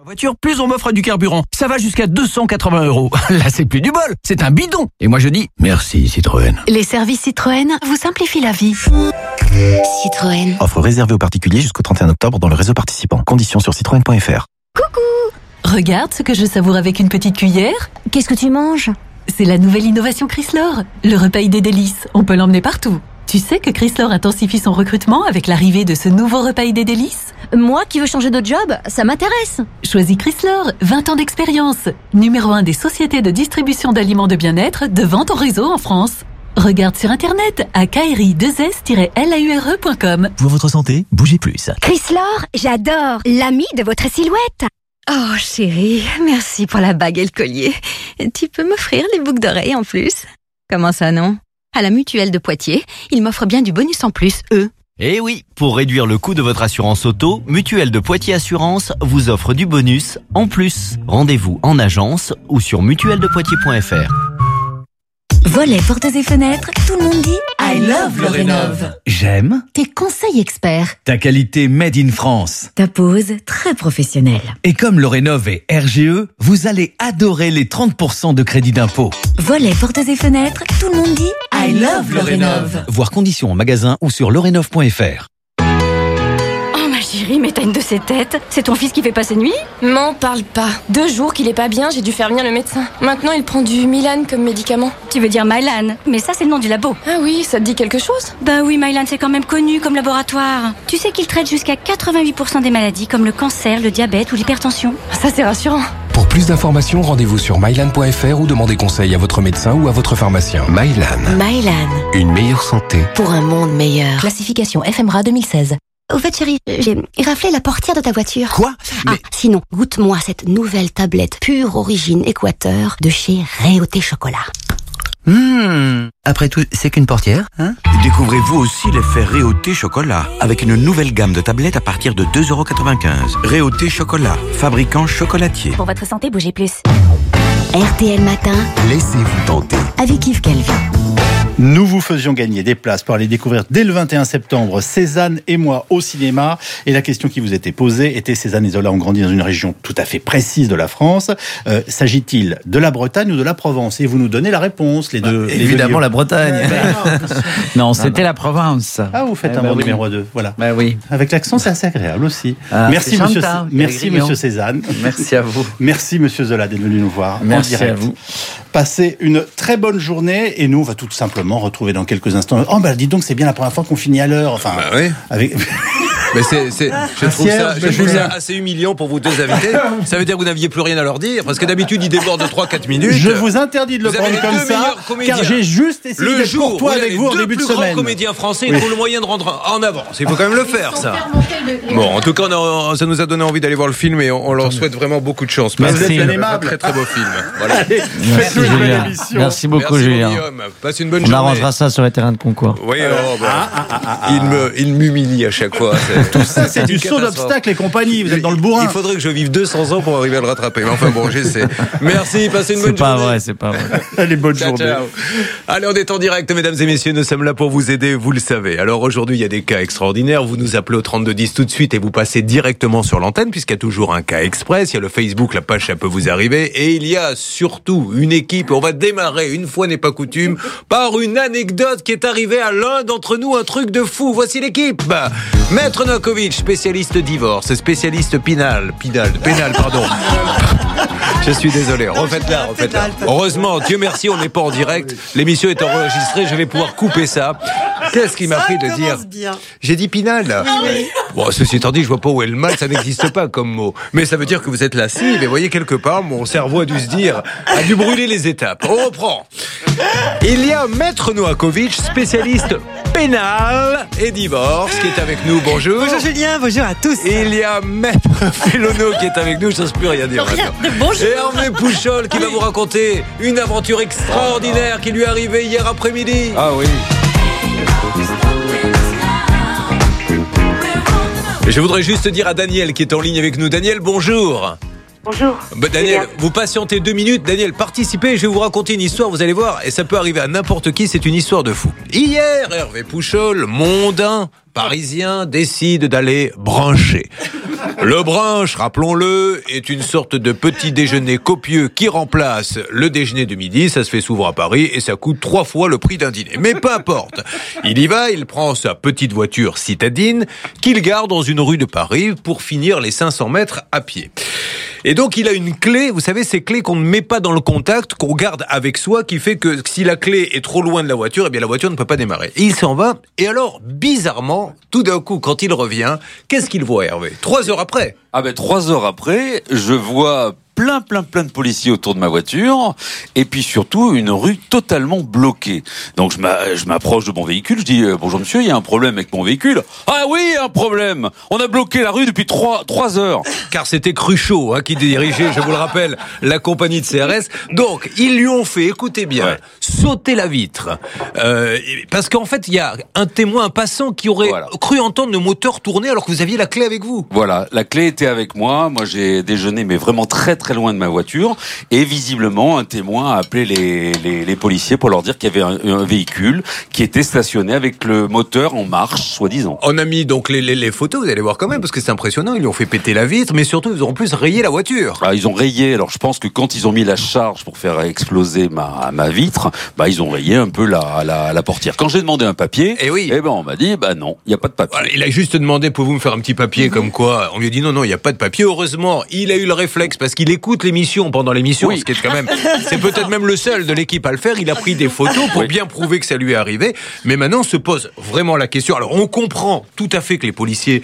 Voiture, plus on m'offre du carburant. Ça va jusqu'à 280 €. Là, c'est plus du bol, c'est un bidon. Et moi, je dis merci Citroën. Les services Citroën vous simplifient la vie. Citroën. Offre réservée aux particuliers jusqu'au 31 octobre dans le réseau participant. Conditions sur citroën.fr. Coucou! Regarde ce que je savoure avec une petite cuillère. Qu'est-ce que tu manges? C'est la nouvelle innovation Chryslor. Le repas idée délices. On peut l'emmener partout. Tu sais que Chryslor intensifie son recrutement avec l'arrivée de ce nouveau repas idée délices? Moi qui veux changer de job, ça m'intéresse. Choisis Chryslor, 20 ans d'expérience. Numéro 1 des sociétés de distribution d'aliments de bien-être devant ton réseau en France. Regarde sur internet à kri2s-laure.com. Pour votre santé, bougez plus. Chryslor, j'adore. L'ami de votre silhouette. Oh chérie, merci pour la bague et le collier. Tu peux m'offrir les boucles d'oreilles en plus? Comment ça non? À la Mutuelle de Poitiers, ils m'offrent bien du bonus en plus, eux. Eh oui, pour réduire le coût de votre assurance auto, Mutuelle de Poitiers Assurance vous offre du bonus en plus. Rendez-vous en agence ou sur mutuelledepoitiers.fr. Volets, portes et fenêtres, tout le monde dit I love le Rénov'. J'aime Tes conseils experts, ta qualité made in France. ta pose très professionnelle. Et comme le Rénov' est RGE, vous allez adorer les 30% de crédit d'impôt. Volets, portes et fenêtres, tout le monde dit I love le Rénov'. Voir conditions en magasin ou sur lerénov.fr. Oh ma chérie, mais t'as une de ces têtes. C'est ton fils qui fait pas ses nuits? M'en parle pas. 2 jours qu'il est pas bien, j'ai dû faire venir le médecin. Maintenant, il prend du Mylan comme médicament. Tu veux dire Mylan, mais ça c'est le nom du labo. Ah oui, ça te dit quelque chose? Bah oui, Mylan c'est quand même connu comme laboratoire. Tu sais qu'il traite jusqu'à 88% des maladies comme le cancer, le diabète ou l'hypertension. Ça, c'est rassurant. Pour plus d'informations, rendez-vous sur mylan.fr ou demandez conseil à votre médecin ou à votre pharmacien. Mylan, Mylan, une meilleure santé. pour un monde meilleur. Classification FMRA 2016. Au fait, chérie, j'ai raflé la portière de ta voiture. Quoi? Mais Sinon, goûte-moi cette nouvelle tablette pure origine Équateur de chez Réauté Chocolat. Après tout, c'est qu'une portière, hein? Découvrez vous aussi l'effet Réauté Chocolat avec une nouvelle gamme de tablettes à partir de 2,95 €. Réauté Chocolat, fabricant chocolatier. Pour votre santé, bougez plus. RTL Matin, Laissez-vous tenter. avec Yves Calvi. Nous vous faisions gagner des places pour aller découvrir dès le 21 septembre Cézanne et moi au cinéma. Et la question qui vous était posée était: Cézanne et Zola ont grandi dans une région tout à fait précise de la France. S'agit-il de la Bretagne ou de la Provence? Et vous nous donnez la réponse, les deux. Évidemment, la Bretagne. Non, c'était la Provence. Ah, vous faites un bon numéro 2. Voilà. Bah oui. Avec l'accent, c'est assez agréable aussi. Ah, merci, c'est monsieur, Chantal, merci Grignon. monsieur Cézanne. Merci à vous. Merci monsieur Zola d'être venu nous voir en Merci direct. à vous. Passez une très bonne journée et nous on va tout simplement retrouver dans quelques instants. Oh bah dis donc, c'est bien la première fois qu'on finit à l'heure. Enfin, Bah oui. avec. Mais je trouve ça assez humiliant pour vous deux invités. Ça veut dire que vous n'aviez plus rien à leur dire, parce que d'habitude ils débordent de 3-4 minutes. Je vous interdis de le Vous avez prendre les comme deux ça, meilleurs comédiens. car j'ai juste essayé Le d'être jour courtois où il y a avec les vous en deux début de plus grands semaine. comédiens français, il faut le moyen de rendre en avance. Il faut quand même le faire, ça. Bon, en tout cas, ça nous a donné envie d'aller voir le film et on leur souhaite vraiment beaucoup de chance. Merci. Parce que Vous êtes c'est aimable. un très très beau film. Voilà. Allez, faites-nous une belle émission. Merci beaucoup, Merci, Julien. Guillaume. Passe une bonne On journée. arrangera ça sur les terrains de concours. Oui, il m'humilie à chaque fois. Tout ça, c'est du une saut catastrophe. d'obstacle et compagnie. Vous êtes dans le bourrin. Il faudrait que je vive 200 ans pour arriver à le rattraper. Mais enfin bon, j'essaie. Merci, passez une bonne journée. C'est pas vrai. Allez, bonne Ciao, journée. ciao. Allez, on est en direct, mesdames et messieurs. Nous sommes là pour vous aider, vous le savez. Alors aujourd'hui, il y a des cas extraordinaires. Vous nous appelez au 3210 tout de suite et vous passez directement sur l'antenne, puisqu'il y a toujours un cas express. Il y a le Facebook, la page, ça peut vous arriver. Et il y a surtout une équipe. On va démarrer, une fois n'est pas coutume, par une anecdote qui est arrivée à l'un d'entre nous. Un truc de fou. Voici l'équipe. Maître Novakovic, spécialiste divorce, spécialiste pénal, pardon. Je suis désolé, refaites-la. Heureusement, Dieu merci, on n'est pas en direct. L'émission est enregistrée, je vais pouvoir couper ça. Qu'est-ce qui m'a pris de dire J'ai dit Pinal. Bon, ceci étant dit, je vois pas où est le mal, ça n'existe pas comme mot. Mais ça veut dire que vous êtes la cible, et voyez, quelque part, mon cerveau a dû se dire, a dû brûler les étapes. On reprend. Il y a Maître Novakovic, spécialiste pénal et divorce, qui est avec nous. Bonjour. Bonjour Julien, bonjour à tous. Il y a Maître Félono qui est avec nous, je n'ose plus rien dire maintenant. Bonjour. Et Hervé Pouchol qui va vous raconter une aventure extraordinaire qui lui est arrivée hier après-midi. Ah oui. Et je voudrais juste dire à Daniel qui est en ligne avec nous. Daniel, bonjour. Bonjour. Daniel, vous patientez 2 minutes. Daniel, participez, je vais vous raconter une histoire, vous allez voir, et ça peut arriver à n'importe qui, c'est une histoire de fou. Hier, Hervé Pouchol, mondain, parisien, décide d'aller brancher. Le brunch, rappelons-le, est une sorte de petit déjeuner copieux qui remplace le déjeuner de midi. Ça se fait souvent à Paris et ça coûte 3 fois le prix d'un dîner. Mais peu importe. Il y va, il prend sa petite voiture citadine qu'il garde dans une rue de Paris pour finir les 500 mètres à pied. Et donc, il a une clé, vous savez, ces clés qu'on ne met pas dans le contact, qu'on garde avec soi, qui fait que si la clé est trop loin de la voiture, eh bien la voiture ne peut pas démarrer. Et il s'en va, et alors, bizarrement, tout d'un coup, quand il revient, qu'est-ce qu'il voit, Hervé ? 3 heures après. 3 heures après, je vois plein de policiers autour de ma voiture et puis surtout une rue totalement bloquée. Donc je m'approche de mon véhicule, je dis bonjour monsieur, il y a un problème avec mon véhicule. Ah oui, un problème. On a bloqué la rue depuis 3 heures. Car c'était Cruchot qui dirigeait, je vous le rappelle, la compagnie de CRS. Donc ils lui ont fait, écoutez bien, sauter la vitre. Parce qu'en fait, il y a un témoin, un passant qui aurait cru entendre le moteur tourner alors que vous aviez la clé avec vous. Voilà, la clé était avec moi. Moi j'ai déjeuné mais vraiment très loin de ma voiture et visiblement un témoin a appelé les policiers pour leur dire qu'il y avait un véhicule qui était stationné avec le moteur en marche, soi-disant. On a mis donc les photos, vous allez voir quand même, parce que c'est impressionnant, ils lui ont fait péter la vitre, mais surtout ils ont en plus rayé la voiture. Ils ont rayé, alors je pense que quand ils ont mis la charge pour faire exploser ma vitre, ils ont rayé un peu la portière. Quand j'ai demandé un papier, on m'a dit non, il n'y a pas de papier. Voilà, il a juste demandé, pouvez-vous me faire un petit papier comme quoi, on lui a dit non, il n'y a pas de papier. Heureusement, il a eu le réflexe parce qu'il écoute l'émission pendant l'émission, ce qui est quand même, c'est peut-être même le seul de l'équipe à le faire. Il a pris des photos pour bien prouver que ça lui est arrivé. Mais maintenant se pose vraiment la question. Alors on comprend tout à fait que les policiers,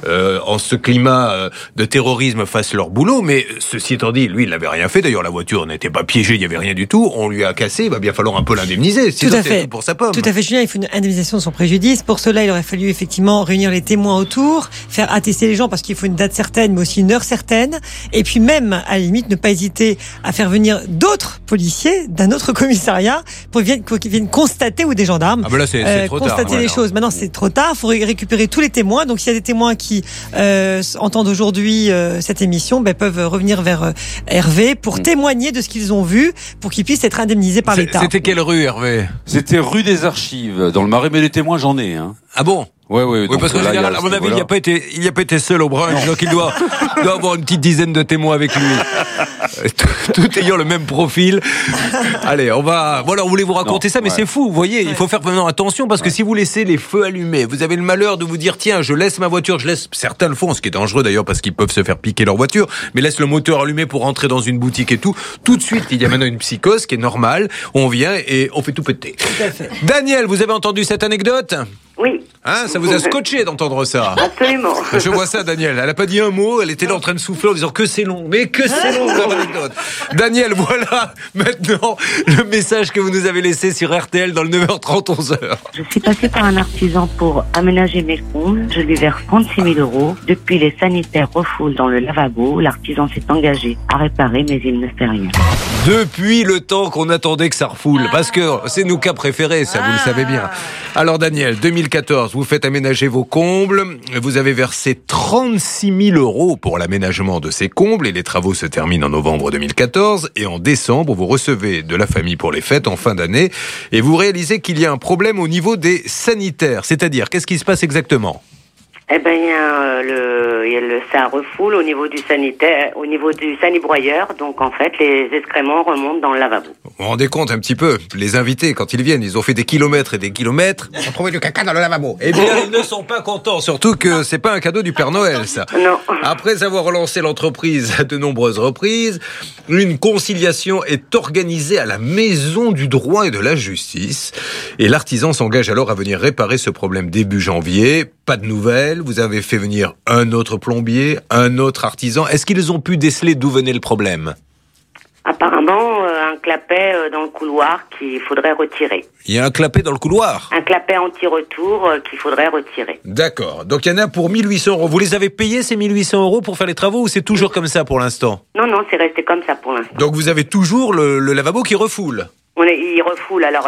en ce climat de terrorisme, fassent leur boulot. Mais ceci étant dit, lui, il n'avait rien fait. D'ailleurs, la voiture n'était pas piégée, il n'y avait rien du tout. On lui a cassé. Il va bien falloir un peu l'indemniser. Tout à fait. Tout pour sa pomme. Tout à fait, Julien. Il faut une indemnisation de son préjudice. Pour cela, il aurait fallu effectivement réunir les témoins autour, faire attester les gens parce qu'il faut une date certaine, mais aussi une heure certaine. Et puis même, à la limite, ne pas hésiter à faire venir d'autres policiers d'un autre commissariat pour qu'ils viennent constater, ou des gendarmes, là, c'est trop constater tard, les choses. Maintenant, c'est trop tard. Il faut récupérer tous les témoins. Donc, s'il y a des témoins qui entendent aujourd'hui cette émission, peuvent revenir vers Hervé pour témoigner de ce qu'ils ont vu, pour qu'ils puissent être indemnisés par l'État. C'était quelle rue, Hervé ? C'était rue des Archives, dans le Marais, mais les témoins, j'en ai. Ah bon ? Oui, parce que général, à mon avis, il n'y a pas été seul au brunch, donc il doit avoir une petite dizaine de témoins avec lui. Tout ayant le même profil. Allez, on voulait vous raconter ça, mais c'est fou, vous voyez, il faut faire maintenant attention, parce que si vous laissez les feux allumés, vous avez le malheur de vous dire, tiens, je laisse ma voiture, certains le font, ce qui est dangereux d'ailleurs, parce qu'ils peuvent se faire piquer leur voiture, mais laisse le moteur allumé pour rentrer dans une boutique et tout de suite, il y a maintenant une psychose qui est normale, on vient et on fait tout péter. Tout à fait. Daniel, vous avez entendu cette anecdote ? Oui. Ça vous a scotché d'entendre ça ? Absolument. Je vois ça, Daniel. Elle n'a pas dit un mot, elle était là en train de souffler en disant que c'est long. Mais que c'est long comme anecdote. Daniel, voilà maintenant le message que vous nous avez laissé sur RTL dans le 9h30, 11h. Je suis passée par un artisan pour aménager mes combles. Je lui verse 36 000 €. Depuis, les sanitaires refoulent dans le lavabo. L'artisan s'est engagé à réparer, mais il ne fait rien. Depuis le temps qu'on attendait que ça refoule. Parce que c'est nos cas préférés, ça, vous le savez bien. Alors, Daniel, 2014, vous faites aménager vos combles. Vous avez versé 36 000 € pour l'aménagement de ces combles et les travaux se terminent en novembre 2014. Et en décembre, vous recevez de la famille pour les fêtes en fin d'année et vous réalisez qu'il y a un problème au niveau des sanitaires. C'est-à-dire, qu'est-ce qui se passe exactement ? Ça refoule au niveau du sanitaire, au niveau du sanibroyeur. Donc, en fait, les excréments remontent dans le lavabo. Vous vous rendez compte un petit peu, les invités, quand ils viennent, ils ont fait des kilomètres et des kilomètres. Ils ont trouvé du caca dans le lavabo. Eh bien, ils ne sont pas contents. Surtout que c'est pas un cadeau du Père Noël, ça. Non. Après avoir relancé l'entreprise à de nombreuses reprises, une conciliation est organisée à la Maison du droit et de la justice. Et l'artisan s'engage alors à venir réparer ce problème début janvier. Pas de nouvelles. Vous avez fait venir un autre plombier, un autre artisan. Est-ce qu'ils ont pu déceler d'où venait le problème ? Apparemment, un clapet dans le couloir qu'il faudrait retirer. Il y a un clapet dans le couloir ? Un clapet anti-retour qu'il faudrait retirer. D'accord. Donc il y en a pour 1 800 €. Vous les avez payés ces 1 800 € pour faire les travaux ou c'est toujours comme ça pour l'instant ? Non, c'est resté comme ça pour l'instant. Donc vous avez toujours le lavabo qui refoule ? Il refoule. Alors,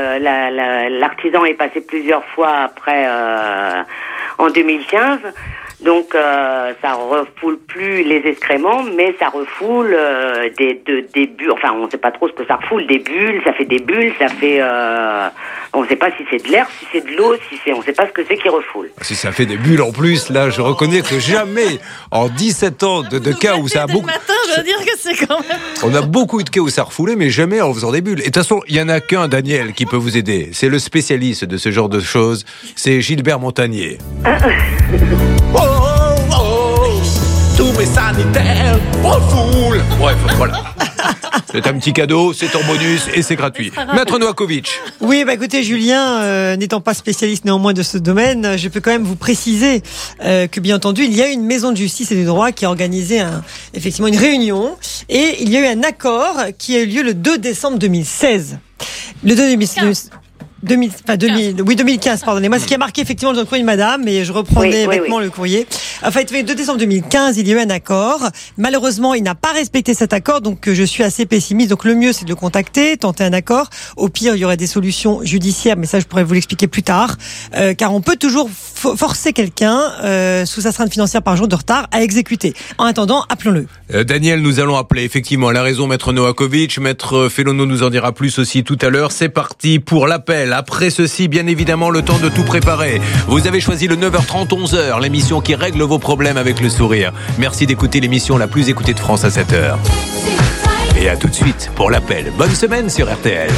l'artisan est passé plusieurs fois après, en 2015. Donc ça refoule plus les excréments, mais ça refoule des bulles. Enfin, on ne sait pas trop ce que ça refoule. Des bulles, ça fait des bulles, ça fait. On ne sait pas si c'est de l'air, si c'est de l'eau, on ne sait pas ce que c'est qui refoule. Si ça fait des bulles en plus, là, je reconnais que jamais, en 17 ans de cas où ça a beaucoup. Matin, je veux dire que c'est quand même. On a beaucoup de cas où ça refoulait, mais jamais en faisant des bulles. Et de toute façon, il n'y en a qu'un, Daniel, qui peut vous aider. C'est le spécialiste de ce genre de choses. C'est Gilbert Montagnier. Oh, oh, oh, tous mes sanitaires refoulent. Bref, voilà. C'est un petit cadeau, c'est en bonus et c'est gratuit. Maître Novakovic. Oui, écoutez, Julien, n'étant pas spécialiste néanmoins de ce domaine, je peux quand même vous préciser que bien entendu, il y a une maison de justice et du droit qui a organisé effectivement une réunion et il y a eu un accord qui a eu lieu le 2 décembre 2016. Le 2 2016. 2015, pardonnez-moi. Ce qui a marqué effectivement le courrier de madame, mais je reprenais bêtement le courrier. En fait, le 2 décembre 2015, il y a eu un accord. Malheureusement, il n'a pas respecté cet accord, donc je suis assez pessimiste. Donc le mieux, c'est de le contacter, tenter un accord. Au pire, il y aurait des solutions judiciaires, mais ça, je pourrais vous l'expliquer plus tard. Car on peut toujours forcer quelqu'un, sous astreinte financière par jour de retard, à exécuter. En attendant, appelons-le. Daniel, nous allons appeler. Effectivement, elle a raison, Maître Novakovic. Maître Fellono nous en dira plus aussi tout à l'heure. C'est parti pour l'appel. Après ceci, bien évidemment, le temps de tout préparer. Vous avez choisi le 9h30, 11h, l'émission qui règle vos problèmes avec le sourire. Merci d'écouter l'émission la plus écoutée de France à 7h. Et à tout de suite pour l'appel. Bonne semaine sur RTL.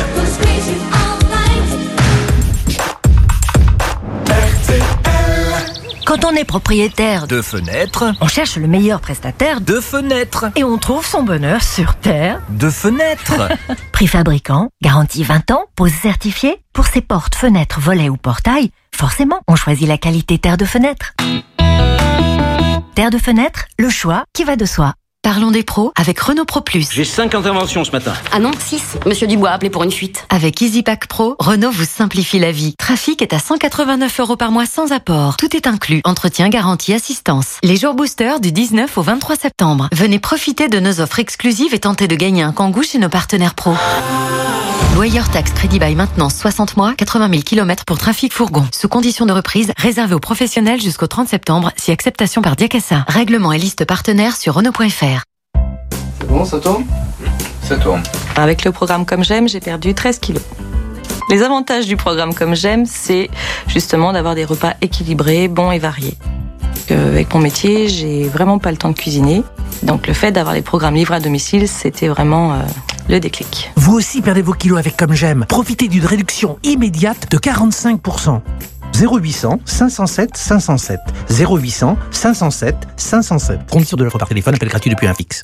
Quand on est propriétaire de fenêtres, on cherche le meilleur prestataire de fenêtres. Et on trouve son bonheur sur Terre de Fenêtres. Prix fabricant, garantie 20 ans, pose certifiée. Pour ses portes, fenêtres, volets ou portails, forcément, on choisit la qualité Terre de Fenêtres. Terre de Fenêtres, le choix qui va de soi. Parlons des pros avec Renault Pro Plus. J'ai 5 interventions ce matin. Ah non, 6. Monsieur Dubois a appelé pour une fuite. Avec EasyPack Pro, Renault vous simplifie la vie. Trafic est à 189 € par mois sans apport. Tout est inclus. Entretien, garantie, assistance. Les jours boosters du 19 au 23 septembre. Venez profiter de nos offres exclusives et tenter de gagner un Kangoo chez nos partenaires pro. Loyer tax crédit by maintenance 60 mois, 80 000 km pour trafic fourgon. Sous condition de reprise, réservé aux professionnels jusqu'au 30 septembre, si acceptation par Diacassa. Règlement et liste partenaires sur Renault.fr. C'est bon, ça tourne ? Ça tourne. Avec le programme Comme J'aime, j'ai perdu 13 kilos. Les avantages du programme Comme J'aime, c'est justement d'avoir des repas équilibrés, bons et variés. Avec mon métier, j'ai vraiment pas le temps de cuisiner. Donc le fait d'avoir les programmes livrés à domicile, c'était vraiment le déclic. Vous aussi perdez vos kilos avec Comme J'aime. Profitez d'une réduction immédiate de 45%. 0800 507 507. 0800 507 507. Condition de l'offre par téléphone, appel gratuit depuis un fixe.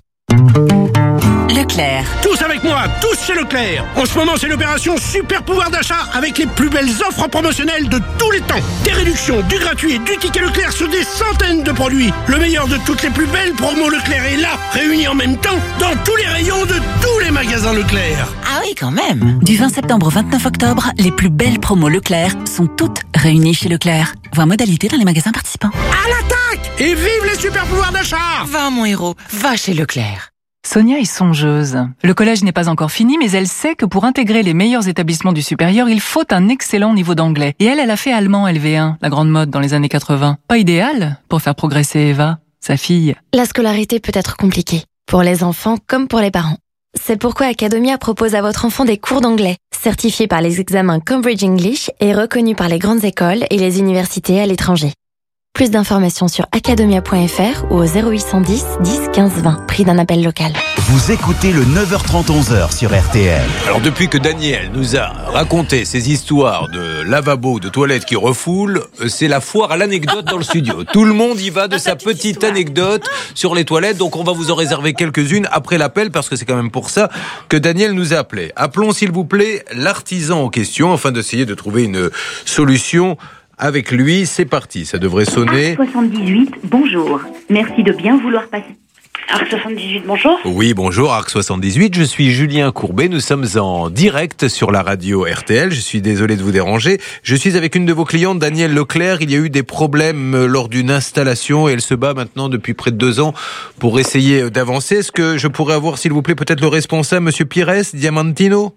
Leclerc. Tous avec moi, tous chez Leclerc. En ce moment, c'est l'opération Super Pouvoir d'achat avec les plus belles offres promotionnelles de tous les temps. Des réductions, du gratuit et du ticket Leclerc sur des centaines de produits. Le meilleur de toutes les plus belles promos Leclerc est là, réunis en même temps dans tous les rayons de tous les magasins Leclerc. Ah oui, quand même. Du 20 septembre au 29 octobre, les plus belles promos Leclerc sont toutes réunies chez Leclerc. Voir modalité dans les magasins participants. À l'attaque! Et vive les super pouvoirs d'achat! Va mon héros, va chez Leclerc. Sonia est songeuse. Le collège n'est pas encore fini, mais elle sait que pour intégrer les meilleurs établissements du supérieur, il faut un excellent niveau d'anglais. Et elle a fait allemand LV1, la grande mode dans les années 80. Pas idéal pour faire progresser Eva, sa fille. La scolarité peut être compliquée, pour les enfants comme pour les parents. C'est pourquoi Academia propose à votre enfant des cours d'anglais, certifiés par les examens Cambridge English et reconnus par les grandes écoles et les universités à l'étranger. Plus d'informations sur academia.fr ou au 0810 10 15 20, prix d'un appel local. Vous écoutez le 9h30 11h sur RTL. Alors depuis que Daniel nous a raconté ces histoires de lavabo, de toilettes qui refoulent, c'est la foire à l'anecdote dans le studio. Tout le monde y va de sa petite anecdote sur les toilettes, donc on va vous en réserver quelques-unes après l'appel parce que c'est quand même pour ça que Daniel nous a appelé. Appelons s'il vous plaît l'artisan en question afin d'essayer de trouver une solution. Avec lui, c'est parti, ça devrait sonner. Arc 78, bonjour. Merci de bien vouloir passer. Arc 78, bonjour. Oui, bonjour, Arc 78, je suis Julien Courbet, nous sommes en direct sur la radio RTL, je suis désolé de vous déranger. Je suis avec une de vos clientes, Danielle Leclerc, il y a eu des problèmes lors d'une installation et elle se bat maintenant depuis près de 2 ans pour essayer d'avancer. Est-ce que je pourrais avoir, s'il vous plaît, peut-être le responsable, Monsieur Pires Diamantino ?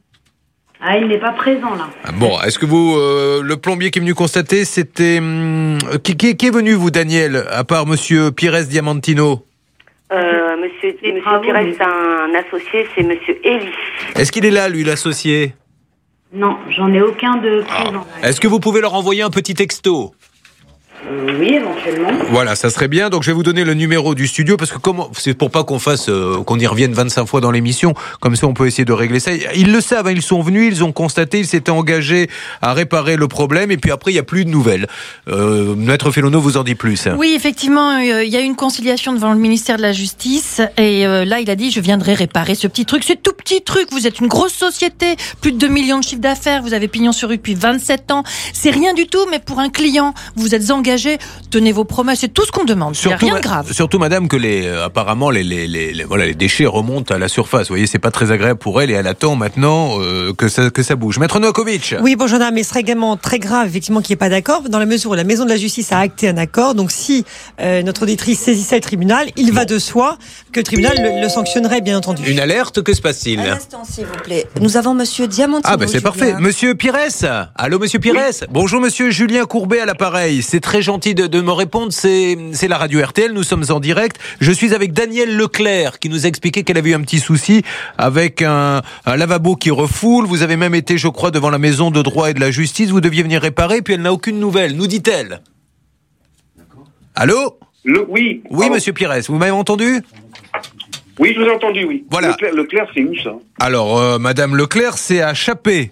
Ah, il n'est pas présent là. Bon, est-ce que vous, le plombier qui est venu constater, c'était qui est venu, vous, Daniel, à part Monsieur Pires Diamantino? Monsieur Pires, un associé, c'est Monsieur Elie. Est-ce qu'il est là, lui, l'associé? Non, j'en ai aucun de présent. Est-ce que vous pouvez leur envoyer un petit texto? Oui, éventuellement. Voilà, ça serait bien. Donc je vais vous donner le numéro du studio parce que c'est pour pas qu'on fasse qu'on y revienne 25 fois dans l'émission. Comme ça, on peut essayer de régler ça. Ils le savent, hein, ils sont venus, ils ont constaté, ils s'étaient engagés à réparer le problème. Et puis après, il n'y a plus de nouvelles. Maître Félono vous en dit plus. Oui, effectivement, il y a eu une conciliation devant le ministère de la Justice. Et là, il a dit, je viendrai réparer ce petit truc. C'est tout petit truc. Vous êtes une grosse société, plus de 2 millions de chiffre d'affaires. Vous avez pignon sur rue depuis 27 ans. C'est rien du tout, mais pour un client, vous êtes engagé. Tenez vos promesses, c'est tout ce qu'on demande. Il n'y a rien de grave. Surtout, madame, que apparemment les déchets remontent à la surface. Vous voyez, c'est pas très agréable pour elle et elle attend maintenant que ça bouge. Maître Novakovic. Oui, bonjour, mais ce serait également très grave, effectivement, qu'il n'y ait pas d'accord, dans la mesure où la Maison de la Justice a acté un accord. Donc, si notre auditrice saisissait le tribunal, il va de soi que le tribunal le sanctionnerait, bien entendu. Une alerte, que se passe-t-il? Un instant, s'il vous plaît. Nous avons Monsieur Diamantino. Ah, ben c'est parfait. Monsieur Pires. Allô, Monsieur Pires. Oui. Bonjour, Monsieur Julien Courbet à l'appareil. C'est très gentil de me répondre. C'est la radio RTL. Nous sommes en direct. Je suis avec Daniel Leclerc qui nous a expliqué qu'elle avait eu un petit souci avec un lavabo qui refoule. Vous avez même été, je crois, devant la maison de droit et de la justice. Vous deviez venir réparer, puis elle n'a aucune nouvelle. Nous dit-elle. Allô? Oui. Oui, pardon. Monsieur Pires, vous m'avez entendu? Oui, je vous ai entendu, oui. Voilà. Leclerc, c'est où ça? Alors, Madame Leclerc, c'est à Chappé.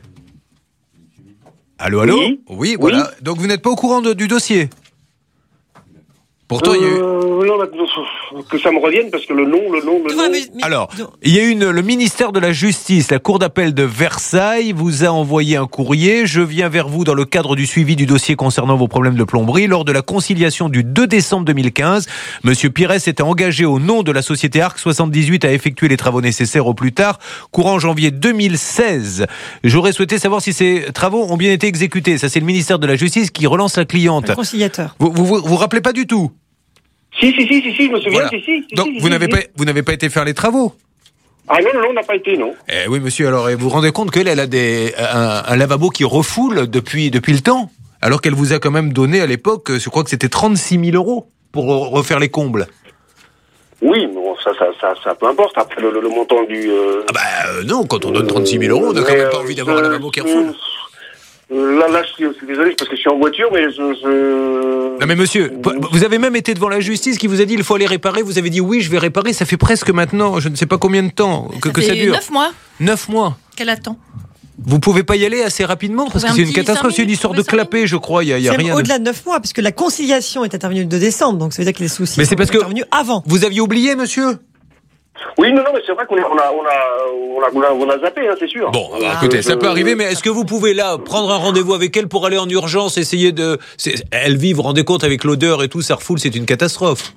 Allô? Oui, voilà. Donc vous n'êtes pas au courant du dossier? Pourtant, il y a eu... Non, que ça me revienne, parce que le nom... Alors, il y a eu le ministère de la Justice, la Cour d'appel de Versailles, vous a envoyé un courrier. Je viens vers vous dans le cadre du suivi du dossier concernant vos problèmes de plomberie. Lors de la conciliation du 2 décembre 2015, Monsieur Pires était engagé au nom de la société Arc 78 à effectuer les travaux nécessaires au plus tard, courant janvier 2016. J'aurais souhaité savoir si ces travaux ont bien été exécutés. Ça, c'est le ministère de la Justice qui relance la cliente. Le conciliateur. Vous rappelez pas du tout? Si, je me souviens, voilà. Donc, vous n'avez pas été faire les travaux? Ah non, on n'a pas été, non. Oui, monsieur, alors, vous vous rendez compte qu'elle a un lavabo qui refoule depuis le temps, alors qu'elle vous a quand même donné à l'époque, je crois que c'était 36 000 € pour refaire les combles. Oui, bon, ça peu importe, après le montant du... non, quand on donne 36 000 €, on n'a quand même pas envie d'avoir un lavabo qui refoule. Là, je suis désolé parce que je suis en voiture, mais Non mais monsieur, vous avez même été devant la justice qui vous a dit il faut aller réparer, vous avez dit oui, je vais réparer, ça fait presque maintenant, je ne sais pas combien de temps que ça dure. 9 mois. 9 mois. Qu'elle attend. Vous pouvez pas y aller assez rapidement parce que c'est une catastrophe, c'est une histoire de clapet, je crois, il y a rien. Au-delà de 9 mois, puisque la conciliation est intervenue le 2 décembre, donc ça veut dire que les soucis sont intervenus avant. Vous aviez oublié, monsieur? Oui, non, mais c'est vrai qu'on a zappé, hein, c'est sûr. Bon, écoutez, ça peut arriver, mais est-ce que vous pouvez là prendre un rendez-vous avec elle pour aller en urgence, essayer de... Elle vit, vous vous rendez compte, avec l'odeur et tout, ça refoule, c'est une catastrophe.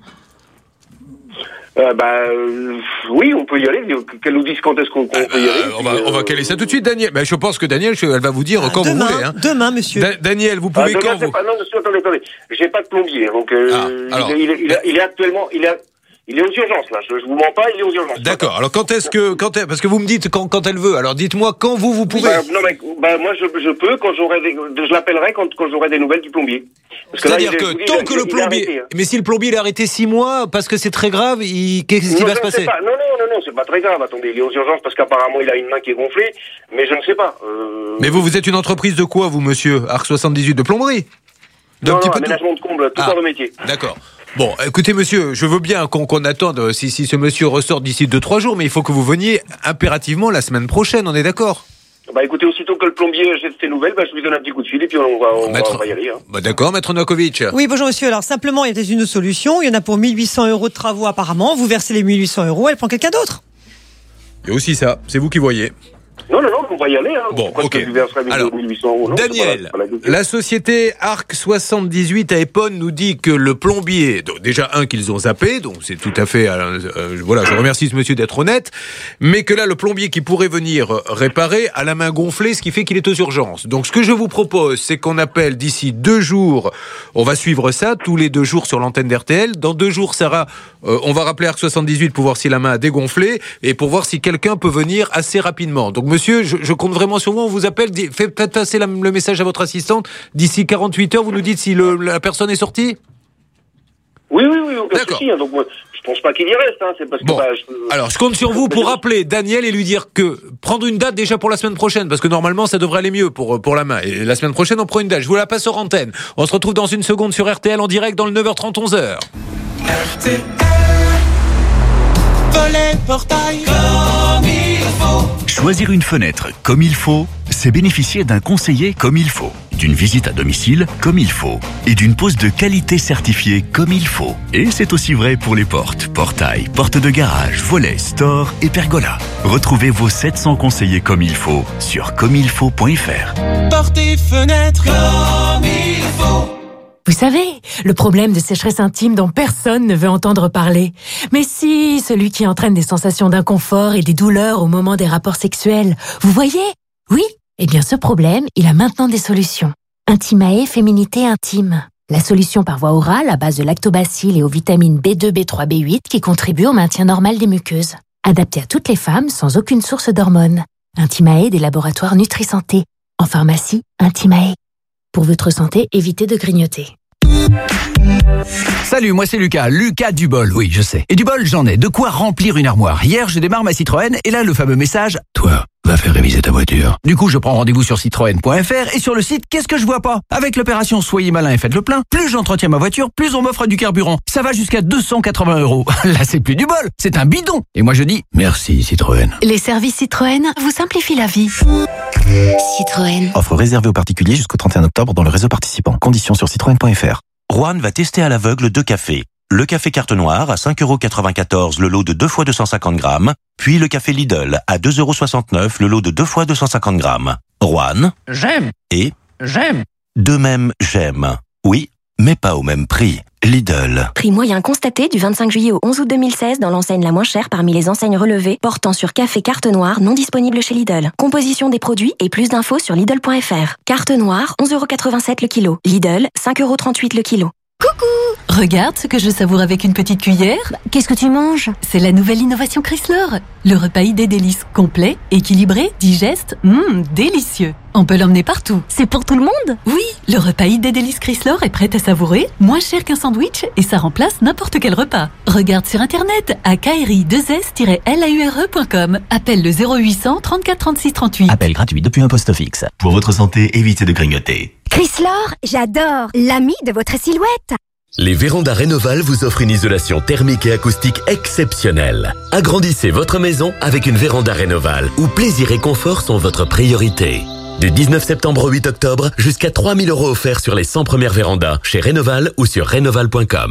Oui, on peut y aller. Qu'elle nous dise quand est-ce qu'on peut y aller. On va caler ça tout de suite, Daniel. Je pense que Daniel, elle va vous dire quand demain, vous voulez. Hein. Demain, monsieur. Daniel, vous pouvez quand vous... Non, monsieur, attendez. J'ai pas de plombier, donc il est actuellement... Il est aux urgences, là. Je vous mens pas, il est aux urgences. D'accord. Alors, parce que vous me dites quand elle veut. Alors, dites-moi quand vous pouvez. Moi, je peux quand je l'appellerai quand j'aurai des nouvelles du plombier. C'est-à-dire que tant que le plombier, arrêté, hein. Mais si le plombier est arrêté 6 mois parce que c'est très grave, qu'est-ce qui va se passer? Non, c'est pas très grave. Attendez, il est aux urgences parce qu'apparemment il a une main qui est gonflée, mais je ne sais pas. Mais vous êtes une entreprise de quoi, vous, monsieur? Arc 78 de plomberie? Aménagement de comble, tout corps de métier. D'accord. Bon, écoutez, monsieur, je veux bien qu'on attende si ce monsieur ressort d'ici 2-3 jours, mais il faut que vous veniez impérativement la semaine prochaine, on est d'accord? Écoutez, aussitôt que le plombier jette ses nouvelles, je lui donne un petit coup de fil et puis on va y aller. Hein. D'accord, maître Novakovic. Oui, bonjour monsieur. Alors simplement, il y a peut-être une solution. Il y en a pour 1 800 € de travaux apparemment. Vous versez les 1 800 €, elle prend quelqu'un d'autre. Et aussi ça, c'est vous qui voyez. Non, on va y aller. Hein. Bon, ok. Alors, Daniel, la société Arc 78 à Épône nous dit que le plombier, donc déjà qu'ils ont zappé, donc c'est tout à fait, voilà, je remercie ce monsieur d'être honnête, mais que là le plombier qui pourrait venir réparer a la main gonflée, ce qui fait qu'il est aux urgences. Donc ce que je vous propose, c'est qu'on appelle d'ici 2 jours, on va suivre ça tous les 2 jours sur l'antenne d'RTL. Dans 2 jours, Sarah, on va rappeler Arc 78 pour voir si la main a dégonflé et pour voir si quelqu'un peut venir assez rapidement. Donc monsieur, je compte vraiment sur vous, on vous appelle, faites passer le message à votre assistante. D'ici 48 heures, vous nous dites si la personne est sortie ? Oui, aucun souci. Donc moi, je pense pas qu'il y reste. C'est parce que alors, je compte sur vous pour appeler Daniel et lui dire que prendre une date déjà pour la semaine prochaine, parce que normalement ça devrait aller mieux pour la main. Et la semaine prochaine, on prend une date. Je vous la passe hors antenne. On se retrouve dans une seconde sur RTL en direct dans le 9h30 11h. RTL, volet portail comme il faut. Choisir une fenêtre comme il faut, c'est bénéficier d'un conseiller comme il faut, d'une visite à domicile comme il faut et d'une pose de qualité certifiée comme il faut. Et c'est aussi vrai pour les portes, portails, portes de garage, volets, stores et pergolas. Retrouvez vos 700 conseillers comme il faut sur commilfaut.fr. Portes et fenêtres comme il faut. Vous savez, le problème de sécheresse intime dont personne ne veut entendre parler. Mais si, celui qui entraîne des sensations d'inconfort et des douleurs au moment des rapports sexuels. Vous voyez ? Oui. Eh bien, ce problème, il a maintenant des solutions. Intimae Féminité Intime. La solution par voie orale à base de lactobacilles et aux vitamines B2, B3, B8 qui contribuent au maintien normal des muqueuses. Adapté à toutes les femmes sans aucune source d'hormones. Intimae des laboratoires Nutri-Santé. En pharmacie, Intimae. Pour votre santé, évitez de grignoter. Salut, moi c'est Lucas du bol, oui je sais. Et du bol j'en ai, de quoi remplir une armoire. Hier je démarre ma Citroën et là le fameux message « Toi, va faire réviser ta voiture ». Du coup je prends rendez-vous sur citroën.fr et sur le site, qu'est-ce que je vois pas ? Avec l'opération Soyez malin et faites le plein, plus j'entretiens ma voiture, plus on m'offre du carburant. Ça va jusqu'à 280 €. Là c'est plus du bol, c'est un bidon. Et moi je dis merci Citroën. Les services Citroën vous simplifient la vie. Citroën. Offre réservée aux particuliers jusqu'au 31 octobre dans le réseau participant. Conditions sur citroën.fr. Roanne va tester à l'aveugle 2 cafés. Le café Carte Noire à 5,94 € le lot de 2 fois 250 grammes, puis le café Lidl à 2,69 € le lot de 2 fois 250 grammes. Roanne. J'aime. Et. J'aime. De même, j'aime. Oui, mais pas au même prix. Lidl. Prix moyen constaté du 25 juillet au 11 août 2016 dans l'enseigne la moins chère parmi les enseignes relevées portant sur café Carte Noire non disponible chez Lidl. Composition des produits et plus d'infos sur Lidl.fr. Carte Noire, 11,87 € le kilo. Lidl, 5,38 € le kilo. Coucou! Regarde ce que je savoure avec une petite cuillère. Qu'est-ce que tu manges? C'est la nouvelle innovation Chrysler. Le repas idée délice complet, équilibré, digeste, délicieux. On peut l'emmener partout. C'est pour tout le monde? Oui, le repas idée délice Chrysler est prêt à savourer, moins cher qu'un sandwich et ça remplace n'importe quel repas. Regarde sur internet à kri2s-laure.com. Appelle le 0800 34 36 38. Appel gratuit depuis un poste fixe. Pour votre santé, évitez de grignoter. Chrysler, j'adore. L'ami de votre silhouette. Les vérandas Rénoval vous offrent une isolation thermique et acoustique exceptionnelle. Agrandissez votre maison avec une véranda Rénoval où plaisir et confort sont votre priorité. Du 19 septembre au 8 octobre, jusqu'à 3 000 € offerts sur les 100 premières vérandas chez Rénoval ou sur rénoval.com.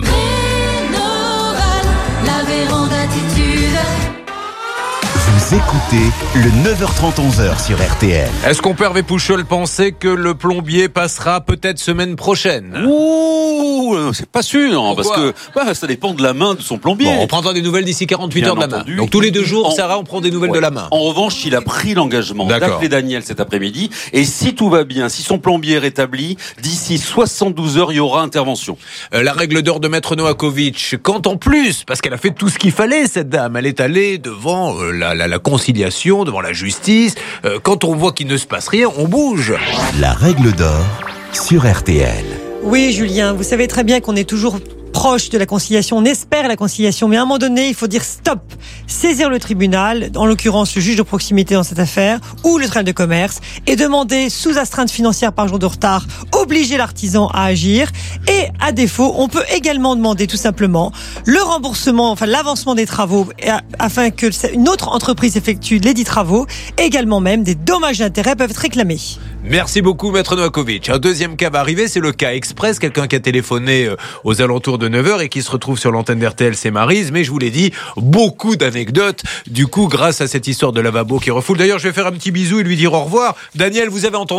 La véranda attitude. Vous écoutez le 9h30 11h sur RTL. Est-ce qu'on peut, Hervé Pouchol, penser que le plombier passera peut-être semaine prochaine? Ouh, c'est pas sûr, parce que ça dépend de la main de son plombier. Bon, on prendra des nouvelles d'ici 48 Bien heures de la entendu. main. Donc tous les 2 jours, Sarah, on prend des nouvelles de la main. En revanche, il a pris l'engagement D'accord. d'appeler Daniel cet après-midi. Et si tout va bien, si son plombier est rétabli, d'ici 72 heures, il y aura intervention. La règle d'or de Maître Novakovic, quand en plus, parce qu'elle a fait tout ce qu'il fallait, cette dame, elle est allée devant la conciliation, devant la justice. Quand on voit qu'il ne se passe rien, on bouge. La règle d'or sur RTL. Oui, Julien, vous savez très bien qu'on est toujours proche de la conciliation, on espère la conciliation, mais à un moment donné, il faut dire stop, saisir le tribunal, en l'occurrence le juge de proximité dans cette affaire, ou le tribunal de commerce, et demander sous astreinte financière par jour de retard, obliger l'artisan à agir, et à défaut, on peut également demander tout simplement le remboursement, enfin l'avancement des travaux, afin que une autre entreprise effectue les dits travaux, également même des dommages d'intérêt peuvent être réclamés. Merci beaucoup, Maître Novakovic. Un deuxième cas va arriver, c'est le cas express. Quelqu'un qui a téléphoné aux alentours de 9h et qui se retrouve sur l'antenne d'RTL, c'est Maryse. Mais je vous l'ai dit, beaucoup d'anecdotes. Du coup, grâce à cette histoire de lavabo qui refoule. D'ailleurs, je vais faire un petit bisou et lui dire au revoir. Daniel, vous avez entendu ?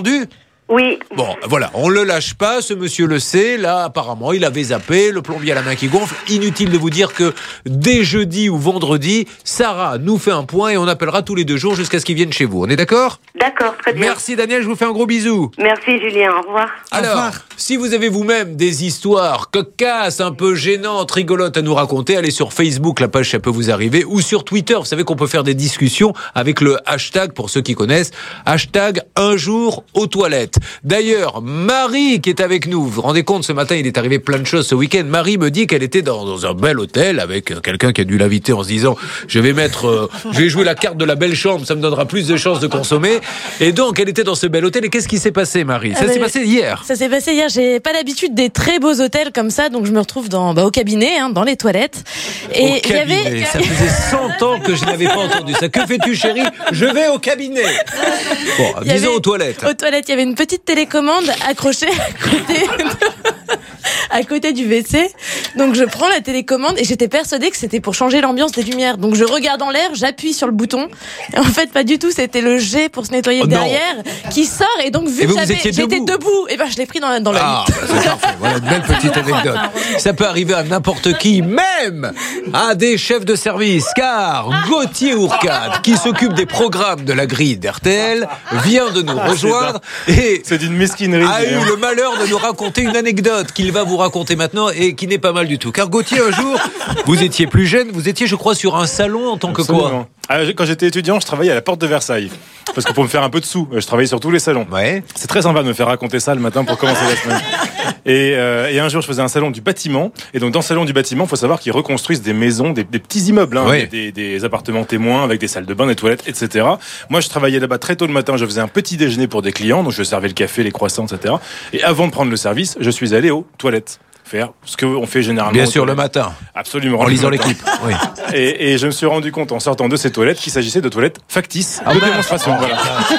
Oui. Bon, voilà, on le lâche pas, ce monsieur le sait. Là, apparemment, il avait zappé, le plombier à la main qui gonfle. Inutile de vous dire que dès jeudi ou vendredi, Sarah nous fait un point et on appellera tous les 2 jours jusqu'à ce qu'il vienne chez vous. On est d'accord ? D'accord, très bien. Merci Daniel, je vous fais un gros bisou. Merci Julien, au revoir. Alors, si vous avez vous-même des histoires cocasses, un peu gênantes, rigolotes à nous raconter, allez sur Facebook, la page ça peut vous arriver, ou sur Twitter. Vous savez qu'on peut faire des discussions avec le hashtag, pour ceux qui connaissent, hashtag un jour aux toilettes. D'ailleurs, Marie qui est avec nous, vous vous rendez compte, ce matin il est arrivé plein de choses ce week-end. Marie me dit qu'elle était dans un bel hôtel avec quelqu'un qui a dû l'inviter en se disant je vais jouer la carte de la belle chambre, ça me donnera plus de chances de consommer. Et donc elle était dans ce bel hôtel. Et qu'est-ce qui s'est passé, Marie ? Ça s'est passé hier. Ça s'est passé hier. J'ai pas l'habitude des très beaux hôtels comme ça, donc je me retrouve au cabinet, dans les toilettes. Et au cabinet, ça faisait 100 ans que je n'avais pas entendu ça. Que fais-tu, chérie ? Je vais au cabinet. Bon, disons aux toilettes. Aux toilettes, il y avait une petite télécommande accrochée à côté du WC. Donc je prends la télécommande et j'étais persuadée que c'était pour changer l'ambiance des lumières. Donc je regarde en l'air, j'appuie sur le bouton. Et en fait, pas du tout. C'était le jet pour se nettoyer derrière qui sort. Et donc vu que j'étais debout, et je l'ai pris dans la nuit. Ah, c'est parfait. Voilà une belle petite anecdote. Ça peut arriver à n'importe qui, même à des chefs de service. Car Gauthier Ourcade, qui s'occupe des programmes de la grille d'RTL, vient de nous rejoindre et c'est d'une mesquinerie. A eu le malheur de nous raconter une anecdote qu'il va vous raconter maintenant et qui n'est pas mal du tout. Car Gauthier, un jour, vous étiez plus jeune, vous étiez, je crois, sur un salon en tant que quoi ? Quand j'étais étudiant, je travaillais à la porte de Versailles. Parce que pour me faire un peu de sous, je travaillais sur tous les salons. Ouais. C'est très sympa de me faire raconter ça le matin pour commencer la semaine. Et un jour, je faisais un salon du bâtiment. Et donc, dans le salon du bâtiment, il faut savoir qu'ils reconstruisent des maisons, des petits immeubles, des appartements témoins avec des salles de bain, des toilettes, etc. Moi, je travaillais là-bas très tôt le matin. Je faisais un petit déjeuner pour des clients. Donc, je servais le café, les croissants, etc. Et avant de prendre le service, je suis allé aux toilettes. Faire ce qu'on fait généralement. Bien sûr, le matin. Absolument. En lisant l'équipe. Oui. Et je me suis rendu compte en sortant de ces toilettes qu'il s'agissait de toilettes factices de démonstration. Voilà.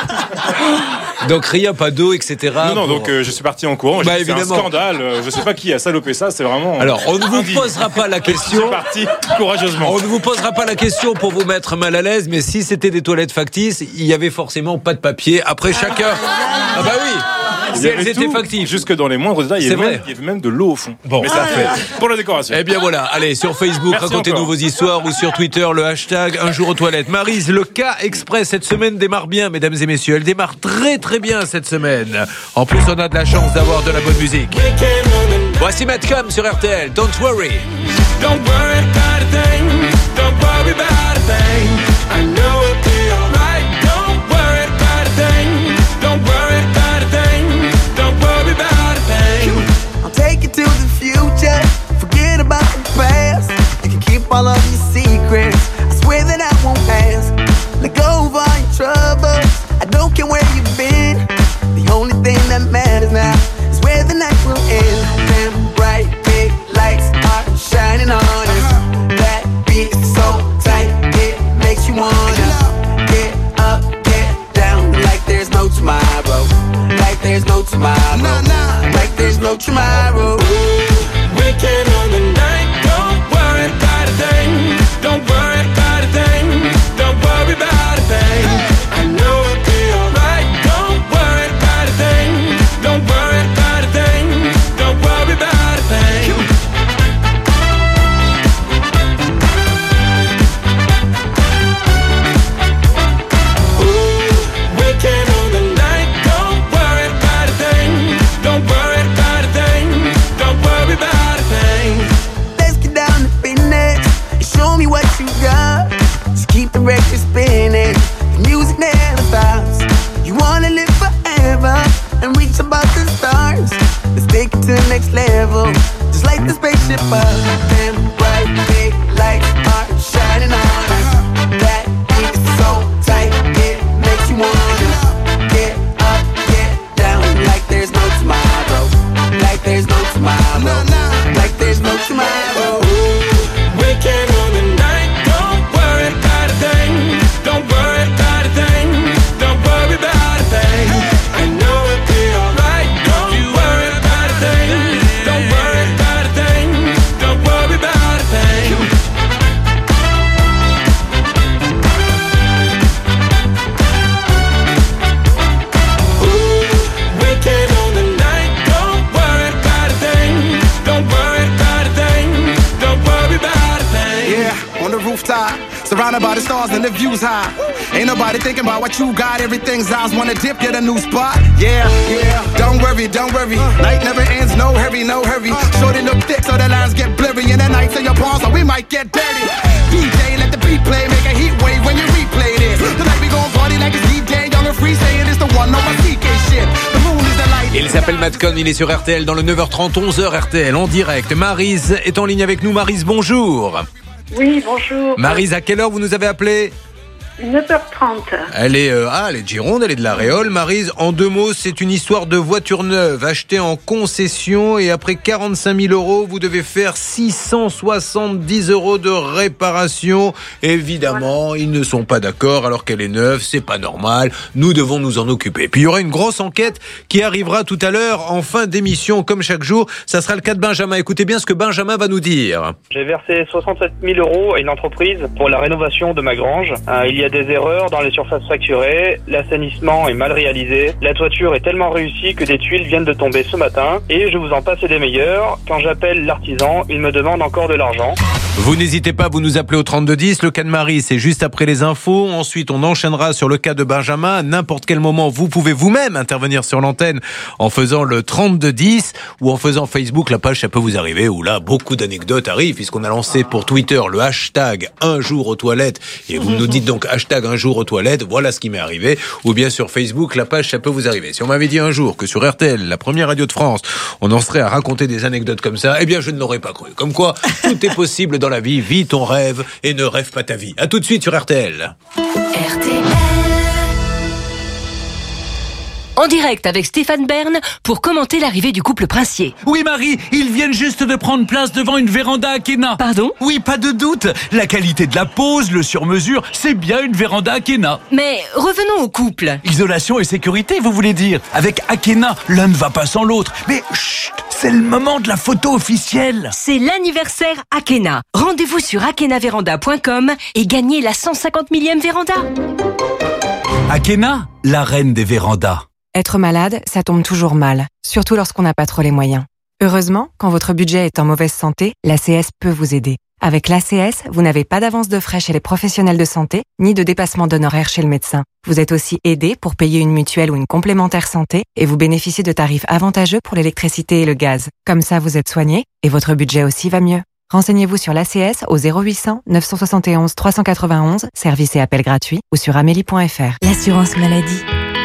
Donc rien, pas d'eau, etc. Non, donc je suis parti en courant. C'est un scandale. Je sais pas qui a salopé ça. C'est vraiment. Alors, on ne vous posera pas la question. Je suis parti courageusement. On ne vous posera pas la question pour vous mettre mal à l'aise, mais si c'était des toilettes factices, il y avait forcément pas de papier. Après chacun. Ah bah oui. Si elles étaient factices. Jusque dans les moindres détails, il y avait même de l'eau au fond. Bon, mais ça fait pour la décoration. Eh bien voilà, allez sur Facebook, racontez-nous vos histoires ou sur Twitter, le hashtag un jour aux toilettes. Maryse, le cas express cette semaine démarre bien, mesdames et messieurs. Elle démarre très très bien cette semaine. En plus, on a de la chance d'avoir de la bonne musique. Voici Madcom sur RTL. Don't worry. Don't worry about a thing. Don't worry about a thing. I know it'll be alright. Don't worry about a thing. Don't worry about a thing. Don't worry about a thing. I'll take you to the future. Forget about the past. You can keep all of your secrets. I swear that I won't ask. Let go of all your troubles. I don't care where you've been. The only thing that matters now is where the night will end. Them bright big lights are shining on us. That beat so tight, it Surrounded by the stars and the views high. Ain't nobody thinking about what you got. Everything's ours. Wanna dip, get a new spot. Yeah, yeah. Don't worry, don't worry. Night never ends, no hurry, no hurry. Shorty look thick so the lines get blurry. And the nights in your palms, so we might get dirty. DJ, let the beat play, make a heat wave when you replay this. Tonight we gon' party like it's DJ, young and free, saying it's the one on my CK shit. The moon is the light. Il s'appelle Matt Cohn, il est sur RTL dans le 9h30, 11h RTL en direct. Maryse est en ligne avec nous. Maryse, bonjour. Oui, bonjour. Maryse, à quelle heure vous nous avez appelé ? 9h30. Elle est de Gironde, elle est de la Réole. Maryse, en 2 mots, c'est une histoire de voiture neuve achetée en concession et après 45 000 €, vous devez faire 670 € de réparation. Évidemment, ils ne sont pas d'accord alors qu'elle est neuve, c'est pas normal. Nous devons nous en occuper. Puis il y aura une grosse enquête qui arrivera tout à l'heure en fin d'émission, comme chaque jour. Ça sera le cas de Benjamin. Écoutez bien ce que Benjamin va nous dire. J'ai versé 67 000 € à une entreprise pour la rénovation de ma grange. Il y a des erreurs dans les surfaces facturées, l'assainissement est mal réalisé, la toiture est tellement réussie que des tuiles viennent de tomber ce matin et je vous en passe des meilleurs. Quand j'appelle l'artisan, il me demande encore de l'argent. Vous n'hésitez pas, vous nous appelez au 3210. Le cas de Marie, c'est juste après les infos. Ensuite, on enchaînera sur le cas de Benjamin. À n'importe quel moment, vous pouvez vous-même intervenir sur l'antenne en faisant le 3210 ou en faisant Facebook. La page, ça peut vous arriver, où là, beaucoup d'anecdotes arrivent, puisqu'on a lancé pour Twitter le hashtag un jour aux toilettes. Et vous nous dites donc hashtag un jour aux toilettes. Voilà ce qui m'est arrivé. Ou bien sur Facebook, la page, ça peut vous arriver. Si on m'avait dit un jour que sur RTL, la première radio de France, on en serait à raconter des anecdotes comme ça, eh bien, je ne l'aurais pas cru. Comme quoi, tout est possible dans la vie. Vis ton rêve et ne rêve pas ta vie. À tout de suite sur RTL. RTL. En direct avec Stéphane Bern pour commenter l'arrivée du couple princier. Oui Marie, ils viennent juste de prendre place devant une véranda Akena. Pardon ? Oui, pas de doute. La qualité de la pose, le sur-mesure, c'est bien une véranda Akena. Mais revenons au couple. Isolation et sécurité, vous voulez dire ? Avec Akena, l'un ne va pas sans l'autre. Mais chut, c'est le moment de la photo officielle. C'est l'anniversaire Akena. Rendez-vous sur akenaveranda.com et gagnez la 150 millième véranda. Akena, la reine des vérandas. Être malade, ça tombe toujours mal, surtout lorsqu'on n'a pas trop les moyens. Heureusement, quand votre budget est en mauvaise santé, l'ACS peut vous aider. Avec l'ACS, vous n'avez pas d'avance de frais chez les professionnels de santé, ni de dépassement d'honoraires chez le médecin. Vous êtes aussi aidé pour payer une mutuelle ou une complémentaire santé et vous bénéficiez de tarifs avantageux pour l'électricité et le gaz. Comme ça, vous êtes soigné et votre budget aussi va mieux. Renseignez-vous sur l'ACS au 0800 971 391, service et appel gratuit, ou sur amélie.fr. L'assurance maladie.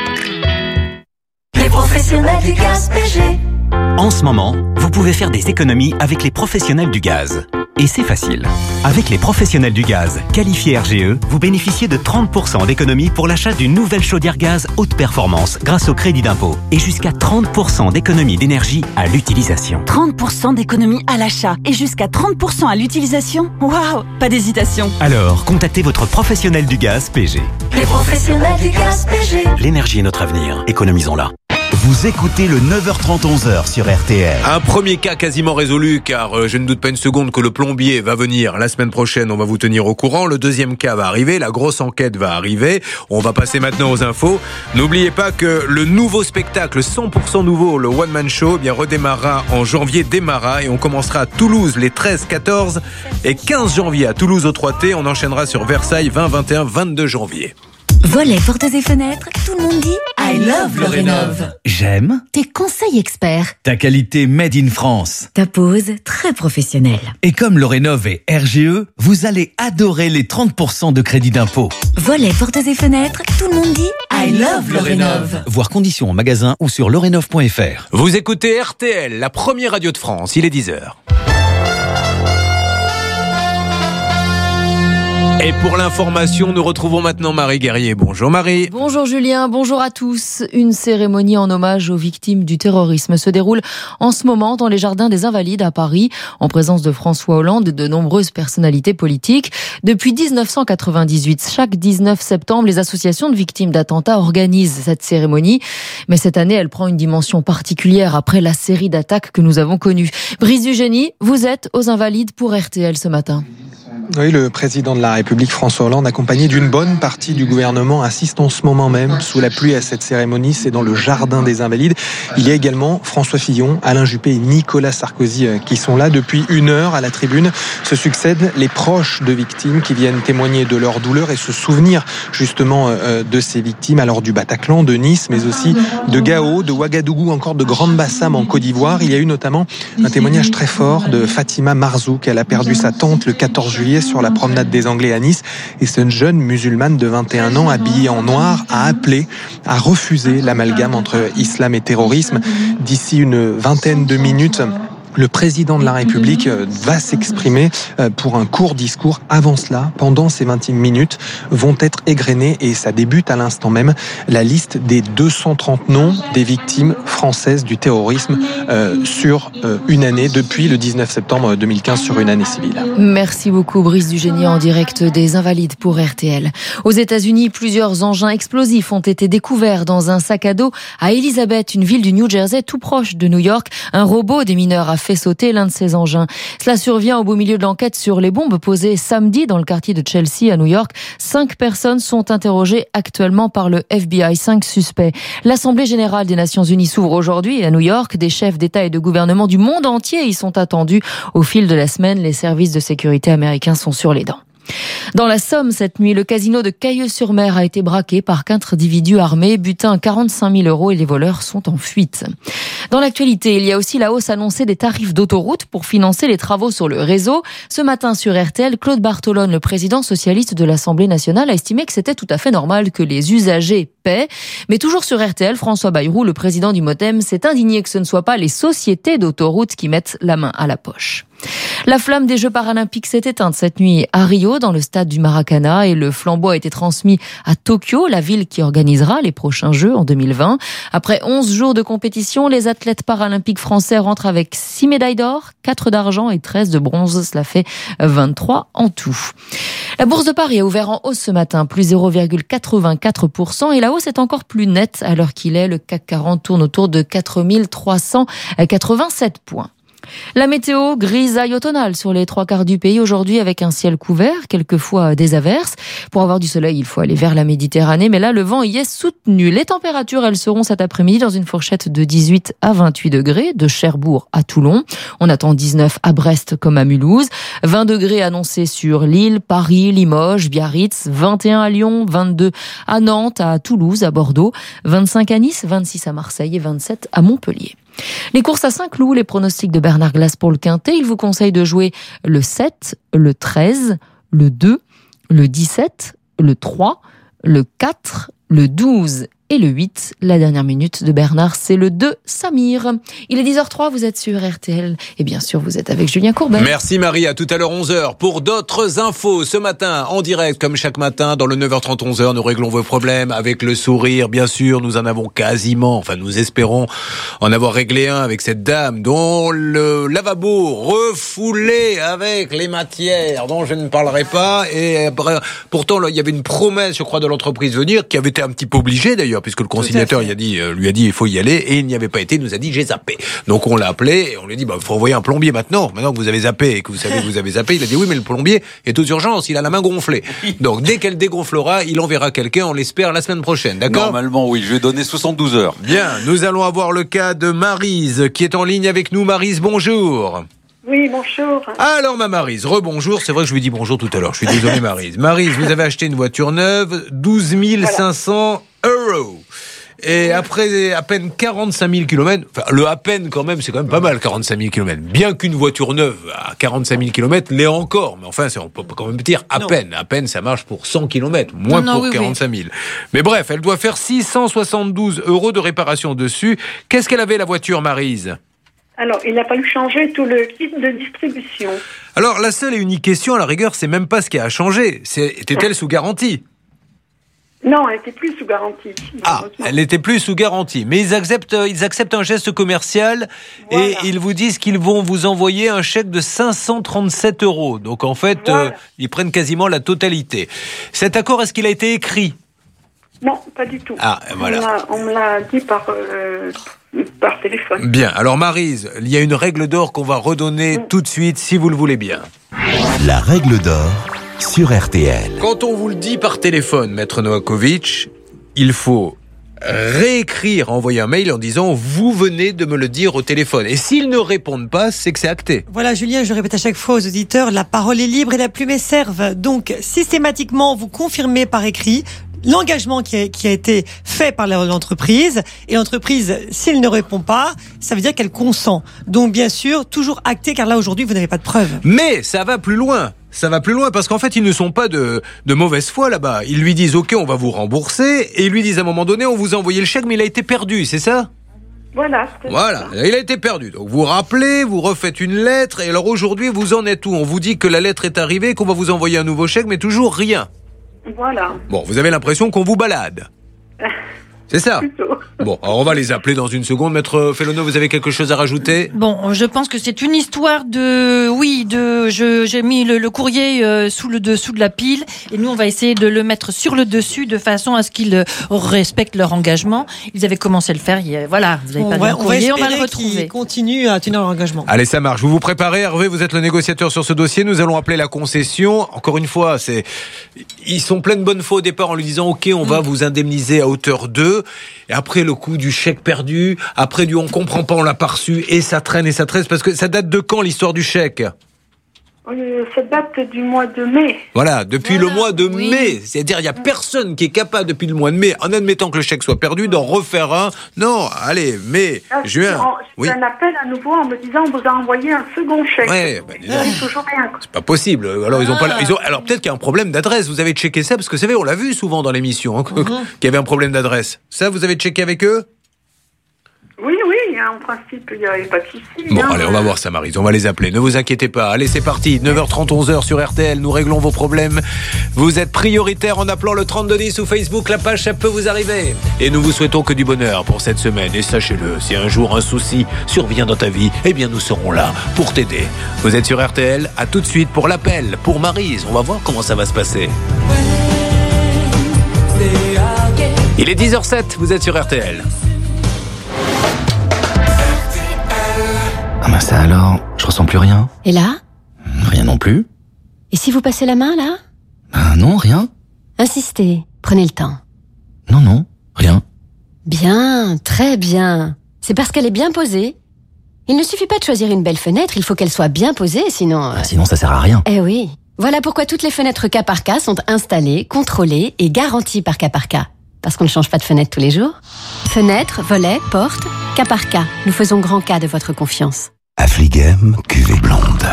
Les professionnels du gaz PG. En ce moment, vous pouvez faire des économies avec les professionnels du gaz. Et c'est facile. Avec les professionnels du gaz qualifiés RGE, vous bénéficiez de 30% d'économies pour l'achat d'une nouvelle chaudière gaz haute performance grâce au crédit d'impôt. Et jusqu'à 30% d'économies d'énergie à l'utilisation. 30% d'économie à l'achat et jusqu'à 30% à l'utilisation. Waouh, pas d'hésitation. Alors, contactez votre professionnel du gaz PG. Les professionnels du gaz PG. L'énergie est notre avenir. Économisons-la. Vous écoutez le 9h30 11h sur RTL. Un premier cas quasiment résolu, car je ne doute pas une seconde que le plombier va venir la semaine prochaine. On va vous tenir au courant. Le deuxième cas va arriver, la grosse enquête va arriver. On va passer maintenant aux infos. N'oubliez pas que le nouveau spectacle 100% nouveau, le One Man Show, bien redémarrera en janvier, démarra, et on commencera à Toulouse les 13, 14 et 15 janvier à Toulouse au 3T. On enchaînera sur Versailles 20, 21, 22 janvier. Volets, portes et fenêtres, tout le monde dit I love le Rénov'. J'aime Tes conseils experts. ta qualité made in France. Ta pose très professionnelle. Et comme le Rénov' est RGE, vous allez adorer les 30% de crédit d'impôt. Volets, portes et fenêtres, tout le monde dit I love le Rénov'. Voir conditions en magasin ou sur lerenov.fr. Vous écoutez RTL, la première radio de France, il est 10h. Et pour l'information, nous retrouvons maintenant Marie Guerrier. Bonjour Marie. Bonjour Julien, bonjour à tous. Une cérémonie en hommage aux victimes du terrorisme se déroule en ce moment dans les Jardins des Invalides à Paris, en présence de François Hollande et de nombreuses personnalités politiques. Depuis 1998, chaque 19 septembre, les associations de victimes d'attentats organisent cette cérémonie. Mais cette année, elle prend une dimension particulière après la série d'attaques que nous avons connues. Brice Dugénie, vous êtes aux Invalides pour RTL ce matin. Oui, le président de la République, François Hollande, accompagné d'une bonne partie du gouvernement, assiste en ce moment même, sous la pluie, à cette cérémonie. C'est dans le Jardin des Invalides. Il y a également François Fillon, Alain Juppé et Nicolas Sarkozy qui sont là. Depuis 1 heure à la tribune se succèdent les proches de victimes qui viennent témoigner de leur douleur et se souvenir justement de ces victimes, alors du Bataclan, de Nice, mais aussi de Gao, de Ouagadougou, encore de Grand Bassam en Côte d'Ivoire. Il y a eu notamment un témoignage très fort de Fatima Marzouk. Elle a perdu sa tante le 14 juillet sur la promenade des Anglais à Nice. Et cette jeune musulmane de 21 ans, habillée en noir, a appelé à refuser l'amalgame entre islam et terrorisme. D'ici une vingtaine de minutes, le président de la République va s'exprimer pour un court discours. Avant cela, pendant ces 20 minutes, vont être égrenés, et ça débute à l'instant même, la liste des 230 noms des victimes françaises du terrorisme sur une année, depuis le 19 septembre 2015, sur une année civile. Merci beaucoup Brice Dugénier en direct des Invalides pour RTL. Aux États-Unis, plusieurs engins explosifs ont été découverts dans un sac à dos à Elizabeth, une ville du New Jersey tout proche de New York. Un robot des mineurs a fait sauter l'un de ces engins. Cela survient au beau milieu de l'enquête sur les bombes posées samedi dans le quartier de Chelsea à New York. 5 personnes sont interrogées actuellement par le FBI, 5 suspects. L'Assemblée générale des Nations Unies s'ouvre aujourd'hui à New York. Des chefs d'État et de gouvernement du monde entier y sont attendus. Au fil de la semaine, les services de sécurité américains sont sur les dents. Dans la Somme, cette nuit, le casino de Cailleux-sur-Mer a été braqué par 4 individus armés, butin 45 000 € et les voleurs sont en fuite. Dans l'actualité, il y a aussi la hausse annoncée des tarifs d'autoroute pour financer les travaux sur le réseau. Ce matin sur RTL, Claude Bartolone, le président socialiste de l'Assemblée nationale, a estimé que c'était tout à fait normal que les usagers paient. Mais toujours sur RTL, François Bayrou, le président du MoDem, s'est indigné que ce ne soit pas les sociétés d'autoroutes qui mettent la main à la poche. La flamme des Jeux paralympiques s'est éteinte cette nuit à Rio, dans le stade du Maracana, et le flambeau a été transmis à Tokyo, la ville qui organisera les prochains Jeux en 2020. Après 11 jours de compétition, les athlètes paralympiques français rentrent avec 6 médailles d'or, 4 d'argent et 13 de bronze. Cela fait 23 en tout. La bourse de Paris a ouvert en hausse ce matin, plus 0,84%, et la hausse est encore plus nette à l'heure qu'il est. Le CAC 40 tourne autour de 4 387 points. La météo grisaille automnale sur les 3/4 du pays aujourd'hui, avec un ciel couvert, quelquefois des averses. Pour avoir du soleil, il faut aller vers la Méditerranée, mais là, le vent y est soutenu. Les températures, elles seront cet après-midi dans une fourchette de 18 à 28 degrés, de Cherbourg à Toulon. On attend 19 à Brest comme à Mulhouse, 20 degrés annoncés sur Lille, Paris, Limoges, Biarritz, 21 à Lyon, 22 à Nantes, à Toulouse, à Bordeaux, 25 à Nice, 26 à Marseille et 27 à Montpellier. Les courses à Saint-Cloud, les pronostics de Bernard Glass pour le Quintet. Il vous conseille de jouer le 7, le 13, le 2, le 17, le 3, le 4, le 12 et le 8. La dernière minute de Bernard, c'est le 2, Samir. Il est 10h03, vous êtes sur RTL. Et bien sûr, vous êtes avec Julien Courbet. Merci Marie, à tout à l'heure 11h pour d'autres infos. Ce matin, en direct, comme chaque matin, dans le 9h30, 11h, nous réglons vos problèmes avec le sourire. Bien sûr, nous en avons quasiment, enfin nous espérons en avoir réglé un avec cette dame dont le lavabo refoulé avec les matières dont je ne parlerai pas. Et pourtant, là, il y avait une promesse, je crois, de l'entreprise Venir qui avait été un petit peu obligée d'ailleurs, puisque le conciliateur lui a dit il faut y aller, et il n'y avait pas été. Il nous a dit j'ai zappé. Donc on l'a appelé et on lui a dit il faut envoyer un plombier maintenant que vous avez zappé et que vous savez que vous avez zappé. Il a dit oui, mais le plombier est aux urgences, il a la main gonflée. Donc dès qu'elle dégonflera, il enverra quelqu'un, on l'espère, la semaine prochaine, d'accord? Normalement oui, je vais donner 72 heures. Bien, nous allons avoir le cas de Maryse qui est en ligne avec nous. Maryse, bonjour. Oui, bonjour. Alors ma Maryse, rebonjour. C'est vrai que je lui ai dit bonjour tout à l'heure, je suis désolé Maryse. Maryse, vous avez acheté une voiture neuve, 12 500 €. Et après à peine 45 000 km, enfin le à peine quand même, c'est quand même pas mal 45 000 km. Bien qu'une voiture neuve à 45 000 km l'est encore, mais enfin on peut quand même dire à peine. À peine ça marche pour 100 km, moins pour 45 000. Mais bref, elle doit faire 672 € de réparation dessus. Qu'est-ce qu'elle avait la voiture Maryse ? Alors, il a fallu changer tout le kit de distribution. Alors la seule et unique question à la rigueur, c'est même pas ce qui a changé. Était-elle sous garantie ? Non, elle n'était plus sous garantie. Ah, elle n'était plus sous garantie. Mais ils acceptent un geste commercial, voilà. Et ils vous disent qu'ils vont vous envoyer un chèque de 537 €. Donc en fait, voilà. Ils prennent quasiment la totalité. Cet accord, est-ce qu'il a été écrit ? Non, pas du tout. Ah, voilà. On me l'a dit par téléphone. Bien. Alors Maryse, il y a une règle d'or qu'on va redonner tout de suite, si vous le voulez bien. La règle d'or sur RTL. Quand on vous le dit par téléphone, Maître Novakovic, il faut réécrire, envoyer un mail en disant « Vous venez de me le dire au téléphone ». Et s'ils ne répondent pas, c'est que c'est acté. Voilà, Julien, je répète à chaque fois aux auditeurs, la parole est libre et la plume est serve. Donc, systématiquement, vous confirmez par écrit l'engagement qui a été fait par l'entreprise. Et l'entreprise, s'il ne répond pas, ça veut dire qu'elle consent. Donc, bien sûr, toujours acté, car là, aujourd'hui, vous n'avez pas de preuves. Mais ça va plus loin. Ça va plus loin parce qu'en fait, ils ne sont pas de mauvaise foi là-bas. Ils lui disent « Ok, on va vous rembourser » et ils lui disent à un moment donné « On vous a envoyé le chèque, mais il a été perdu, c'est ça ?» Voilà. Voilà, il a été perdu. Donc vous rappelez, vous refaites une lettre et alors aujourd'hui, vous en êtes où ? On vous dit que la lettre est arrivée, qu'on va vous envoyer un nouveau chèque, mais toujours rien. Voilà. Bon, vous avez l'impression qu'on vous balade. C'est ça. Bon, alors on va les appeler dans une seconde. Maître Fellono, vous avez quelque chose à rajouter ? Bon, je pense que c'est une histoire j'ai mis le courrier sous le dessous de la pile et nous on va essayer de le mettre sur le dessus de façon à ce qu'ils respectent leur engagement. Ils avaient commencé à le faire, voilà, vous n'avez pas de courrier, on va le retrouver. Ils continuent à tenir leur engagement. Allez, ça marche. Vous vous préparez, Hervé, vous êtes le négociateur sur ce dossier. Nous allons appeler la concession. Encore une fois, ils sont pleins de bonne foi au départ en lui disant « Ok, on va vous indemniser à hauteur d'eux ». Et après le coup du chèque perdu, après on comprend pas, on l'a pas reçu, et ça traîne, parce que ça date de quand l'histoire du chèque ? Ça date du mois de mai. Voilà, depuis le mois de mai. C'est-à-dire, il n'y a personne qui est capable, depuis le mois de mai, en admettant que le chèque soit perdu, d'en refaire un. Non, allez, mai, juin. J'ai un appel à nouveau en me disant, on vous a envoyé un second chèque. Ouais, toujours rien. C'est pas possible. Alors, alors peut-être qu'il y a un problème d'adresse. Vous avez checké ça, parce que vous savez, on l'a vu souvent dans l'émission, qu'il y avait un problème d'adresse. Ça, vous avez checké avec eux ? Oui, en principe, il n'y avait pas de souci. Bon, allez, on va voir ça, Maryse. On va les appeler. Ne vous inquiétez pas. Allez, c'est parti. 9h30, 11h sur RTL. Nous réglons vos problèmes. Vous êtes prioritaire en appelant le 3210 ou Facebook. La page, ça peut vous arriver. Et nous vous souhaitons que du bonheur pour cette semaine. Et sachez-le, si un jour un souci survient dans ta vie, eh bien, nous serons là pour t'aider. Vous êtes sur RTL. À tout de suite pour l'appel. Pour Maryse. On va voir comment ça va se passer. Il est 10h07. Vous êtes sur RTL. Ah ben ça alors, je ressens plus rien. Et là ? Rien non plus. Et si vous passez la main, là ? Ben non, rien. Insistez, prenez le temps. Non, rien. Bien, très bien. C'est parce qu'elle est bien posée. Il ne suffit pas de choisir une belle fenêtre, il faut qu'elle soit bien posée, sinon... Sinon ça sert à rien. Eh oui. Voilà pourquoi toutes les fenêtres cas par cas sont installées, contrôlées et garanties par cas par cas. Parce qu'on ne change pas de fenêtre tous les jours. Fenêtres, volets, portes, cas par cas. Nous faisons grand cas de votre confiance. Affligem cuvée blonde.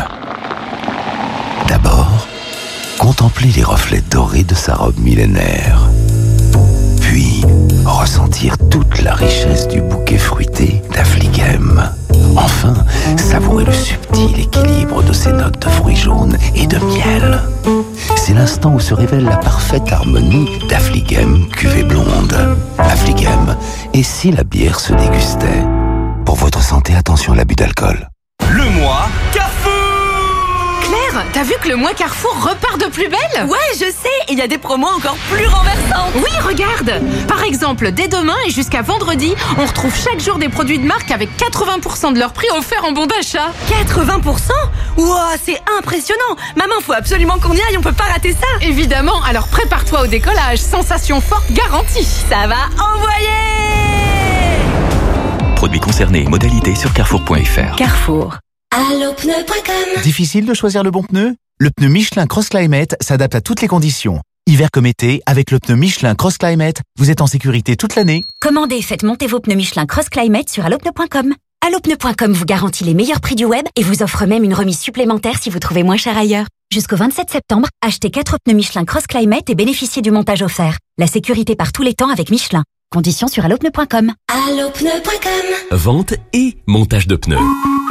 D'abord, contemplez les reflets dorés de sa robe millénaire. Puis, ressentir toute la richesse du bouquet fruité d'Affligem. Enfin, savourer le subtil équilibre de ses notes de fruits jaunes et de miel. C'est l'instant où se révèle la parfaite harmonie d'Affligem cuvée blonde. Affligem, et si la bière se dégustait ? Pour votre santé, attention à l'abus d'alcool. Le mois Carrefour. Claire, t'as vu que le mois Carrefour repart de plus belle ? Ouais, je sais, et il y a des promos encore plus renversantes. Oui, regarde. Par exemple, dès demain et jusqu'à vendredi, on retrouve chaque jour des produits de marque avec 80% de leur prix offerts en bon d'achat. 80%? Ouah, c'est impressionnant. Maman, faut absolument qu'on y aille, on peut pas rater ça. Évidemment, alors prépare-toi au décollage. Sensation forte garantie. Ça va envoyer. Produits concernés, modalités sur carrefour.fr. Carrefour. Allopneu.com. Difficile de choisir le bon pneu ? Le pneu Michelin Cross Climate s'adapte à toutes les conditions. Hiver comme été, avec le pneu Michelin Cross Climate, vous êtes en sécurité toute l'année. Commandez et faites monter vos pneus Michelin Cross Climate sur allopneu.com. Allopneu.com vous garantit les meilleurs prix du web et vous offre même une remise supplémentaire si vous trouvez moins cher ailleurs. Jusqu'au 27 septembre, achetez 4 pneus Michelin Cross Climate et bénéficiez du montage offert. La sécurité par tous les temps avec Michelin. Conditions sur allopneu.com. Allopneu.com. Vente et montage de pneus.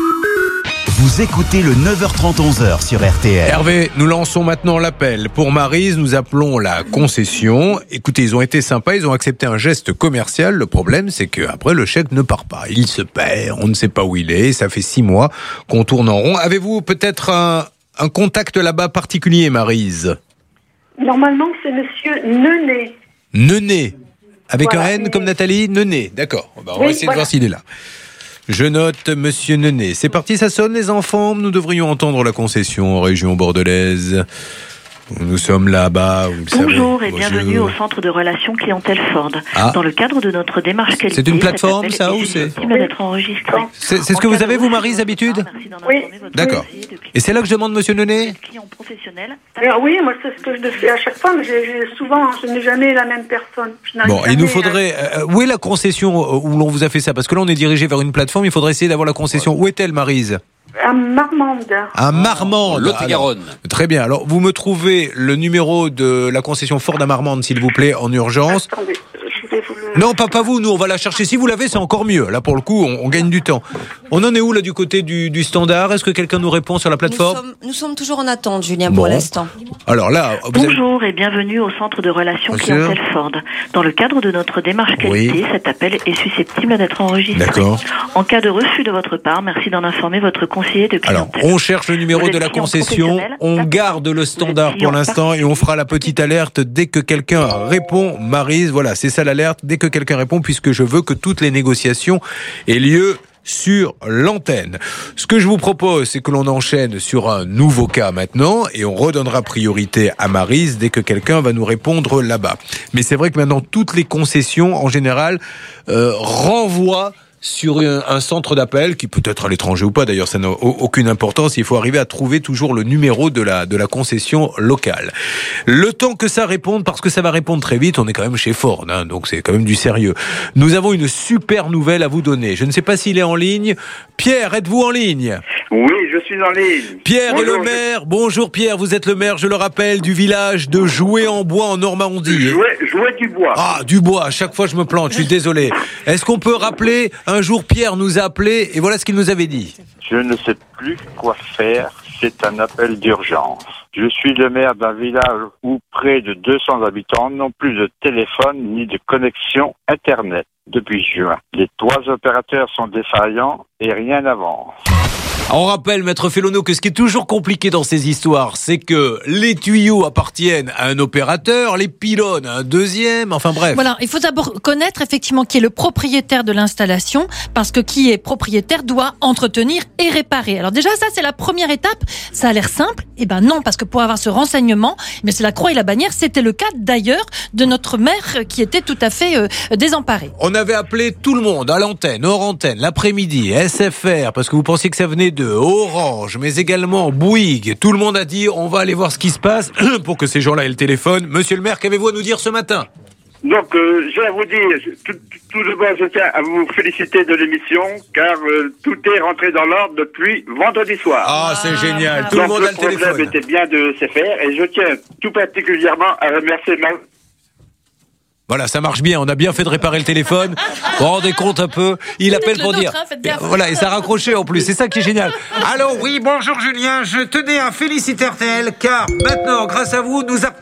Vous écoutez le 9h30 11h sur RTL. Hervé, nous lançons maintenant l'appel. Pour Maryse, nous appelons la concession. Écoutez, ils ont été sympas, ils ont accepté un geste commercial. Le problème, c'est qu'après, le chèque ne part pas. Il se perd, on ne sait pas où il est. Ça fait 6 mois qu'on tourne en rond. Avez-vous peut-être un contact là-bas particulier, Maryse ? Normalement, c'est monsieur Nenet. Nenet. Avec voilà, un N comme Nathalie, Nenet. D'accord. On va essayer de voir s'il est là. Je note Monsieur Nenet. C'est parti, ça sonne les enfants. Nous devrions entendre la concession en région bordelaise. Nous sommes là-bas, vous le savez. Bonjour et bienvenue au centre de relations clientèle Ford. Dans le cadre de notre démarche qualité... C'est une plateforme, ça, ou c'est... d'être enregistré. C'est ce que vous avez, vous, Maryse, d'habitude? Oui. D'accord. Et c'est là que je demande, Monsieur Nenet? Oui, moi, c'est ce que je fais à chaque fois, mais je n'ai jamais la même personne. Bon, il nous faudrait... où est la concession où l'on vous a fait ça? Parce que là, on est dirigé vers une plateforme, il faudrait essayer d'avoir la concession. Où est-elle, Maryse? À Marmande. À Marmande. Lot-et-Garonne. Très bien. Alors, vous me trouvez le numéro de la concession Ford à Marmande, s'il vous plaît, en urgence. Attendez, je vais vous le... Non, pas vous. Nous, on va la chercher. Si vous l'avez, c'est encore mieux. Là, pour le coup, on gagne du temps. On en est où, là, du côté du standard? Est-ce que quelqu'un nous répond sur la plateforme? Nous sommes toujours en attente, Julien, pour l'instant. Alors là... Bonjour et bienvenue au centre de relations clientèle Ford. Dans le cadre de notre démarche qualité, cet appel est susceptible d'être enregistré. D'accord. En cas de refus de votre part, merci d'en informer votre conseiller de clientèle. Alors, on cherche le numéro de la concession, on garde le standard pour l'instant et on fera la petite alerte dès que quelqu'un répond. Maryse, voilà, c'est ça l'alerte, dès que quelqu'un répond, puisque je veux que toutes les négociations aient lieu sur l'antenne. Ce que je vous propose, c'est que l'on enchaîne sur un nouveau cas maintenant et on redonnera priorité à Maryse dès que quelqu'un va nous répondre là-bas. Mais c'est vrai que maintenant, toutes les concessions, en général, renvoient sur un centre d'appel qui peut être à l'étranger ou pas, d'ailleurs ça n'a aucune importance, il faut arriver à trouver toujours le numéro de la concession locale. Le temps que ça réponde, parce que ça va répondre très vite, on est quand même chez Ford, hein, donc c'est quand même du sérieux. Nous avons une super nouvelle à vous donner, je ne sais pas s'il est en ligne. Pierre, êtes-vous en ligne? Oui, je suis en ligne. Pierre est le maire. Bonjour Pierre, vous êtes le maire, je le rappelle, du village de Joué-en-Bois en Normandie. Joué-du-Bois. Ah, du bois, à chaque fois je me plante, je suis désolé. Est-ce qu'on peut rappeler, un jour Pierre nous a appelé et voilà ce qu'il nous avait dit. Je ne sais plus quoi faire, c'est un appel d'urgence. Je suis le maire d'un village où près de 200 habitants n'ont plus de téléphone ni de connexion Internet depuis juin. Les 3 opérateurs sont défaillants et rien n'avance. On rappelle, Maître Fellono, que ce qui est toujours compliqué dans ces histoires, c'est que les tuyaux appartiennent à un opérateur, les pylônes à un deuxième, enfin bref. Voilà, il faut d'abord connaître effectivement qui est le propriétaire de l'installation, parce que qui est propriétaire doit entretenir et réparer. Alors déjà, ça c'est la première étape, ça a l'air simple, eh ben non, parce que pour avoir ce renseignement, mais c'est la croix et la bannière, c'était le cas d'ailleurs de notre maire qui était tout à fait désemparé. On avait appelé tout le monde à l'antenne, hors antenne, l'après-midi, SFR, parce que vous pensiez que ça venait de Orange, mais également Bouygues. Tout le monde a dit on va aller voir ce qui se passe pour que ces gens-là aient le téléphone. Monsieur le maire, qu'avez-vous à nous dire ce matin? Donc, je vais vous dire, tout d'abord, je tiens à vous féliciter de l'émission, car tout est rentré dans l'ordre depuis vendredi soir. Ah, c'est génial, tout le monde a le téléphone. Le problème était bien de se faire, et je tiens tout particulièrement à remercier Voilà, ça marche bien. On a bien fait de réparer le téléphone. Vous vous rendez compte un peu? Il appelle pour dire. Voilà, et ça raccrochait en plus. C'est ça qui est génial. Alors, oui, bonjour Julien. Je tenais à féliciter RTL, car maintenant, grâce à vous, nous a...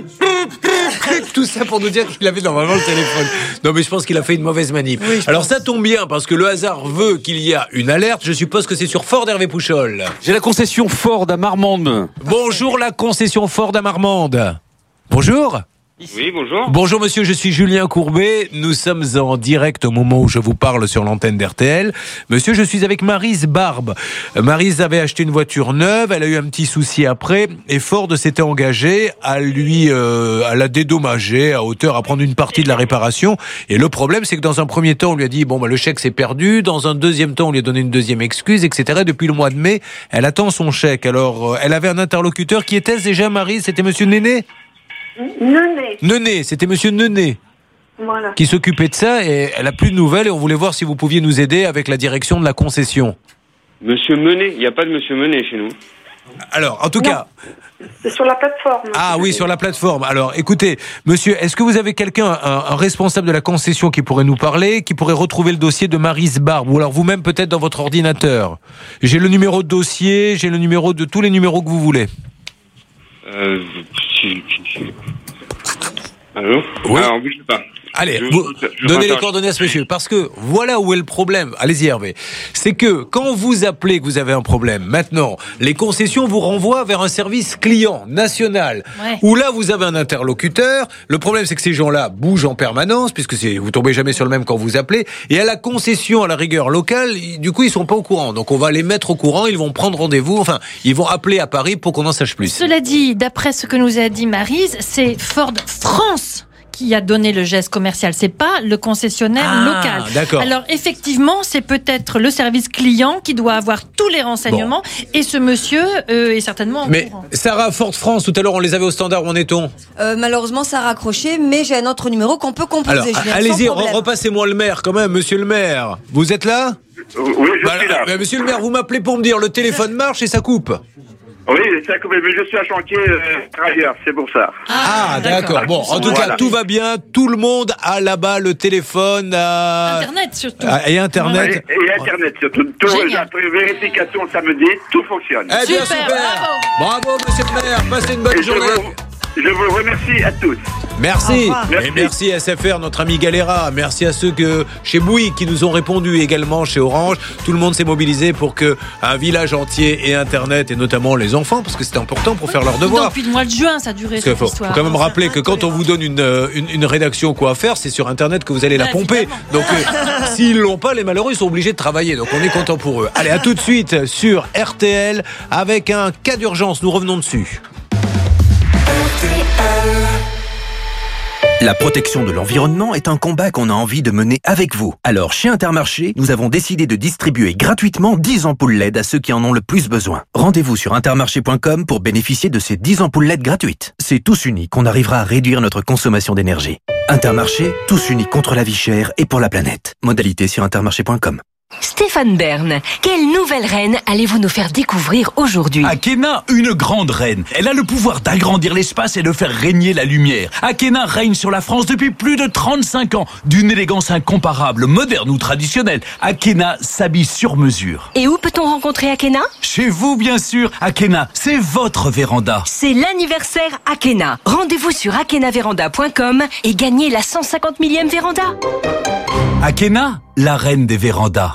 Tout ça pour nous dire qu'il avait normalement le téléphone. Non, mais je pense qu'il a fait une mauvaise manip. Oui, alors, ça tombe bien, parce que le hasard veut qu'il y a une alerte. Je suppose que c'est sur Ford, Hervé Pouchol. J'ai la concession Ford à Marmande. Bonjour, la concession Ford à Marmande. Bonjour. Oui, bonjour. Bonjour monsieur, je suis Julien Courbet. Nous sommes en direct au moment où je vous parle sur l'antenne d'RTL. Monsieur, je suis avec Maryse Barbe. Maryse avait acheté une voiture neuve, elle a eu un petit souci après et Ford s'était engagé à la dédommager à hauteur, à prendre une partie de la réparation. Et le problème, c'est que dans un premier temps, on lui a dit le chèque c'est perdu. Dans un deuxième temps, on lui a donné une deuxième excuse, etc. Depuis le mois de mai, elle attend son chèque. Alors, elle avait un interlocuteur qui était déjà Maryse, c'était monsieur Néné? Nenet, c'était monsieur Nenet. Voilà. Qui s'occupait de ça et elle a plus de nouvelles et on voulait voir si vous pouviez nous aider avec la direction de la concession. Monsieur Menet, il n'y a pas de monsieur Menet chez nous. Alors, en tout cas... C'est sur la plateforme. Ah oui, sur la plateforme. Alors, écoutez, monsieur, est-ce que vous avez quelqu'un, un responsable de la concession qui pourrait nous parler, qui pourrait retrouver le dossier de Maryse Barbe, ou alors vous-même peut-être dans votre ordinateur? J'ai le numéro de dossier, j'ai le numéro de tous les numéros que vous voulez. Allô? Oui. Alors, bougez pas. Allez, vous donnez les coordonnées à ce monsieur. Parce que voilà où est le problème. Allez-y, Hervé. C'est que quand vous appelez que vous avez un problème, maintenant, les concessions vous renvoient vers un service client national. Ouais. Où là, vous avez un interlocuteur. Le problème, c'est que ces gens-là bougent en permanence, puisque vous tombez jamais sur le même quand vous appelez. Et à la concession, à la rigueur locale, du coup, ils sont pas au courant. Donc, on va les mettre au courant. Ils vont prendre rendez-vous. Enfin, ils vont appeler à Paris pour qu'on en sache plus. Cela dit, d'après ce que nous a dit Maryse, c'est Ford France qui a donné le geste commercial, c'est pas le concessionnaire local. D'accord. Alors effectivement, c'est peut-être le service client qui doit avoir tous les renseignements et ce monsieur est certainement au courant. Sarah, Ford France, tout à l'heure on les avait au standard, où en est-on ? Malheureusement ça a raccroché, mais j'ai un autre numéro qu'on peut composer. Alors, allez-y, repassez-moi le maire quand même, monsieur le maire. Vous êtes là ? Oui, je suis là. Monsieur le maire, vous m'appelez pour me dire le téléphone marche et ça coupe. Oui, ça coupe, mais je suis à chantier ailleurs, c'est pour ça. Ah, d'accord. Bon, en tout cas, tout va bien. Tout le monde a là-bas le téléphone. Internet surtout. Et Internet. Et Internet surtout. Après vérification samedi, tout fonctionne. Eh bien, super. Bravo, monsieur le maire. Passez une bonne journée. Je vous remercie à tous. Merci. Et merci à SFR, notre ami Galera. Merci à ceux chez Bouygues qui nous ont répondu également chez Orange. Tout le monde s'est mobilisé pour qu'un village entier ait Internet et notamment les enfants, parce que c'était important pour faire leurs devoirs. Depuis le mois de juin, ça a duré cette histoire. Il faut quand même rappeler que quand on vous donne une rédaction quoi à faire, c'est sur Internet que vous allez la pomper. Donc s'ils l'ont pas, les malheureux ils sont obligés de travailler. Donc on est content pour eux. Allez, à tout de suite sur RTL avec un cas d'urgence. Nous revenons dessus. La protection de l'environnement est un combat qu'on a envie de mener avec vous. Alors, chez Intermarché, nous avons décidé de distribuer gratuitement 10 ampoules LED à ceux qui en ont le plus besoin. Rendez-vous sur intermarché.com pour bénéficier de ces 10 ampoules LED gratuites. C'est tous unis qu'on arrivera à réduire notre consommation d'énergie. Intermarché, tous unis contre la vie chère et pour la planète. Modalité sur intermarché.com. Stéphane Bern, quelle nouvelle reine allez-vous nous faire découvrir aujourd'hui ? Akena, une grande reine. Elle a le pouvoir d'agrandir l'espace et de faire régner la lumière. Akena règne sur la France depuis plus de 35 ans. D'une élégance incomparable, moderne ou traditionnelle. Akena s'habille sur mesure. Et où peut-on rencontrer Akena ? Chez vous, bien sûr. Akena, c'est votre véranda. C'est l'anniversaire Akena. Rendez-vous sur akenavéranda.com et gagnez la 150 millième véranda. Akena, la reine des vérandas.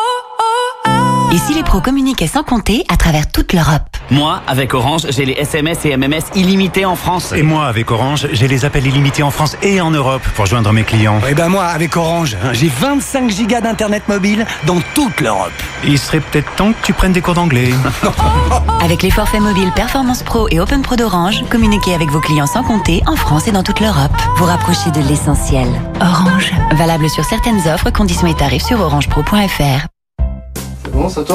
Et si les pros communiquaient sans compter à travers toute l'Europe ? Moi, avec Orange, j'ai les SMS et MMS illimités en France. Et moi, avec Orange, j'ai les appels illimités en France et en Europe pour joindre mes clients. Et moi, avec Orange, j'ai 25 gigas d'internet mobile dans toute l'Europe. Il serait peut-être temps que tu prennes des cours d'anglais. Avec les forfaits mobiles Performance Pro et Open Pro d'Orange, communiquez avec vos clients sans compter en France et dans toute l'Europe. Vous rapprochez de l'essentiel. Orange. Valable sur certaines offres, conditions et tarifs sur orangepro.fr. Bon, ça tourne ?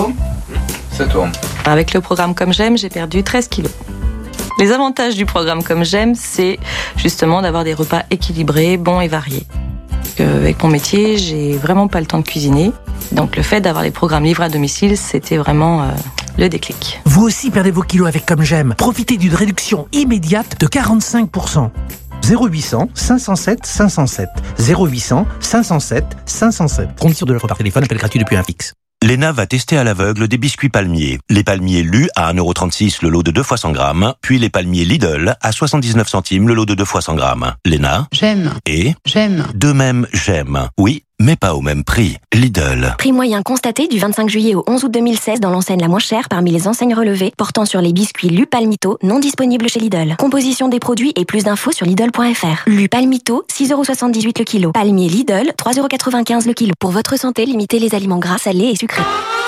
Ça tourne. Avec le programme Comme J'aime, j'ai perdu 13 kilos. Les avantages du programme Comme J'aime, c'est justement d'avoir des repas équilibrés, bons et variés. Avec mon métier, j'ai vraiment pas le temps de cuisiner. Donc le fait d'avoir les programmes livrés à domicile, c'était vraiment le déclic. Vous aussi perdez vos kilos avec Comme J'aime. Profitez d'une réduction immédiate de 45%. 0800 507 507. 0800 507 507. Condition de l'offre par téléphone, appel gratuit depuis un fixe. L'ENA va tester à l'aveugle des biscuits palmiers. Les palmiers Lu à 1,36€ le lot de 2 fois 100 grammes, puis les palmiers Lidl à 79 centimes le lot de 2 fois 100 grammes. L'ENA. J'aime. Et J'aime. de même, j'aime. Oui, mais pas au même prix. Lidl. Prix moyen constaté du 25 juillet au 11 août 2016 dans l'enseigne la moins chère parmi les enseignes relevées, portant sur les biscuits Lu Palmito, non disponibles chez Lidl. Composition des produits et plus d'infos sur Lidl.fr. Lu Palmito, 6,78€ le kilo. Palmier Lidl, 3,95€ le kilo. Pour votre santé, limitez les aliments gras, salés et sucrés.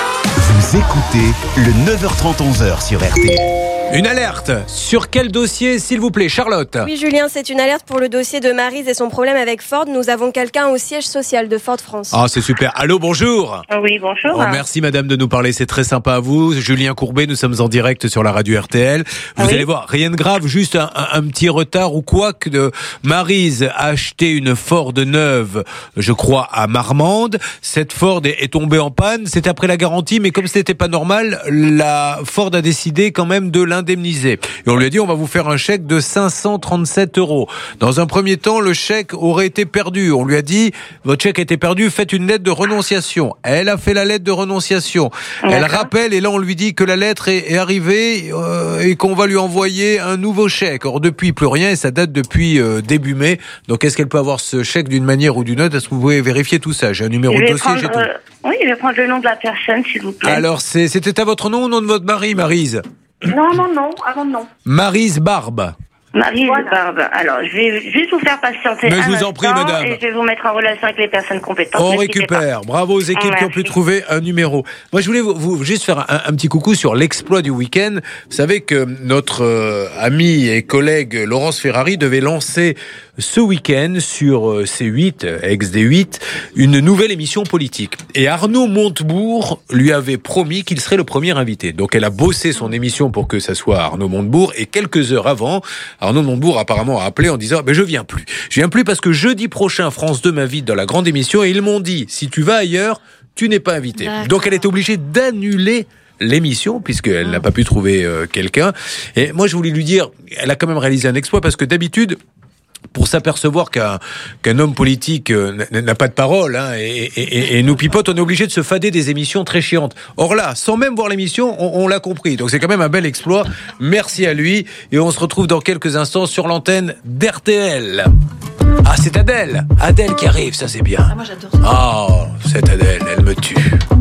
Vous écoutez le 9h30 11h sur RTL. Une alerte. Sur quel dossier, s'il vous plaît, Charlotte ? Oui, Julien, c'est une alerte pour le dossier de Maryse et son problème avec Ford. Nous avons quelqu'un au siège social de Ford France. Ah, c'est super. Allô, bonjour. Oui, bonjour. Oh, merci, madame, de nous parler. C'est très sympa à vous. Julien Courbet, nous sommes en direct sur la radio RTL. Vous allez voir, rien de grave, juste un petit retard ou quoi que de Maryse a acheté une Ford neuve, je crois, à Marmande. Cette Ford est tombée en panne. C'est après la garantie, mais comme ce n'était pas normal, la Ford a décidé quand même de l'indemniser. Et on lui a dit, on va vous faire un chèque de 537 €. Dans un premier temps, le chèque aurait été perdu. On lui a dit, votre chèque a été perdu, faites une lettre de renonciation. Elle a fait la lettre de renonciation. Elle rappelle, et là on lui dit que la lettre est arrivée et qu'on va lui envoyer un nouveau chèque. Or, depuis, plus rien, et ça date depuis début mai. Donc, est-ce qu'elle peut avoir ce chèque d'une manière ou d'une autre? Est-ce que vous pouvez vérifier tout ça? J'ai un numéro de dossier, j'ai tout. Oui, je vais prendre le nom de la personne, s'il vous plaît. Alors, c'était à votre nom ou au nom de votre mari, Maryse? Non, avant de nom. Maryse Barbe. Maryse Barbe. Alors, je vais juste vous faire patienter. Mais je vous en prie, madame. Et je vais vous mettre en relation avec les personnes compétentes. On récupère. Bravo aux équipes qui ont pu trouver un numéro. Moi, je voulais vous juste faire un petit coucou sur l'exploit du week-end. Vous savez que notre ami et collègue Laurence Ferrari devait lancer ce week-end sur C8, ex-D8, une nouvelle émission politique. Et Arnaud Montebourg lui avait promis qu'il serait le premier invité. Donc elle a bossé son émission pour que ça soit Arnaud Montebourg. Et quelques heures avant, Arnaud Montebourg apparemment a appelé en disant « je viens plus. Je viens plus parce que jeudi prochain, France 2 m'invite dans la grande émission et ils m'ont dit « si tu vas ailleurs, tu n'es pas invité ». Donc elle est obligée d'annuler l'émission puisqu'elle n'a pas pu trouver quelqu'un. Et moi je voulais lui dire, elle a quand même réalisé un exploit parce que d'habitude, pour s'apercevoir qu'un homme politique n'a pas de parole et nous pipote, on est obligé de se fader des émissions très chiantes. Or là, sans même voir l'émission, on l'a compris. Donc c'est quand même un bel exploit. Merci à lui. Et on se retrouve dans quelques instants sur l'antenne d'RTL. Ah, c'est Adèle. Adèle qui arrive, ça c'est bien. Ah, moi j'adore ça. Ah, cette Adèle, elle me tue.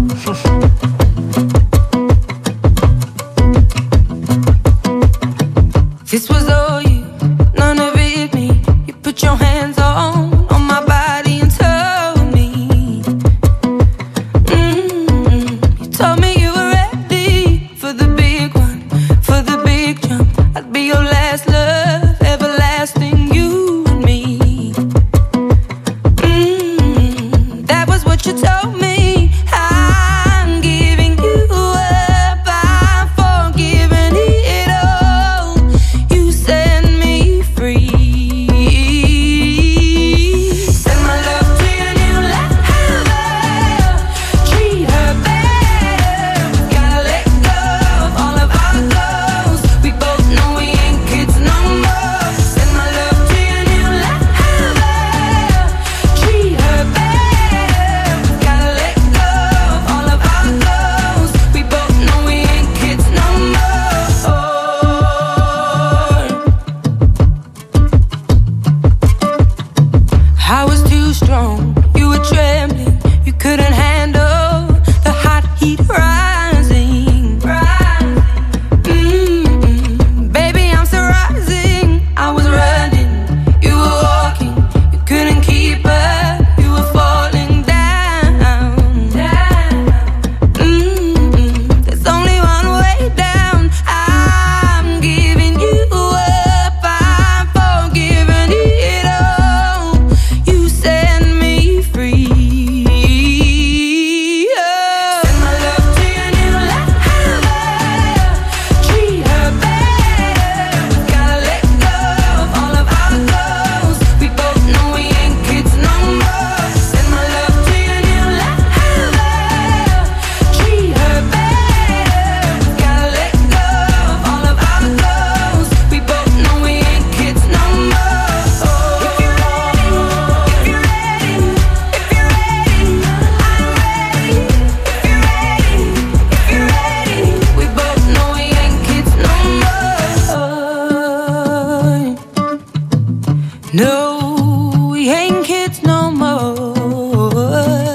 This was all you, none of it me. You put your hands on my body and told me. You told me you were ready for the big one, for the big jump. I'd be your last love, everlasting, you and me. That was what you told me. I'm giving you up, I'm forgiving it all. You set me free. Send my love to your new lover. Treat her better. Gotta let go of all of our goals. We both know we ain't kids no more. Send my love to your new lover. Treat her better. Gotta let go of all of our goals. We both know we ain't kids no more. I was too strong, you were trembling, you couldn't handle the hot heat rising. Baby, I'm still rising. I was running, you were walking, you couldn't keep up, you were falling down. There's only one way down. I'm giving you up, I'm forgiving it all. You set me free. Send my love to your new lover. Treat her better. Gotta let go of all of our goals. We both know we ain't kids no more. Send my love to your new lover. Treat her better. Gotta let go of all of our goals. We both know we ain't kids no more. If you're ready, if you're ready, if you're ready, I'm ready. If you're ready, if you're ready, we both know we ain't kids no more. No, we ain't kids no more.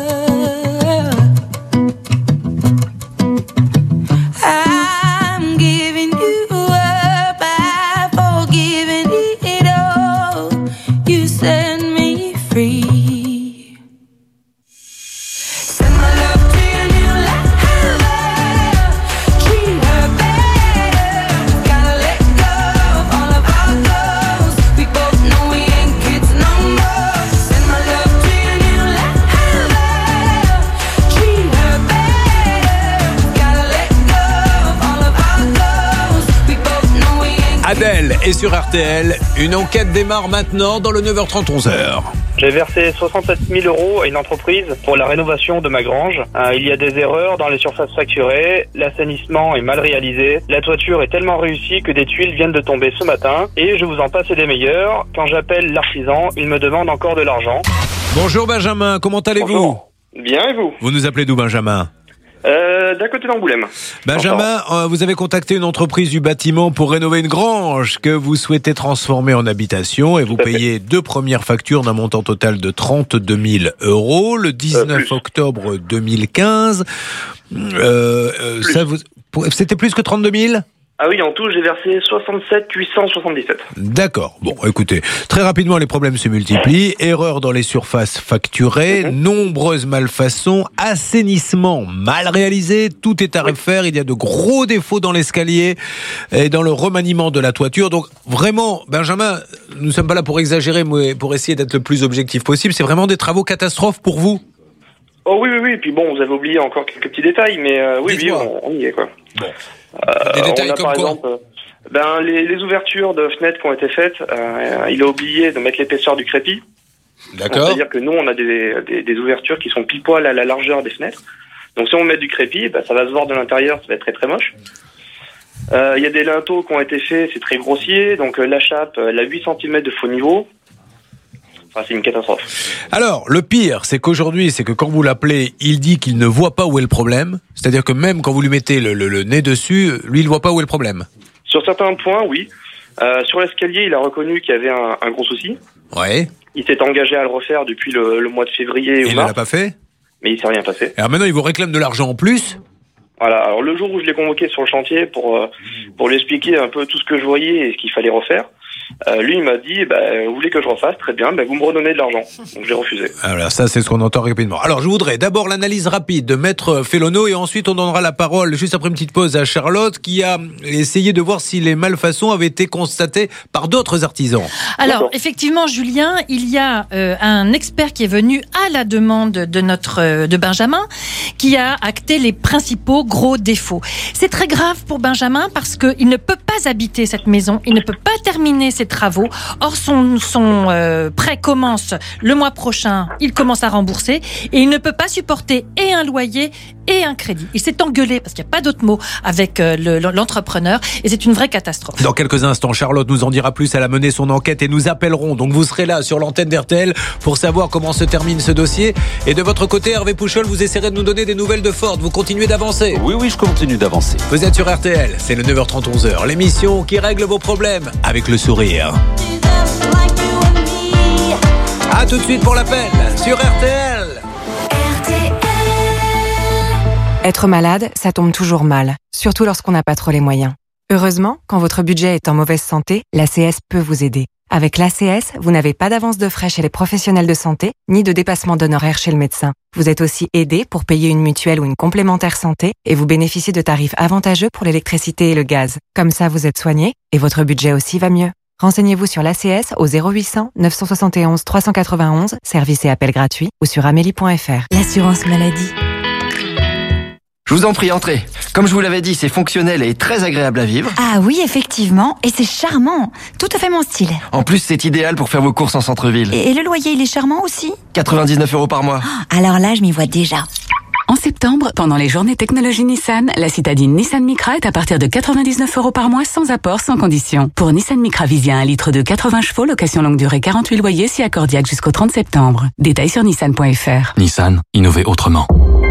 I'm giving you up, I'm forgiving it all. You set me free. Send my love to your new lover. Treat her better. Gotta let go of all of our goals. We both know we ain't kids no more. Send my love to your new lover. Treat her better. Gotta let go of all of our goals. We both know we ain't kids no more. RTL. Et sur RTL, une enquête démarre maintenant dans le 9h30, 11h. J'ai versé 67 000 € à une entreprise pour la rénovation de ma grange. Il y a des erreurs dans les surfaces facturées, l'assainissement est mal réalisé, la toiture est tellement réussie que des tuiles viennent de tomber ce matin et je vous en passe des meilleurs. Quand j'appelle l'artisan, il me demande encore de l'argent. Bonjour Benjamin, comment allez-vous ? Bonjour. Bien, et vous ? Vous nous appelez d'où, Benjamin ? D'à côté d'Angoulême. Benjamin, vous avez contacté une entreprise du bâtiment pour rénover une grange que vous souhaitez transformer en habitation et vous payez 2 premières factures d'un montant total de 32 000 € le 19 octobre 2015. C'était plus que 32 000 ? Ah oui, en tout, j'ai versé 67 877. D'accord. Bon, écoutez, très rapidement, les problèmes se multiplient. Erreurs dans les surfaces facturées, nombreuses malfaçons, assainissement mal réalisé, tout est à refaire. Il y a de gros défauts dans l'escalier et dans le remaniement de la toiture. Donc, vraiment, Benjamin, nous ne sommes pas là pour exagérer, mais pour essayer d'être le plus objectif possible. C'est vraiment des travaux catastrophes pour vous ? Oh oui, oui, oui. Puis bon, vous avez oublié encore quelques petits détails, mais oui, on y est, quoi. Bon. Des détails comme par quoi exemple, les ouvertures de fenêtres qui ont été faites, il a oublié de mettre l'épaisseur du crépi. D'accord. C'est-à-dire que nous, on a des ouvertures qui sont pile poil à la largeur des fenêtres. Donc si on met du crépi, ça va se voir de l'intérieur, ça va être très très moche. Il y a des linteaux qui ont été faits, c'est très grossier. Donc la chape, elle a 8 cm de faux niveau. Enfin, c'est une catastrophe. Alors, le pire, c'est qu'aujourd'hui, c'est que quand vous l'appelez, il dit qu'il ne voit pas où est le problème. C'est-à-dire que même quand vous lui mettez le nez dessus, lui, il ne voit pas où est le problème. Sur certains points, oui. Sur l'escalier, il a reconnu qu'il y avait un gros souci. Ouais. Il s'est engagé à le refaire depuis le mois de février. Il ne l'a pas fait ? Mais il ne s'est rien passé. Alors maintenant, il vous réclame de l'argent en plus ? Voilà. Alors le jour où je l'ai convoqué sur le chantier pour lui expliquer un peu tout ce que je voyais et ce qu'il fallait refaire, lui, il m'a dit, vous voulez que je refasse ? Très bien, vous me redonnez de l'argent. Donc j'ai refusé. Alors ça, c'est ce qu'on entend rapidement. Alors je voudrais d'abord l'analyse rapide de Maître Fellono et ensuite on donnera la parole, juste après une petite pause, à Charlotte qui a essayé de voir si les malfaçons avaient été constatées par d'autres artisans. Alors, effectivement, Julien, il y a un expert qui est venu à la demande de Benjamin, qui a acté les principaux gros défauts. C'est très grave pour Benjamin parce qu'il ne peut pas habiter cette maison, il ne peut pas terminer ses travaux. Or, son prêt commence le mois prochain, il commence à rembourser et il ne peut pas supporter et un loyer et un crédit. Il s'est engueulé, parce qu'il n'y a pas d'autre mot, avec l'entrepreneur et c'est une vraie catastrophe. Dans quelques instants, Charlotte nous en dira plus. Elle a mené son enquête et nous appellerons. Donc vous serez là sur l'antenne d'RTL pour savoir comment se termine ce dossier. Et de votre côté, Hervé Pouchol, vous essaierez de nous donner des nouvelles de Ford. Vous continuez d'avancer ? Oui, je continue d'avancer. Vous êtes sur RTL, c'est le 9h30, 11h. L'émission qui règle vos problèmes avec le sourire. A tout de suite pour l'appel sur RTL. Être malade, ça tombe toujours mal, surtout lorsqu'on n'a pas trop les moyens. Heureusement, quand votre budget est en mauvaise santé, l'ACS peut vous aider. Avec l'ACS, vous n'avez pas d'avance de frais chez les professionnels de santé, ni de dépassement d'honoraires chez le médecin. Vous êtes aussi aidé pour payer une mutuelle ou une complémentaire santé et vous bénéficiez de tarifs avantageux pour l'électricité et le gaz. Comme ça, vous êtes soigné et votre budget aussi va mieux. Renseignez-vous sur l'ACS au 0800 971 391, service et appel gratuit, ou sur amélie.fr. L'assurance maladie. Je vous en prie, entrez. Comme je vous l'avais dit, c'est fonctionnel et très agréable à vivre. Ah oui, effectivement, et c'est charmant. Tout à fait mon style. En plus, c'est idéal pour faire vos courses en centre-ville. Et le loyer, il est charmant aussi ? 99 € par mois. Alors là, je m'y vois déjà. En septembre, pendant les journées technologie Nissan, la citadine Nissan Micra est à partir de 99 € par mois sans apport, sans condition. Pour Nissan Micra Visia 1 litre de 80 chevaux, location longue durée 48 loyers, si accordiaque jusqu'au 30 septembre. Détails sur nissan.fr. Nissan, innover autrement.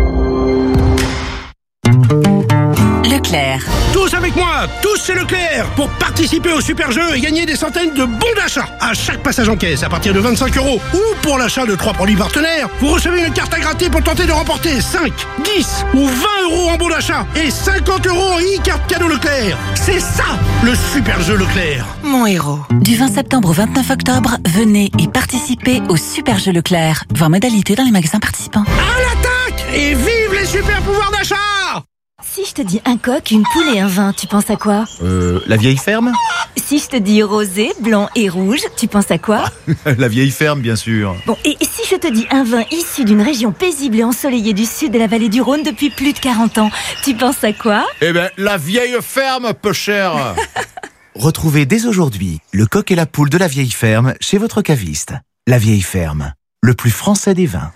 Leclerc. Tous avec moi, tous c'est Leclerc, pour participer au super jeu et gagner des centaines de bons d'achat à chaque passage en caisse à partir de 25 € ou pour l'achat de 3 produits partenaires, vous recevez une carte à gratter pour tenter de remporter 5, 10 ou 20 € en bons d'achat et 50 € en e-carte cadeau Leclerc. C'est ça, le super jeu Leclerc. Mon héros. Du 20 septembre au 29 octobre, venez et participez au super jeu Leclerc. Voir modalité dans les magasins participants. À l'attaque et vive les super pouvoirs d'achat. Si je te dis un coq, une poule et un vin, tu penses à quoi ? La vieille ferme ? Si je te dis rosé, blanc et rouge, tu penses à quoi ? La vieille ferme, bien sûr. Bon, et si je te dis un vin issu d'une région paisible et ensoleillée du sud de la vallée du Rhône depuis plus de 40 ans, tu penses à quoi ? Eh ben, la vieille ferme, peu cher. Retrouvez dès aujourd'hui le coq et la poule de la vieille ferme chez votre caviste. La vieille ferme, le plus français des vins.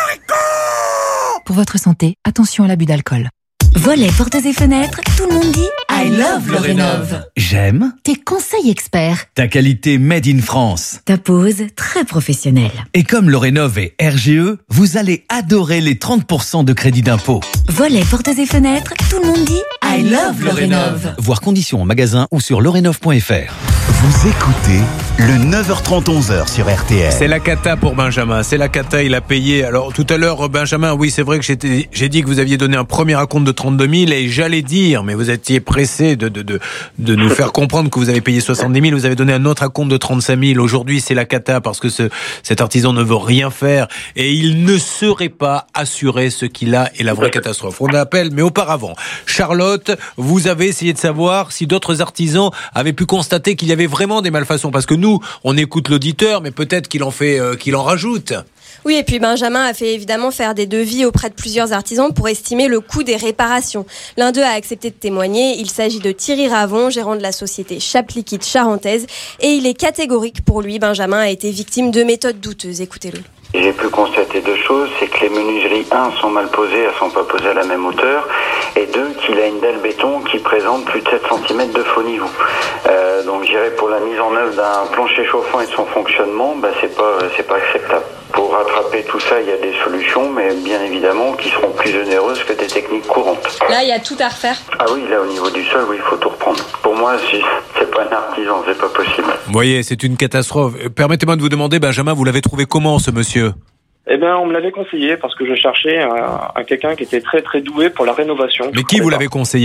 Pour votre santé, attention à l'abus d'alcool. Volets, portes et fenêtres, tout le monde dit I love le Rénov'. J'aime Tes conseils experts, ta qualité made in France. ta pose très professionnelle. Et comme le Rénov' est RGE, vous allez adorer les 30% de crédit d'impôt. Volets, portes et fenêtres, tout le monde dit I love le Rénov'. Voir conditions en magasin ou sur lerénov.fr. Vous écoutez le 9h30 11h sur RTL. C'est la cata pour Benjamin, c'est la cata, il a payé. Alors tout à l'heure, Benjamin, oui c'est vrai que j'ai dit que vous aviez donné un premier acompte de 32 000 et j'allais dire, mais vous étiez pressé de nous faire comprendre que vous avez payé 70 000, vous avez donné un autre acompte de 35 000. Aujourd'hui c'est la cata parce que cet artisan ne veut rien faire et il ne serait pas assuré, ce qu'il a est la vraie catastrophe. On appelle, mais auparavant, Charlotte, vous avez essayé de savoir si d'autres artisans avaient pu constater qu'il y avait vraiment des malfaçons, parce que nous, on écoute l'auditeur, mais peut-être qu'il en rajoute. Oui, et puis Benjamin a fait évidemment faire des devis auprès de plusieurs artisans pour estimer le coût des réparations. L'un d'eux a accepté de témoigner. Il s'agit de Thierry Ravon, gérant de la société Chape Liquide charentaise. Et il est catégorique pour lui. Benjamin a été victime de méthodes douteuses. Écoutez-le. J'ai pu constater deux choses, c'est que les menuiseries, 1, sont mal posées, elles sont pas posées à la même hauteur, et 2, qu'il a une dalle béton qui présente plus de 7 cm de faux niveau. Donc je dirais pour la mise en œuvre d'un plancher chauffant et de son fonctionnement, c'est pas acceptable. Pour rattraper tout ça, il y a des solutions, mais bien évidemment qui seront plus onéreuses que des techniques courantes. Là, il y a tout à refaire. Ah oui, là au niveau du sol, oui, il faut tout reprendre. Pour moi, si c'est pas un artisan, c'est pas possible. Vous voyez, c'est une catastrophe. Permettez-moi de vous demander, Benjamin, vous l'avez trouvé comment ce monsieur ? Eh bien, on me l'avait conseillé parce que je cherchais un quelqu'un qui était très très doué pour la rénovation. Mais qui vous l'avez conseillé ?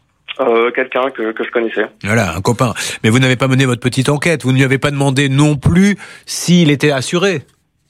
Quelqu'un que je connaissais. Voilà, un copain. Mais vous n'avez pas mené votre petite enquête. Vous ne lui avez pas demandé non plus s'il était assuré.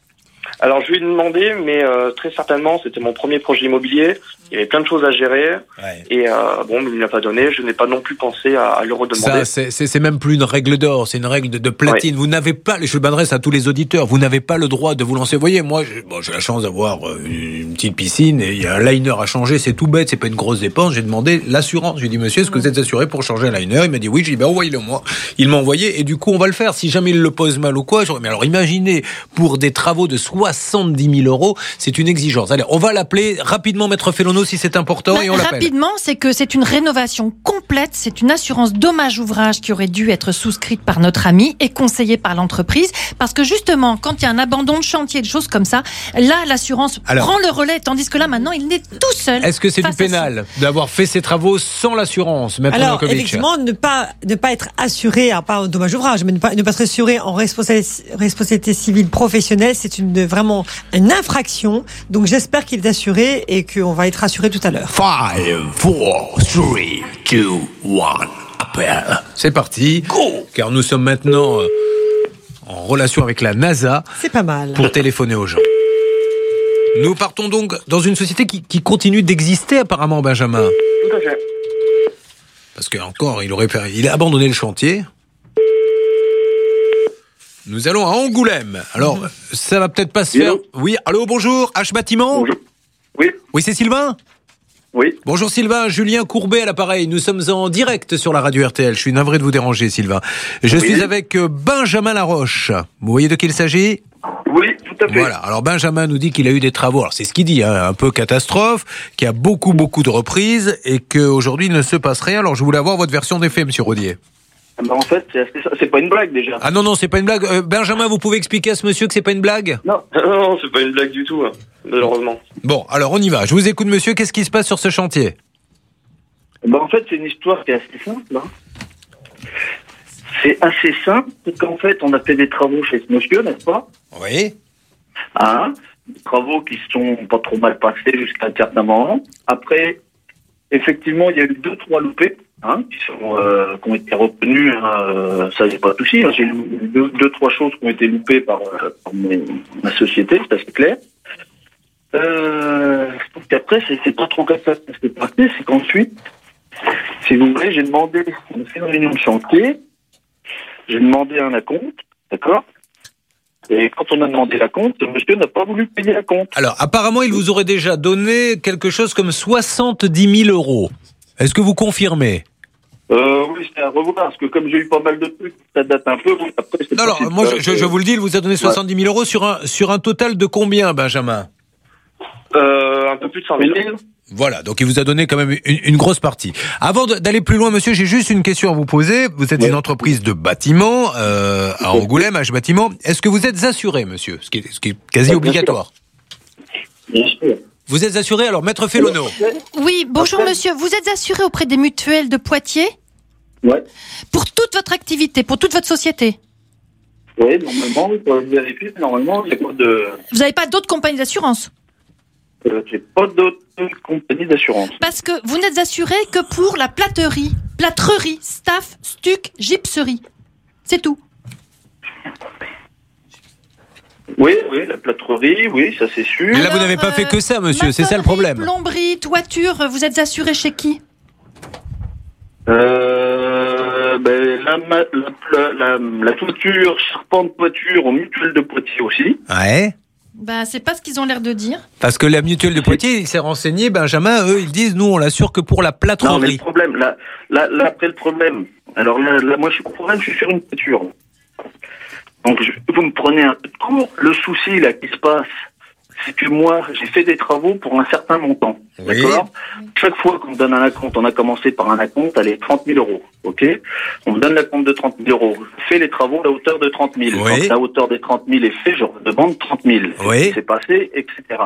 Alors, je lui ai demandé, mais très certainement, c'était mon premier projet immobilier. Il y avait plein de choses à gérer. Ouais. Et il ne l'a pas donné. Je n'ai pas non plus pensé à le redemander. Ça, c'est même plus une règle d'or, c'est une règle de platine. Ouais. Vous n'avez pas, je m'adresse à tous les auditeurs, vous n'avez pas le droit de vous lancer. Vous voyez, moi, j'ai la chance d'avoir une petite piscine et il y a un liner à changer. C'est tout bête, c'est pas une grosse dépense. J'ai demandé l'assurance. J'ai dit, monsieur, est-ce que vous êtes assuré pour changer un liner ? Il m'a dit oui. J'ai dit, envoyez-le moi. Il m'a envoyé et du coup, on va le faire. Si jamais il le pose mal ou quoi, mais alors imaginez, pour des travaux de 70 000 €, c'est une exigence. Allez, on va l'appeler rapidement, Maître Fellono, si c'est important, et on l'appelle. Rapidement, c'est que c'est une rénovation complète, c'est une assurance dommage-ouvrage qui aurait dû être souscrite par notre ami et conseillée par l'entreprise, parce que justement, quand il y a un abandon de chantier, des choses comme ça, là, l'assurance prend le relais, tandis que là, maintenant, il est tout seul. Est-ce que c'est du pénal d'avoir fait ses travaux sans l'assurance, Maître Alors, Novakovic ? effectivement, ne pas être assuré, pas au dommage-ouvrage, mais ne pas être assuré en responsabilité civile professionnelle, c'est vraiment une infraction. Donc, j'espère qu'il est assuré et qu'on va être assuré tout à l'heure. 5, 4, 3, 2, 1, appel. C'est parti. Go. Car nous sommes maintenant en relation avec la NASA. C'est pas mal. Pour téléphoner aux gens. Nous partons donc dans une société qui continue d'exister apparemment, Benjamin. Tout à fait. Parce qu'encore, il a abandonné le chantier. Nous allons à Angoulême. Alors, ça va peut-être pas se faire. Oui, allô, bonjour, H Bâtiment. Bonjour. Oui. Oui, c'est Sylvain ? Oui. Bonjour Sylvain, Julien Courbet à l'appareil. Nous sommes en direct sur la radio RTL. Je suis navré de vous déranger, Sylvain. Je suis avec Benjamin Laroche. Vous voyez de qui il s'agit ? Oui, tout à fait. Voilà. Alors Benjamin nous dit qu'il a eu des travaux. Alors c'est ce qu'il dit, un peu catastrophe, qu'il y a beaucoup de reprises et qu'aujourd'hui il ne se passe rien. Alors je voulais avoir votre version des faits, Monsieur Rodier. En fait, c'est pas une blague déjà. Ah non, c'est pas une blague. Benjamin, vous pouvez expliquer à ce monsieur que c'est pas une blague ? Non, c'est pas une blague du tout, malheureusement. Bon, alors on y va. Je vous écoute, monsieur. Qu'est-ce qui se passe sur ce chantier ? En fait, c'est une histoire qui est assez simple. C'est assez simple, parce qu'en fait, on a fait des travaux chez ce monsieur, n'est-ce pas ? Oui. Des travaux qui sont pas trop mal passés jusqu'à un certain moment. Après, effectivement, il y a eu 2-3 loupés. Qui ont été retenus, ça j'ai pas de souci. J'ai eu 2-3 choses qui ont été loupées par ma société, ça c'est clair. Après, c'est pas trop comme ça que c'est passé, c'est qu'ensuite, si vous voulez, on a fait une réunion de chantier, j'ai demandé un acompte, d'accord ? Et quand on a demandé l'acompte, le monsieur n'a pas voulu payer l'acompte. Alors, apparemment, il vous aurait déjà donné quelque chose comme 70 000 €. Est-ce que vous confirmez ? Oui, c'est à revoir, parce que comme j'ai eu pas mal de trucs, ça date un peu. Après, c'est Non, alors, moi, je vous le dis, il vous a donné 70 000 euros sur un total de combien, Benjamin? Un peu plus de 100 000. Voilà, donc il vous a donné quand même une grosse partie. Avant d'aller plus loin, monsieur, j'ai juste une question à vous poser. Vous êtes une entreprise de bâtiment à Angoulême, H Bâtiment. Est-ce que vous êtes assuré, monsieur, ce qui est quasi obligatoire? Bien sûr. Vous êtes assuré, alors, Maître Fellono? Oui, bonjour monsieur. Vous êtes assuré auprès des mutuelles de Poitiers? Ouais. Pour toute votre activité, pour toute votre société? Oui, normalement, il faut vérifier, normalement, il n'y a pas de... Vous n'avez pas d'autres compagnies d'assurance? J'ai pas d'autres compagnies d'assurance. Parce que vous n'êtes assuré que pour la plâtrerie, staff, stuc, gypserie. C'est tout. Oui, la plâtrerie, oui, ça c'est sûr. Mais là, vous n'avez pas fait que ça, monsieur, c'est ça le problème. Plomberie, toiture, vous êtes assuré chez qui? La toiture, charpente toiture aux mutuelles de Poitiers aussi. Ouais. Bah, c'est pas ce qu'ils ont l'air de dire. Parce que la mutuelle de Poitiers, il s'est renseigné, Benjamin, eux, ils disent, nous, on l'assure que pour la plâtrerie. Non, mais le problème, là, après le problème, alors là, moi, je suis sur une toiture. Donc, vous me prenez un peu de cours. Le souci, là, qui se passe, c'est que moi, j'ai fait des travaux pour un certain montant. Oui. D'accord? Chaque fois qu'on me donne un acompte, on a commencé par un acompte, allez, 30 000 euros. OK? On me donne l'acompte de 30 000 euros. Je fais les travaux à la hauteur de 30 000. Oui. Quand la hauteur des 30 000 est faite, je redemande 30 000. Oui. C'est passé, etc.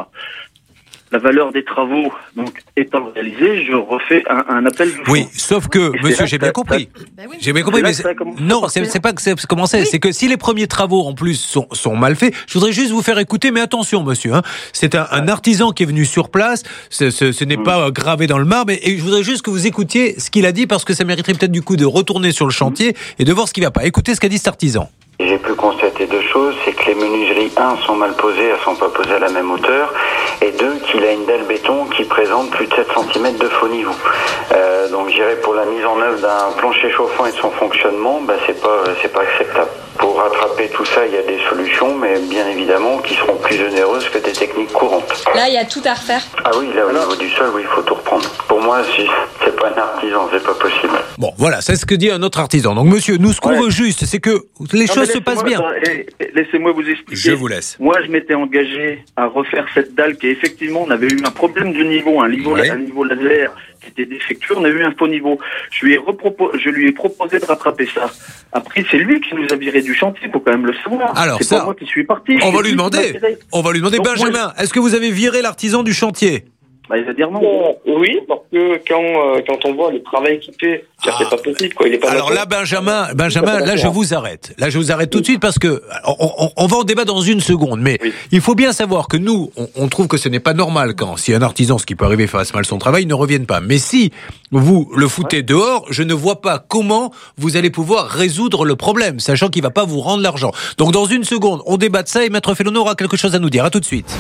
La valeur des travaux, donc, étant réalisée, je refais un appel de fonds. Oui, sauf que, monsieur, j'ai bien compris. J'ai bien compris, mais non, c'est pas que c'est commencé. C'est que si les premiers travaux, en plus, sont mal faits, je voudrais juste vous faire écouter, mais attention, monsieur, hein, c'est un artisan qui est venu sur place, ce n'est pas gravé dans le marbre, et je voudrais juste que vous écoutiez ce qu'il a dit, parce que ça mériterait peut-être du coup de retourner sur le chantier et de voir ce qui va pas. Écoutez ce qu'a dit cet artisan. J'ai pu constater deux choses, c'est que les menuiseries, sont mal posées, elles sont pas posées à la même hauteur, et deux, qu'il a une dalle béton qui présente plus de 7 cm de faux niveau. Donc je dirais pour la mise en œuvre d'un plancher chauffant et de son fonctionnement, c'est pas acceptable. Pour rattraper tout ça, il y a des solutions, mais bien évidemment qui seront plus onéreuses que des techniques courantes. Là, il y a tout à refaire. Ah oui, là au niveau du sol, oui, il faut tout reprendre. Pour moi, si c'est pas un artisan, c'est pas possible. Bon, voilà, c'est ce que dit un autre artisan. Donc monsieur, nous ce qu'on veut juste, c'est que les choses se passent bien. Laissez-moi vous expliquer. Je vous laisse. Moi, je m'étais engagé à refaire cette dalle qui, effectivement, on avait eu un problème de niveau, un niveau laser qui était défectueux, on a eu un faux niveau. Je lui ai proposé de rattraper ça. Après, c'est lui qui nous a viré du chantier, il faut quand même le savoir. Alors c'est ça, pas moi qui suis parti. On va lui demander. Donc, Benjamin, est-ce que vous avez viré l'artisan du chantier? Il va dire non. Oui, parce que quand on voit le travail qu'il fait, c'est pas possible, quoi. Il est pas alors là, Benjamin, là, je vous arrête. Là, je vous arrête tout de suite parce que on va en débattre dans une seconde. Mais il faut bien savoir que nous, on trouve que ce n'est pas normal quand, si un artisan, ce qui peut arriver, fasse mal son travail, ne revienne pas. Mais si vous le foutez dehors, je ne vois pas comment vous allez pouvoir résoudre le problème, sachant qu'il va pas vous rendre l'argent. Donc, dans une seconde, on débat de ça et Maître Fellono aura quelque chose à nous dire. À tout de suite.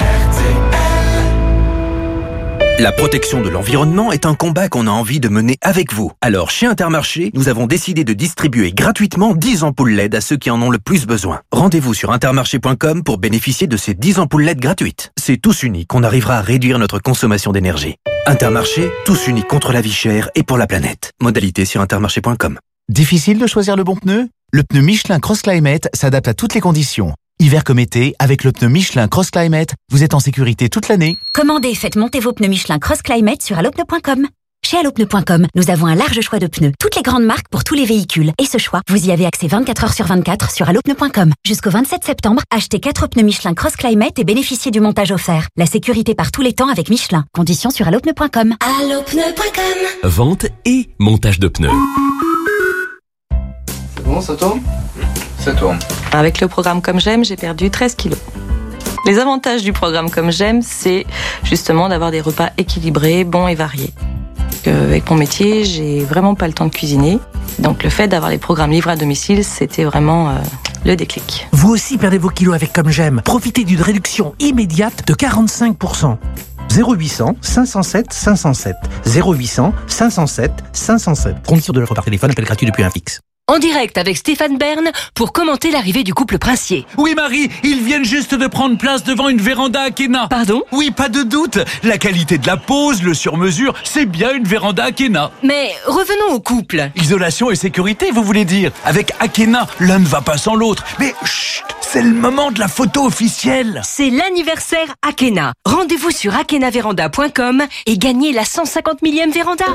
La protection de l'environnement est un combat qu'on a envie de mener avec vous. Alors, chez Intermarché, nous avons décidé de distribuer gratuitement 10 ampoules LED à ceux qui en ont le plus besoin. Rendez-vous sur intermarché.com pour bénéficier de ces 10 ampoules LED gratuites. C'est tous unis qu'on arrivera à réduire notre consommation d'énergie. Intermarché, tous unis contre la vie chère et pour la planète. Modalité sur intermarché.com. Difficile de choisir le bon pneu? Le pneu Michelin Cross Climate s'adapte à toutes les conditions. Hiver comme été, avec le pneu Michelin Cross Climate, vous êtes en sécurité toute l'année. Commandez et faites monter vos pneus Michelin Cross Climate sur allopneu.com. Chez allopneu.com, nous avons un large choix de pneus, toutes les grandes marques pour tous les véhicules. Et ce choix, vous y avez accès 24 heures sur 24 sur allopneu.com. Jusqu'au 27 septembre, achetez 4 pneus Michelin Cross Climate et bénéficiez du montage offert. La sécurité par tous les temps avec Michelin. Conditions sur allopneu.com. Allopneu.com. Vente et montage de pneus. C'est bon, ça tourne? Ça tourne. Avec le programme Comme J'aime, j'ai perdu 13 kilos. Les avantages du programme Comme J'aime, c'est justement d'avoir des repas équilibrés, bons et variés. Avec mon métier, j'ai vraiment pas le temps de cuisiner. Donc le fait d'avoir les programmes livrés à domicile, c'était vraiment le déclic. Vous aussi perdez vos kilos avec Comme J'aime. Profitez d'une réduction immédiate de 45%. 0800 507 507. 0800 507 507. Condition de l'offre par téléphone, appel gratuit depuis un fixe. En direct avec Stéphane Bern pour commenter l'arrivée du couple princier. Oui Marie, ils viennent juste de prendre place devant une véranda Akena. Pardon ? Oui, pas de doute. La qualité de la pose, le sur-mesure, c'est bien une véranda Akena. Mais revenons au couple. Isolation et sécurité, vous voulez dire ? Avec Akena, l'un ne va pas sans l'autre. Mais chut, c'est le moment de la photo officielle. C'est l'anniversaire Akena. Rendez-vous sur akenaveranda.com et gagnez la 150 millième véranda.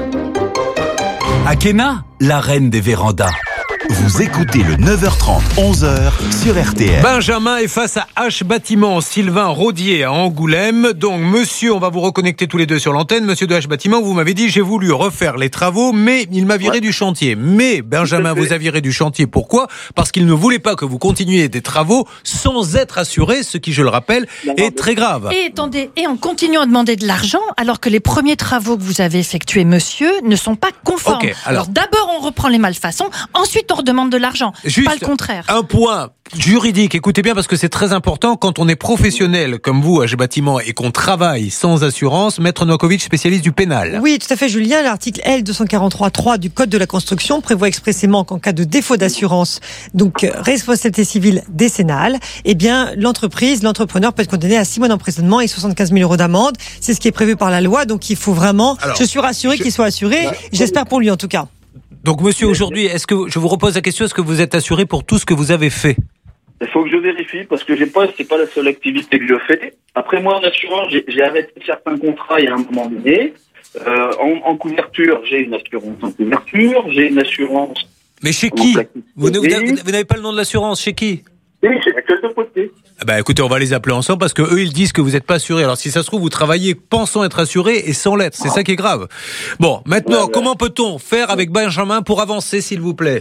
Akena, la reine des vérandas. Vous écoutez le 9h30, 11h sur RTL. Benjamin est face à H Bâtiment, Sylvain Rodier à Angoulême. Donc, monsieur, on va vous reconnecter tous les deux sur l'antenne. Monsieur de H Bâtiment, vous m'avez dit, j'ai voulu refaire les travaux, mais il m'a viré du chantier. Mais Benjamin vous a viré du chantier. Pourquoi ? Parce qu'il ne voulait pas que vous continuiez des travaux sans être assuré, ce qui, je le rappelle, est très grave. Et attendez, et en continuant à demander de l'argent, alors que les premiers travaux que vous avez effectués, monsieur, ne sont pas conformes. Okay, alors d'abord, on reprend les malfaçons, ensuite on redemande de l'argent. Juste pas le contraire. Un point juridique, écoutez bien parce que c'est très important quand on est professionnel comme vous, H Bâtiment, et qu'on travaille sans assurance. Maître Novakovic, spécialiste du pénal. Oui, tout à fait, Julien. L'article L243.3 du Code de la construction prévoit expressément qu'en cas de défaut d'assurance, donc responsabilité civile décennale, eh bien l'entrepreneur peut être condamné à 6 mois d'emprisonnement et 75 000 € d'amende. C'est ce qui est prévu par la loi. Donc il faut vraiment. Alors, je suis rassuré qu'il soit assuré. J'espère pour lui en tout cas. Donc, monsieur, aujourd'hui, est-ce que je vous repose la question, est-ce que vous êtes assuré pour tout ce que vous avez fait ? Il faut que je vérifie parce que c'est pas la seule activité que je fais. Après, moi, en assurance, j'ai arrêté certains contrats il y a un moment donné. En couverture, j'ai une assurance en couverture, j'ai une assurance. Mais chez qui ? Vous n'avez pas le nom de l'assurance, chez qui ? Oui, c'est la Caisse de Poitiers. Écoutez, on va les appeler ensemble parce que eux ils disent que vous n'êtes pas assuré. Alors si ça se trouve, vous travaillez pensant être assuré et sans l'être. C'est ça qui est grave. Bon, maintenant, comment peut-on faire avec Benjamin pour avancer, s'il vous plaît ?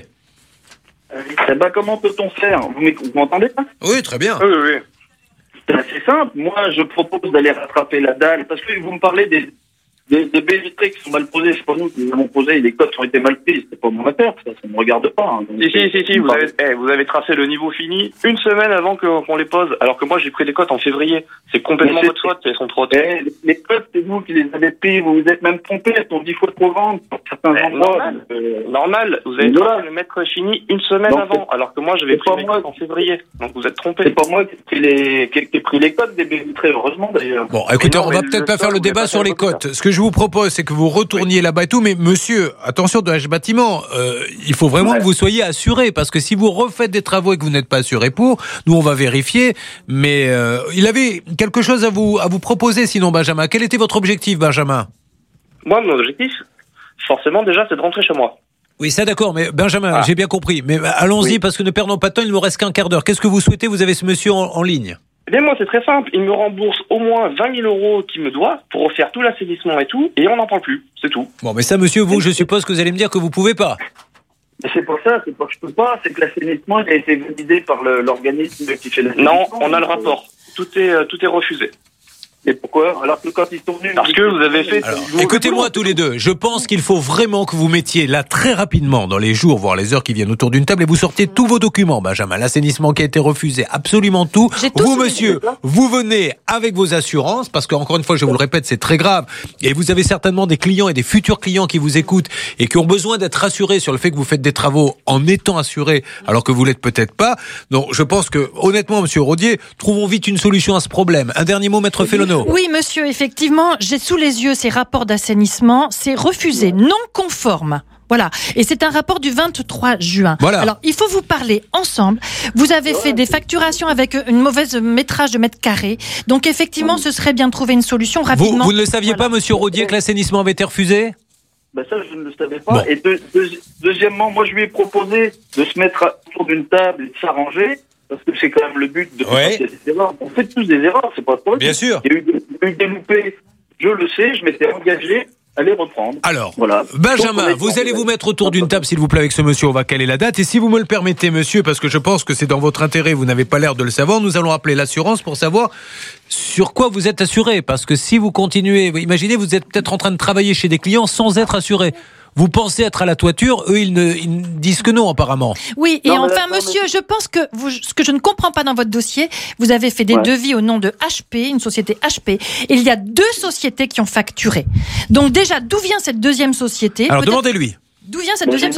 Comment peut-on faire ? Vous m'entendez pas ? Oui, très bien. Oui. C'est assez simple. Moi, je propose d'aller rattraper la dalle parce que vous me parlez des baies vitrées qui sont mal posées. C'est pas nous qui les avons posées. Les cotes ont été mal prises. C'est pas mon affaire. Ça ne me regarde pas. Si. Vous avez tracé le niveau fini une semaine avant qu'on les pose. Alors que moi, j'ai pris les cotes en février. C'est complètement votre faute. Elles sont trop hautes. Les cotes, c'est vous qui les avez prises. Vous vous êtes même trompé. Elles sont 10 fois trop grandes pour certains endroits. Normal. Vous avez tracé le mètre fini une semaine avant. Alors que moi, j'avais pris les cotes en février. Donc vous êtes trompé. C'est pas moi qui ai pris les cotes des baies vitrées. Heureusement d'ailleurs. Bon, écoutez, on va peut-être pas faire le débat sur les cotes. Ce que je vous propose, c'est que vous retourniez là-bas et tout, mais monsieur, attention de H Bâtiment, il faut vraiment que vous soyez assuré, parce que si vous refaites des travaux et que vous n'êtes pas assuré pour, nous on va vérifier, mais il avait quelque chose à vous proposer sinon, Benjamin. Quel était votre objectif, Benjamin ? Moi, mon objectif, forcément déjà, c'est de rentrer chez moi. Oui, ça d'accord, mais Benjamin, j'ai bien compris, mais allons-y, parce que ne perdons pas de temps, il ne nous reste qu'un quart d'heure. Qu'est-ce que vous souhaitez ? Vous avez ce monsieur en ligne. Eh bien, moi, c'est très simple. Il me rembourse au moins 20 000 € qu'il me doit pour refaire tout l'assainissement et tout, et on n'en parle plus. C'est tout. Bon, mais ça, monsieur, vous, je suppose que vous allez me dire que vous pouvez pas. C'est pour ça, c'est pas que je peux pas, c'est que l'assainissement il a été validé par l'organisme qui fait l'assainissement. Non, on a le rapport. Tout est refusé. Et pourquoi ? Alors que quand ils sont venus... Parce que vous avez fait... Alors, écoutez-moi tous les deux, je pense qu'il faut vraiment que vous mettiez là très rapidement, dans les jours, voire les heures qui viennent autour d'une table, et vous sortiez tous vos documents, Benjamin. L'assainissement qui a été refusé, absolument tout. Vous, monsieur, vous venez avec vos assurances, parce qu'encore une fois, je vous le répète, c'est très grave. Et vous avez certainement des clients et des futurs clients qui vous écoutent et qui ont besoin d'être rassurés sur le fait que vous faites des travaux en étant assurés, alors que vous l'êtes peut-être pas. Donc, je pense que, honnêtement, monsieur Rodier, trouvons vite une solution à ce problème. Un dernier mot, maître Félono. Oui, monsieur, effectivement, j'ai sous les yeux ces rapports d'assainissement. C'est refusé, non conforme. Voilà. Et c'est un rapport du 23 juin. Voilà. Alors, il faut vous parler ensemble. Vous avez fait des facturations avec une mauvaise métrage de mètres carrés. Donc, effectivement, ce serait bien de trouver une solution rapidement. Vous ne le saviez pas, monsieur Rodier, que l'assainissement avait été refusé ? Ça, je ne le savais pas. Bon. Et deuxièmement, moi, je lui ai proposé de se mettre autour d'une table et de s'arranger. Parce que c'est quand même le but de faire des erreurs. On fait tous des erreurs, c'est pas trop. Bien sûr. Il y a eu des loupés, je le sais, je m'étais engagé à les reprendre. Alors, voilà. Benjamin, vous allez vous mettre autour d'une table, s'il vous plaît, avec ce monsieur, on va caler la date. Et si vous me le permettez, monsieur, parce que je pense que c'est dans votre intérêt, vous n'avez pas l'air de le savoir, nous allons appeler l'assurance pour savoir sur quoi vous êtes assuré. Parce que si vous continuez, imaginez, vous êtes peut-être en train de travailler chez des clients sans être assuré. Vous pensez être à la toiture, eux ils disent que non apparemment. Oui, et enfin monsieur, je pense que ce que je ne comprends pas dans votre dossier, vous avez fait des devis au nom de HP, une société HP, et il y a 2 sociétés qui ont facturé. Donc déjà, d'où vient cette deuxième société ? Alors demandez-lui. D'où vient cette deuxième société ?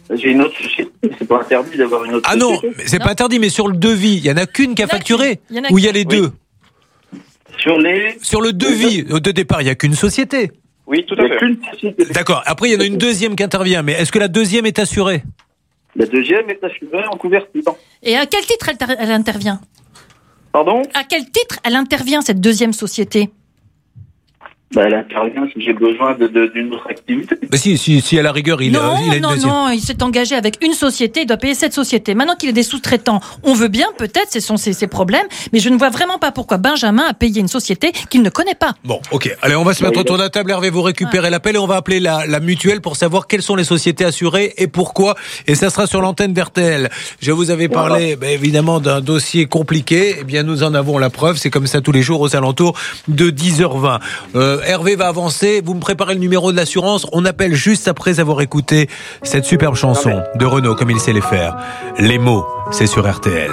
J'ai une autre société, c'est pas interdit d'avoir une autre société. Ah non, mais c'est pas interdit, mais sur le devis, il y en a qu'une qui a facturé. Ou il y a les deux. Sur le devis de départ, il n'y a qu'une société. Oui, tout à fait. D'accord. Après, il y en a une deuxième qui intervient. Mais est-ce que la deuxième est assurée? La deuxième est assurée en couverture. Et à quel titre elle intervient? Pardon? À quel titre elle intervient, cette deuxième société? Elle intervient si j'ai besoin d'une autre activité. Bah si à la rigueur, il a une deuxième. Non, il s'est engagé avec une société, il doit payer cette société. Maintenant qu'il est des sous-traitants, on veut bien, peut-être, ce sont ses problèmes, mais je ne vois vraiment pas pourquoi Benjamin a payé une société qu'il ne connaît pas. Bon, ok. Allez, on va se mettre autour de la table. Hervé, vous récupérez l'appel et on va appeler la mutuelle pour savoir quelles sont les sociétés assurées et pourquoi. Et ça sera sur l'antenne d'RTL. Je vous avais parlé, évidemment, d'un dossier compliqué. Eh bien, nous en avons la preuve. C'est comme ça tous les jours aux alentours de 10h20. Hervé va avancer. Vous me préparez le numéro de l'assurance. On appelle juste après avoir écouté cette superbe chanson de Renaud, comme il sait les faire. Les mots, c'est sur RTL.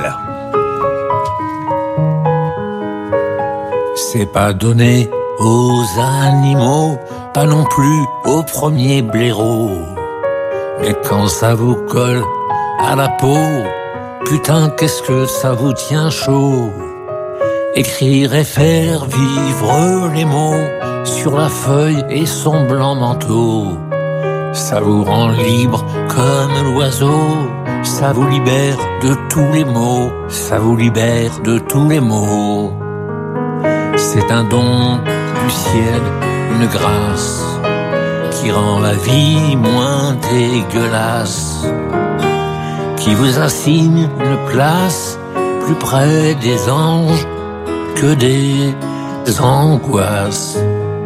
C'est pas donné aux animaux, pas non plus aux premiers blaireaux. Mais quand ça vous colle à la peau, putain, qu'est-ce que ça vous tient chaud. Écrire et faire vivre les mots sur la feuille et son blanc manteau. Ça vous rend libre comme l'oiseau, ça vous libère de tous les maux, ça vous libère de tous les maux. C'est un don du ciel, une grâce qui rend la vie moins dégueulasse, qui vous assigne une place plus près des anges que des angoisses.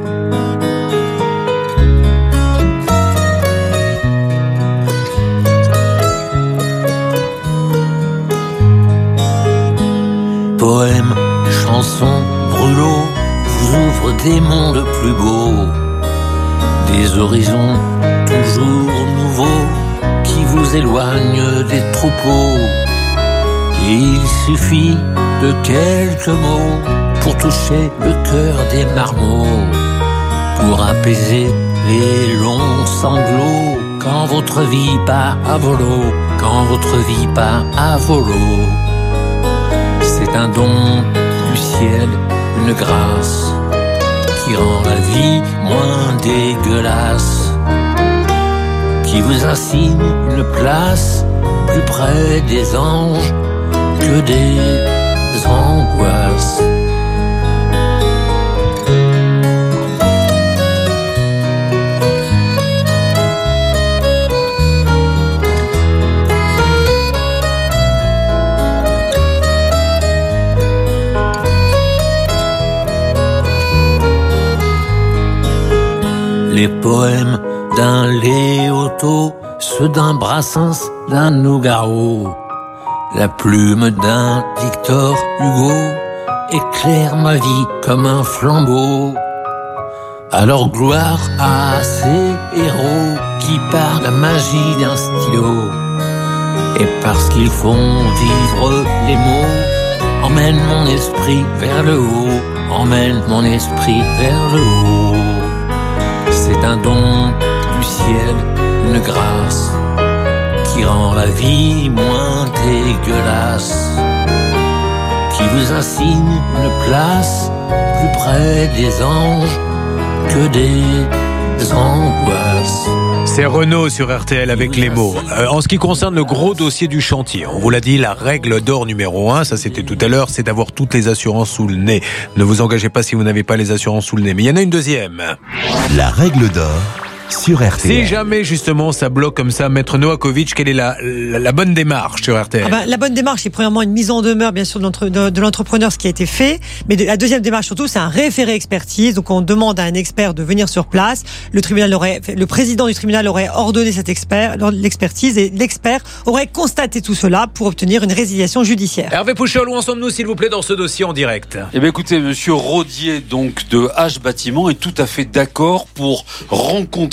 Poèmes, chansons, brûlots vous ouvrent des mondes plus beaux, des horizons toujours nouveaux qui vous éloignent des troupeaux. Et il suffit de quelques mots pour toucher le cœur des marmots, pour apaiser les longs sanglots quand votre vie part à volo, quand votre vie part à volo. C'est un don du ciel, une grâce qui rend la vie moins dégueulasse, qui vous assigne une place plus près des anges que des angoisses. Les poèmes d'un Léoto, ceux d'un Brassens, d'un Nougaro, la plume d'un Victor Hugo éclaire ma vie comme un flambeau. Alors gloire à ces héros qui par la magie d'un stylo et parce qu'ils font vivre les mots, emmène mon esprit vers le haut, emmène mon esprit vers le haut. C'est un don du ciel, une grâce qui rend la vie moins dégueulasse, qui vous assigne une place plus près des anges que des angoisses. C'est Renaud sur RTL avec les mots. En ce qui concerne le gros dossier du chantier, on vous l'a dit, la règle d'or numéro 1, ça c'était tout à l'heure, c'est d'avoir toutes les assurances sous le nez. Ne vous engagez pas si vous n'avez pas les assurances sous le nez. Mais il y en a une deuxième. La règle d'or sur RTL. Si jamais justement ça bloque comme ça, Maître Novakovic, quelle est la bonne démarche sur RTL? La bonne démarche, c'est premièrement une mise en demeure bien sûr de l'entrepreneur, ce qui a été fait, mais la deuxième démarche surtout, c'est un référé expertise. Donc on demande à un expert de venir sur place. Le président du tribunal aurait ordonné l'expertise et l'expert aurait constaté tout cela pour obtenir une résiliation judiciaire. Hervé Pouchol, où en sommes-nous s'il vous plaît dans ce dossier en direct? Eh bien écoutez, monsieur Rodier donc de H Bâtiment est tout à fait d'accord pour rencontrer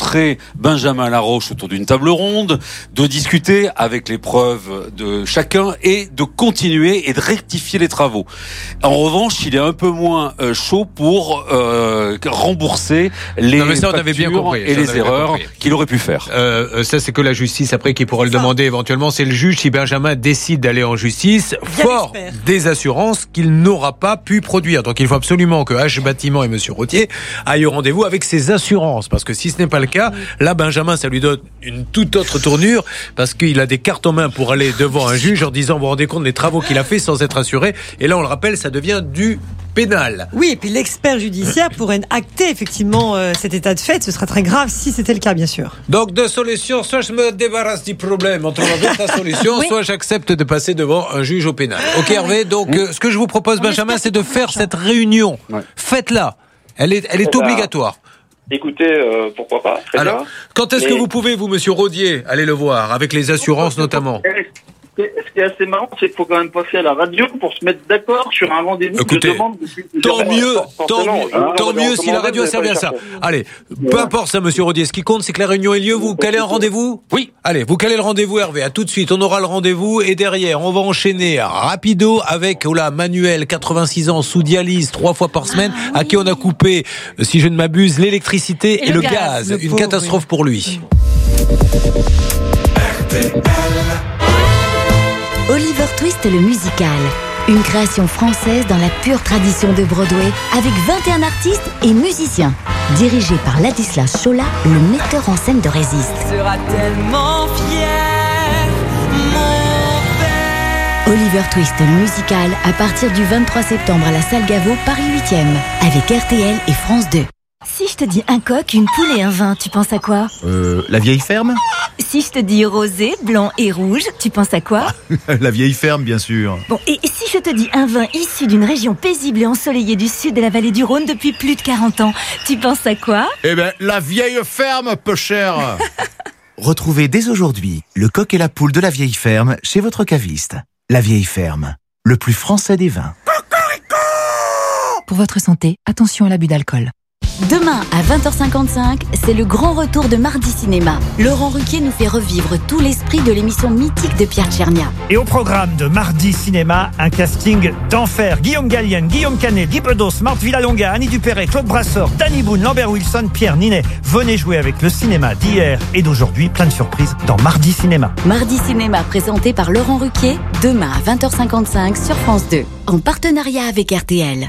rencontrer Benjamin Laroche autour d'une table ronde, de discuter avec les preuves de chacun et de continuer et de rectifier les travaux. En revanche, il est un peu moins chaud pour rembourser les factures et les erreurs qu'il aurait pu faire. Ça, c'est que la justice après qui pourra le demander éventuellement. C'est le juge si Benjamin décide d'aller en justice, fort des assurances qu'il n'aura pas pu produire. Donc il faut absolument que H Bâtiment et Monsieur Rottier aillent au rendez-vous avec ses assurances. Parce que si ce n'est pas le cas, là, Benjamin, ça lui donne une toute autre tournure parce qu'il a des cartes en main pour aller devant un juge en disant, vous vous rendez compte des travaux qu'il a fait sans être assuré. Et là, on le rappelle, ça devient du pénal. Oui, et puis l'expert judiciaire pourrait acter effectivement cet état de fait. Ce serait très grave si c'était le cas, bien sûr. Donc, deux solutions. Soit je me débarrasse du problème en trouvant d'autres solutions, soit j'accepte de passer devant un juge au pénal. Ok, Hervé, donc ce que je vous propose, Benjamin, c'est de faire cette réunion. Faites-la. Elle est obligatoire. Écoutez, pourquoi pas. Alors, quand est-ce que vous pouvez, vous, Monsieur Rodier, aller le voir, avec les assurances notamment? Ce qui est assez marrant, c'est qu'il faut quand même passer à la radio pour se mettre d'accord sur un rendez-vous. Écoutez, de demande. Tant mieux si la radio sert à ça. Allez, peu importe ça, Monsieur Rodier. Ce qui compte, c'est que la réunion ait lieu. Vous calez un rendez-vous? Oui. Allez, vous calez le rendez-vous, Hervé. À tout de suite. On aura le rendez-vous et derrière, on va enchaîner rapido avec Manuel, 86 ans, sous dialyse, 3 fois par semaine, à qui on a coupé, si je ne m'abuse, l'électricité et le gaz. Une catastrophe pour lui. Oliver Twist le musical, une création française dans la pure tradition de Broadway, avec 21 artistes et musiciens. Dirigé par Ladislas Chola, le metteur en scène de Résiste. Sera tellement fier, mon père. Oliver Twist le musical, à partir du 23 septembre à la Salle Gaveau, Paris 8e, avec RTL et France 2. Si je te dis un coq, une poule et un vin, tu penses à quoi? La vieille ferme? Si je te dis rosé, blanc et rouge, tu penses à quoi? La vieille ferme, bien sûr. Bon, et si je te dis un vin issu d'une région paisible et ensoleillée du sud de la vallée du Rhône depuis plus de 40 ans, tu penses à quoi? Eh ben, la vieille ferme, peu cher. Retrouvez dès aujourd'hui le coq et la poule de la vieille ferme chez votre caviste. La vieille ferme, le plus français des vins. Pour votre santé, attention à l'abus d'alcool. Demain à 20h55, c'est le grand retour de Mardi Cinéma. Laurent Ruquier nous fait revivre tout l'esprit de l'émission mythique de Pierre Tchernia. Et au programme de Mardi Cinéma, un casting d'enfer. Guillaume Gallienne, Guillaume Canet, Guy Bedos, Marthe Villalonga, Annie Dupéret, Claude Brasseur, Danny Boone, Lambert Wilson, Pierre Ninet. Venez jouer avec le cinéma d'hier et d'aujourd'hui. Plein de surprises dans Mardi Cinéma. Mardi Cinéma présenté par Laurent Ruquier, demain à 20h55 sur France 2. En partenariat avec RTL.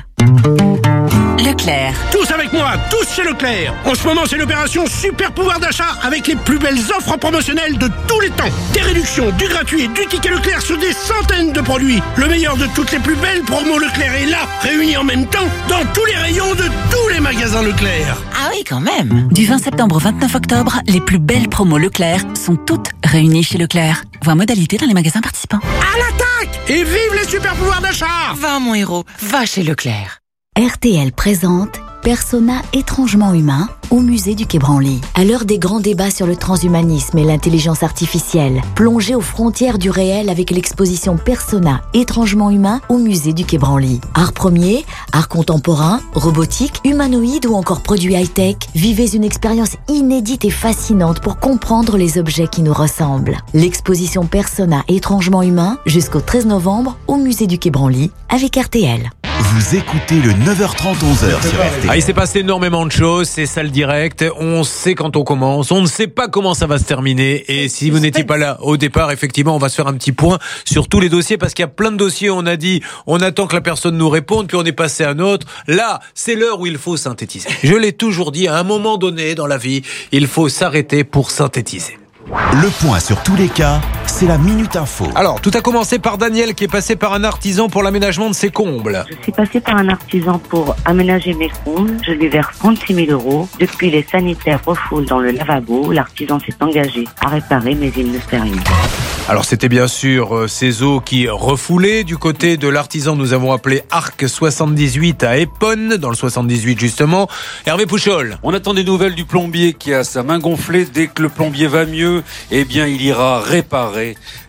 Leclerc. Tous avec moi, tous chez Leclerc. En ce moment, c'est l'opération Super Pouvoir d'achat avec les plus belles offres promotionnelles de tous les temps. Des réductions, du gratuit et du ticket Leclerc sur des centaines de produits. Le meilleur de toutes les plus belles promos Leclerc est là, réunis en même temps dans tous les rayons de tous les magasins Leclerc. Ah oui, quand même. Du 20 septembre au 29 octobre, les plus belles promos Leclerc sont toutes réunies chez Leclerc. Voir modalité dans les magasins participants. À l'attaque! Et vive les super pouvoirs d'achat! Va mon héros, va chez Leclerc. RTL présente Persona étrangement humain au musée du Quai Branly. À l'heure des grands débats sur le transhumanisme et l'intelligence artificielle, plongez aux frontières du réel avec l'exposition Persona étrangement humain au musée du Quai Branly. Art premier, art contemporain, robotique, humanoïde ou encore produits high-tech, vivez une expérience inédite et fascinante pour comprendre les objets qui nous ressemblent. L'exposition Persona étrangement humain jusqu'au 13 novembre au musée du Quai Branly avec RTL. Vous écoutez le 9h30, 11h sur RTL. Il s'est passé énormément de choses, c'est ça le direct. On sait quand on commence, on ne sait pas comment ça va se terminer. Et si vous n'étiez pas là au départ, effectivement, on va se faire un petit point sur tous les dossiers parce qu'il y a plein de dossiers. On a dit, on attend que la personne nous réponde, puis on est passé à un autre. Là, c'est l'heure où il faut synthétiser. Je l'ai toujours dit, à un moment donné dans la vie, il faut s'arrêter pour synthétiser. Le point sur tous les cas, c'est la Minute Info. Alors, tout a commencé par Daniel qui est passé par un artisan pour l'aménagement de ses combles. Je suis passé par un artisan pour aménager mes combles. Je lui verse 36 000 €. Depuis, les sanitaires refoulent dans le lavabo. L'artisan s'est engagé à réparer, mais il ne fait rien. Alors c'était bien sûr ces eaux qui refoulaient. Du côté de l'artisan, nous avons appelé Arc 78 à Épone, dans le 78 justement. Hervé Pouchol. On attend des nouvelles du plombier qui a sa main gonflée. Dès que le plombier va mieux, eh bien il ira réparer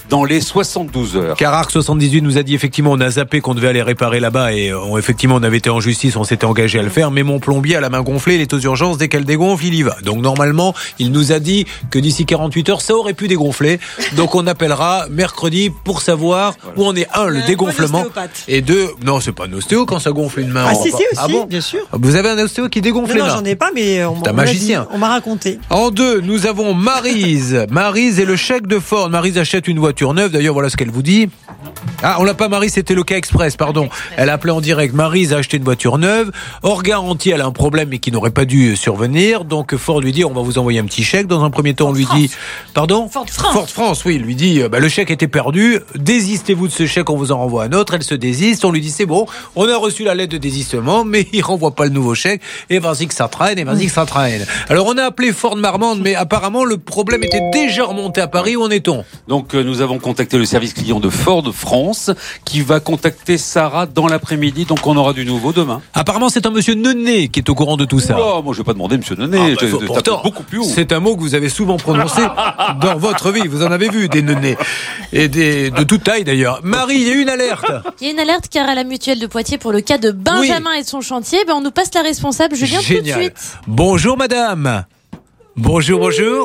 dans les 72 heures. Car Arc 78 nous a dit effectivement on a zappé qu'on devait aller réparer là-bas et effectivement on avait été en justice, on s'était engagé à le faire, mais mon plombier a la main gonflée, il est aux urgences, dès qu'elle dégonfle il y va. Donc normalement il nous a dit que d'ici 48 heures ça aurait pu dégonfler, donc on appellera mercredi pour savoir où on est. Le dégonflement, et 2, non c'est pas un ostéo quand ça gonfle une main. Ah si, aussi, bon bien sûr. Vous avez un ostéo qui dégonfle les mains? Non, j'en ai pas, mais c'est un magicien. On m'a raconté. En 2, nous avons Maryse. Maryse et le chèque de Ford. Maryse achète une voiture neuve. D'ailleurs, voilà ce qu'elle vous dit. Ah, on l'a pas, Maryse, c'était le cas express, pardon. Elle a appelé en direct. Maryse a acheté une voiture neuve. Hors garantie, elle a un problème, mais qui n'aurait pas dû survenir. Donc, Ford lui dit, on va vous envoyer un petit chèque. Dans un premier temps, on lui dit, pardon? Ford France. Ford France, oui. Il lui dit, le chèque était perdu. Désistez-vous de ce chèque, on vous en renvoie un autre. Elle se désiste. On lui dit, c'est bon. On a reçu la lettre de désistement, mais il renvoie pas le nouveau chèque. Et vas-y que ça traîne, Alors, on a appelé Ford Marmande, mais apparemment, le problème était déjà remonté à Paris. Où en est-on? Donc, nous avons contacté le service client de Ford France, qui va contacter Sarah dans l'après-midi. Donc, on aura du nouveau demain. Apparemment, c'est un monsieur Nenet qui est au courant de tout ça. Oh, moi, je vais pas demander monsieur Nenet. Pourtant, beaucoup plus haut. C'est un mot que vous avez souvent prononcé dans votre vie. Vous en avez vu des Nenets. Et de toute taille, d'ailleurs. Marie, il y a une alerte. Il y a une alerte car à la mutuelle de Poitiers pour le cas de Benjamin et de son chantier, on nous passe la responsable. Je viens tout de suite. Bonjour madame. Bonjour.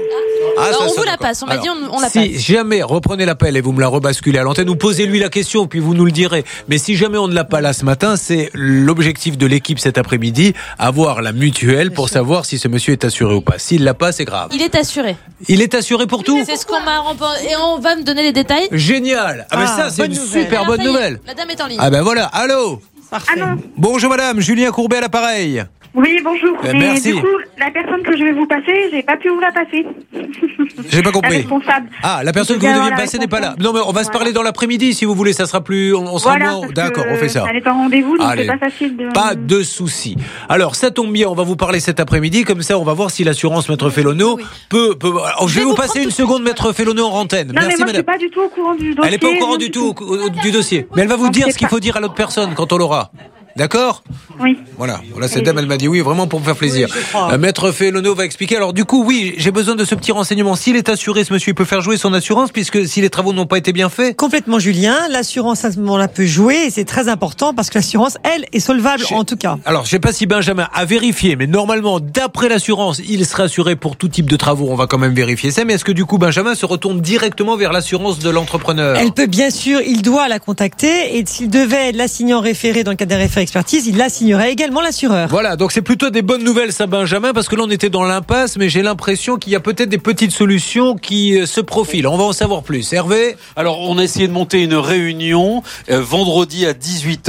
On vous la passe, on m'a dit on la passe. Si jamais, reprenez l'appel et vous me la rebasculez à l'antenne, ou posez-lui la question, puis vous nous le direz. Mais si jamais on ne l'a pas là ce matin, c'est l'objectif de l'équipe cet après-midi, avoir la mutuelle pour savoir si ce monsieur est assuré ou pas. S'il l'a pas, c'est grave. Il est assuré. Il est assuré pour tout? C'est ce qu'on m'a remporté. Et on va me donner les détails. Génial. Mais ça, c'est une super bonne nouvelle. La dame est en ligne. Ah ben voilà, allô. Parfait. Bonjour madame, Julien Courbet à l'appareil. Oui, bonjour. Mais merci. Du coup, la personne que je vais vous passer, j'ai pas pu vous la passer. J'ai pas compris. La responsable. Ah, la personne que vous deviez me passer n'est pas là. Non, mais on va se parler dans l'après-midi si vous voulez. Ça sera plus. On sera moins. D'accord, on fait ça. Elle est en rendez-vous, donc allez, c'est pas facile de. Pas de souci. Alors, ça tombe bien. On va vous parler cet après-midi. Comme ça, on va voir si l'assurance Maître Félono peut. Alors, je vais vous passer une seconde, Maître Félono, en antenne. Non, Merci, mais moi, madame. je suis pas du tout au courant du dossier. Elle n'est pas au courant du tout du dossier. Mais elle va vous dire ce qu'il faut dire à l'autre personne quand on l'aura. D'accord? Oui. Voilà, cette dame, elle m'a dit oui, vraiment pour me faire plaisir. Maître Félono va expliquer. Alors du coup, oui, j'ai besoin de ce petit renseignement. S'il est assuré, ce monsieur, il peut faire jouer son assurance, puisque si les travaux n'ont pas été bien faits. Complètement, Julien. L'assurance à ce moment-là peut jouer, et c'est très important, parce que l'assurance, elle, est solvable en tout cas. Alors, je sais pas si Benjamin a vérifié, mais normalement, d'après l'assurance, il sera assuré pour tout type de travaux. On va quand même vérifier ça. Mais est-ce que du coup, Benjamin se retourne directement vers l'assurance de l'entrepreneur? Elle peut, bien sûr, il doit la contacter, et s'il devait l'assigner en référé dans le cadre d'un référé expertise, il l'assignerait également l'assureur. Voilà, donc c'est plutôt des bonnes nouvelles, ça, Benjamin, parce que là, on était dans l'impasse, mais j'ai l'impression qu'il y a peut-être des petites solutions qui se profilent. On va en savoir plus. Hervé? Alors, on a essayé de monter une réunion vendredi à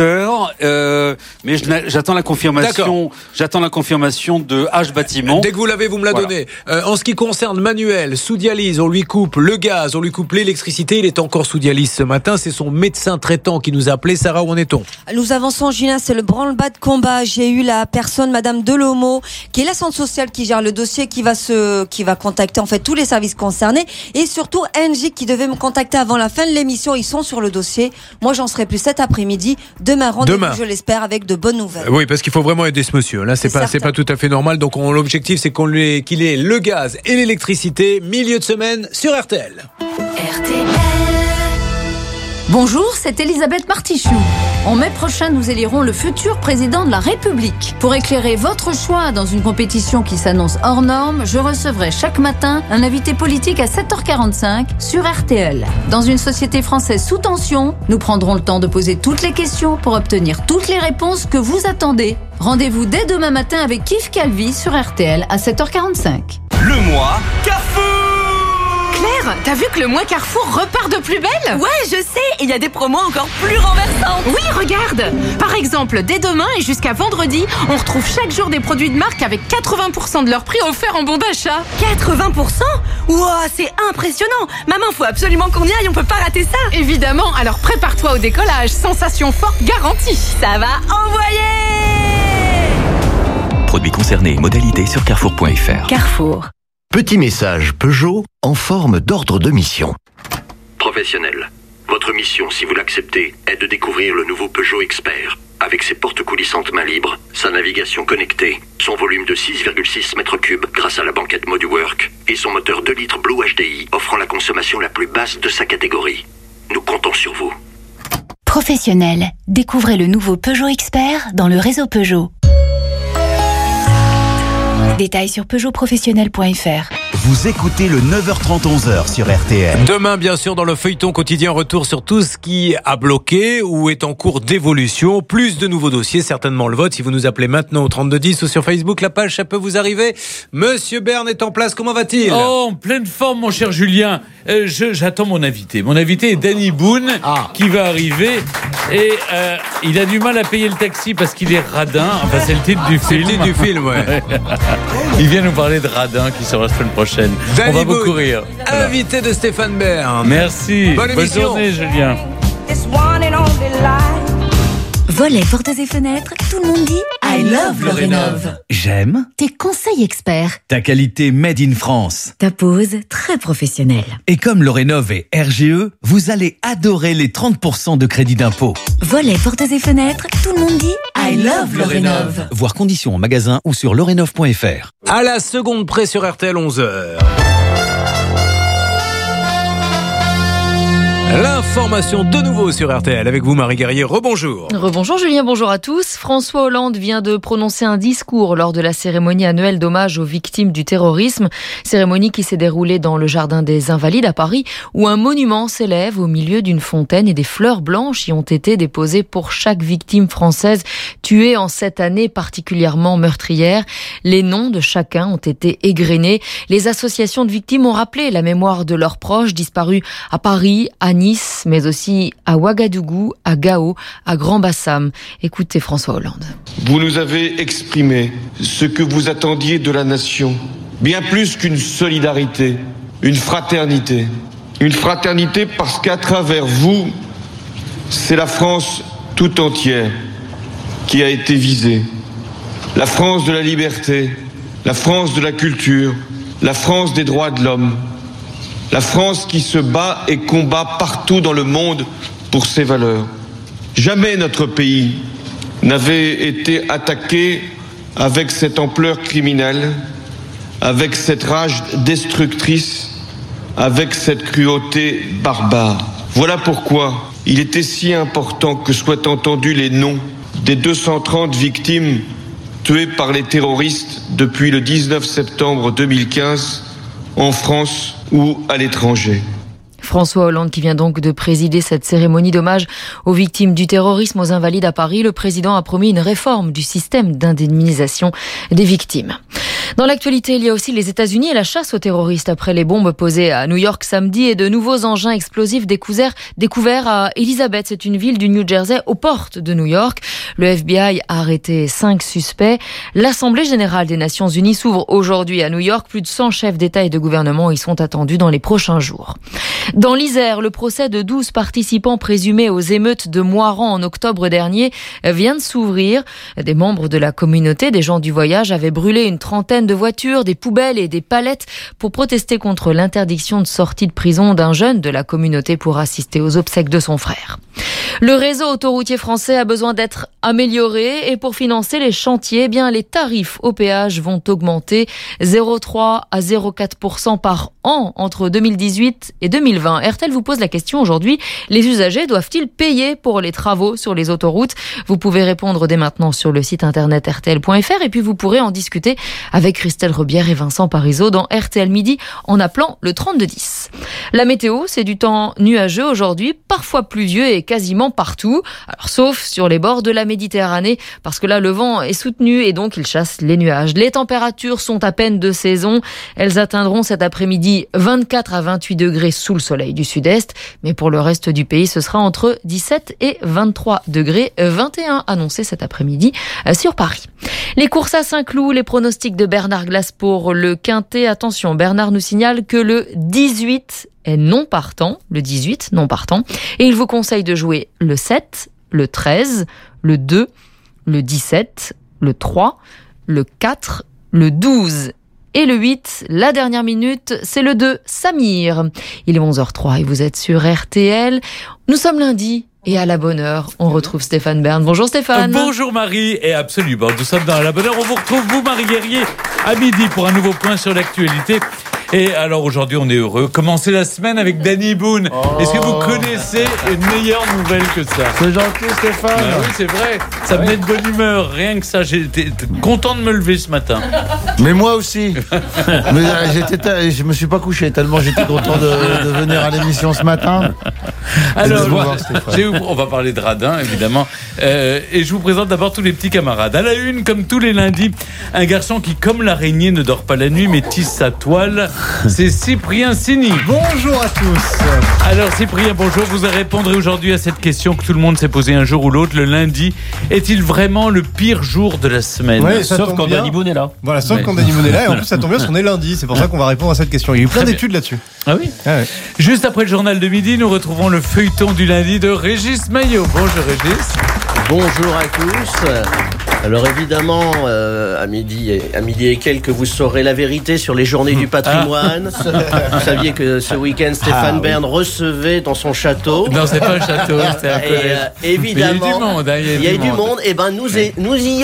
18h, mais j'attends la confirmation. J'attends la confirmation de H Bâtiment. Dès que vous l'avez, vous me la donnez. En ce qui concerne Manuel, sous dialyse, on lui coupe le gaz, on lui coupe l'électricité. Il est encore sous dialyse ce matin. C'est son médecin traitant qui nous a appelé. Sarah, où en est-on? Nous avançons, Julien, c'est le branle-bas de combat. J'ai eu la personne, Madame Delomo, qui est la centre sociale qui gère le dossier, qui va contacter en fait tous les services concernés, et surtout NJ qui devait me contacter avant la fin de l'émission. Ils sont sur le dossier. Moi, j'en serai plus cet après-midi. Demain, rendez-vous, je l'espère, avec de bonnes nouvelles. Oui, parce qu'il faut vraiment aider ce monsieur. Là, c'est pas tout à fait normal. Donc, l'objectif, c'est qu'il ait le gaz et l'électricité. Milieu de semaine sur RTL. RTL. Bonjour, c'est Elisabeth Martichoux. En mai prochain, nous élirons le futur président de la République. Pour éclairer votre choix dans une compétition qui s'annonce hors norme, je recevrai chaque matin un invité politique à 7h45 sur RTL. Dans une société française sous tension, nous prendrons le temps de poser toutes les questions pour obtenir toutes les réponses que vous attendez. Rendez-vous dès demain matin avec Kif Calvi sur RTL à 7h45. Le mois Carrefour! Claire, t'as vu que le mois Carrefour repart de plus belle? Ouais, je sais, il y a des promos encore plus renversantes. Oui, regarde. Par exemple, dès demain et jusqu'à vendredi, on retrouve chaque jour des produits de marque avec 80% de leur prix offerts en bon d'achat. 80%? Ouah, c'est impressionnant. Maman, faut absolument qu'on y aille, on peut pas rater ça. Évidemment, alors prépare-toi au décollage. Sensation forte garantie. Ça va envoyer. Produits concernés, modalités sur carrefour.fr. Carrefour. Petit message Peugeot en forme d'ordre de mission. Professionnel. Votre mission, si vous l'acceptez, est de découvrir le nouveau Peugeot Expert. Avec ses portes coulissantes main libre, sa navigation connectée, son volume de 6,6 mètres cubes grâce à la banquette Moduwork et son moteur 2 litres Blue HDI offrant la consommation la plus basse de sa catégorie. Nous comptons sur vous. Professionnel, découvrez le nouveau Peugeot Expert dans le réseau Peugeot. Détails sur peugeotprofessionnel.fr. Vous écoutez le 9h30 11h sur RTL. Demain, bien sûr, dans le feuilleton quotidien, retour sur tout ce qui a bloqué ou est en cours d'évolution. Plus de nouveaux dossiers, certainement le vote. Si vous nous appelez maintenant au 3210 ou sur Facebook, la page, ça peut vous arriver. Monsieur Bern est en place, comment va-t-il ? Oh, en pleine forme, mon cher Julien. J'attends mon invité. Mon invité est Danny Boone, qui va arriver. Et il a du mal à payer le taxi parce qu'il est radin. Enfin, c'est le titre du film. C'est le titre du film, ouais. Il vient nous parler de radin qui sera la semaine prochaine. Danny On va Boone, beaucoup rire. Voilà. Invité de Stéphane Bern. Merci. Bonne émission. Journée, Julien. Volets, portes et fenêtres, tout le monde dit I love le Rénov'. J'aime Tes conseils experts, ta qualité made in France. ta pose très professionnelle. Et comme le Rénov' est RGE, vous allez adorer les 30% de crédit d'impôt. Volets, portes et fenêtres, tout le monde dit I love le Rénov'. Voir conditions en magasin ou sur lerénov.fr. À la seconde près sur RTL 11h. L'information de nouveau sur RTL avec vous Marie Guerrier, rebonjour. Rebonjour Julien, bonjour à tous. François Hollande vient de prononcer un discours lors de la cérémonie annuelle d'hommage aux victimes du terrorisme. Cérémonie qui s'est déroulée dans le Jardin des Invalides à Paris où un monument s'élève au milieu d'une fontaine et des fleurs blanches y ont été déposées pour chaque victime française tuée en cette année particulièrement meurtrière. Les noms de chacun ont été égrenés. Les associations de victimes ont rappelé la mémoire de leurs proches disparus à Paris, à Nice, mais aussi à Ouagadougou, à Gao, à Grand-Bassam. Écoutez François Hollande. Vous nous avez exprimé ce que vous attendiez de la nation. Bien plus qu'une solidarité, une fraternité. Une fraternité parce qu'à travers vous, c'est la France tout entière qui a été visée. La France de la liberté, la France de la culture, la France des droits de l'homme. La France qui se bat et combat partout dans le monde pour ses valeurs. Jamais notre pays n'avait été attaqué avec cette ampleur criminelle, avec cette rage destructrice, avec cette cruauté barbare. Voilà pourquoi il était si important que soient entendus les noms des 230 victimes tuées par les terroristes depuis le 19 septembre 2015 en France ou à l'étranger. François Hollande qui vient donc de présider cette cérémonie d'hommage aux victimes du terrorisme aux Invalides à Paris. Le président a promis une réforme du système d'indemnisation des victimes. Dans l'actualité, il y a aussi les États-Unis et la chasse aux terroristes après les bombes posées à New York samedi et de nouveaux engins explosifs découverts à Elizabeth. C'est une ville du New Jersey aux portes de New York. Le FBI a arrêté 5 suspects. L'Assemblée générale des Nations unies s'ouvre aujourd'hui à New York. Plus de 100 chefs d'État et de gouvernement y sont attendus dans les prochains jours. Dans l'Isère, le procès de 12 participants présumés aux émeutes de Moiran en octobre dernier vient de s'ouvrir. Des membres de la communauté des gens du voyage avaient brûlé une trentaine de voitures, des poubelles et des palettes pour protester contre l'interdiction de sortie de prison d'un jeune de la communauté pour assister aux obsèques de son frère. Le réseau autoroutier français a besoin d'être amélioré et pour financer les chantiers, les tarifs au péage vont augmenter 0,3 à 0,4% par an entre 2018 et 2020. RTL vous pose la question aujourd'hui, les usagers doivent-ils payer pour les travaux sur les autoroutes ? Vous pouvez répondre dès maintenant sur le site internet rtl.fr et puis vous pourrez en discuter avec Christelle Rebière et Vincent Parisot dans RTL Midi en appelant le 3210. La météo, c'est du temps nuageux aujourd'hui, parfois pluvieux et quasiment partout, alors sauf sur les bords de la Méditerranée parce que là le vent est soutenu et donc il chasse les nuages. Les températures sont à peine de saison, elles atteindront cet après-midi 24 à 28 degrés sous le soleil du sud-est, mais pour le reste du pays ce sera entre 17 et 23 degrés, 21 annoncés cet après-midi sur Paris. Les courses à Saint-Cloud, les pronostics de Bernard Glass pour le Quintet. Attention, Bernard nous signale que le 18 est non partant, et il vous conseille de jouer le 7, le 13, le 2, le 17, le 3, le 4, le 12 et le 8. La dernière minute, c'est le 2, Samir. Il est 11h03 et vous êtes sur RTL. Nous sommes lundi. Et à la bonne heure, on retrouve Stéphane Bern. Bonjour Stéphane. Bonjour Marie, et absolument, nous sommes dans la bonne heure. On vous retrouve, vous Marie Guerrier, à midi pour un nouveau point sur l'actualité. Et alors aujourd'hui, on est heureux. Commencer la semaine avec Danny Boone. Est-ce que vous connaissez une meilleure nouvelle que ça? C'est gentil Stéphane. Oui, c'est vrai. Ça me met de bonne humeur. Rien que ça, j'étais content de me lever ce matin. Mais moi aussi. Mais je me suis pas couché tellement j'étais content de venir à l'émission ce matin. Alors, on va parler de radin, évidemment. Et je vous présente d'abord tous les petits camarades. À la une, comme tous les lundis, un garçon qui, comme l'araignée, ne dort pas la nuit, mais tisse sa toile. C'est Cyprien Sini. Bonjour à tous. Alors Cyprien, bonjour. Vous répondrez aujourd'hui à cette question que tout le monde s'est posée un jour ou l'autre. Le lundi est-il vraiment le pire jour de la semaine? Oui, sauf quand Danny Boone est là. Voilà, sauf quand Danny Boone est là. Et en plus, ça tombe bien parce qu'on est lundi. C'est pour ça qu'on va répondre à cette question. Il y a eu plein d'études là-dessus. Ah oui. Juste après le journal de midi, nous retrouvons le feuilleton du lundi de Régis Maillot. Bonjour Régis. Bonjour à tous. Alors évidemment, à midi et quelques, vous saurez la vérité sur les journées du patrimoine. Vous saviez que ce week-end, Stéphane Bern recevait dans son château. Non, c'est pas un château, c'est un collège. Évidemment, il y a eu du monde. Et ben nous y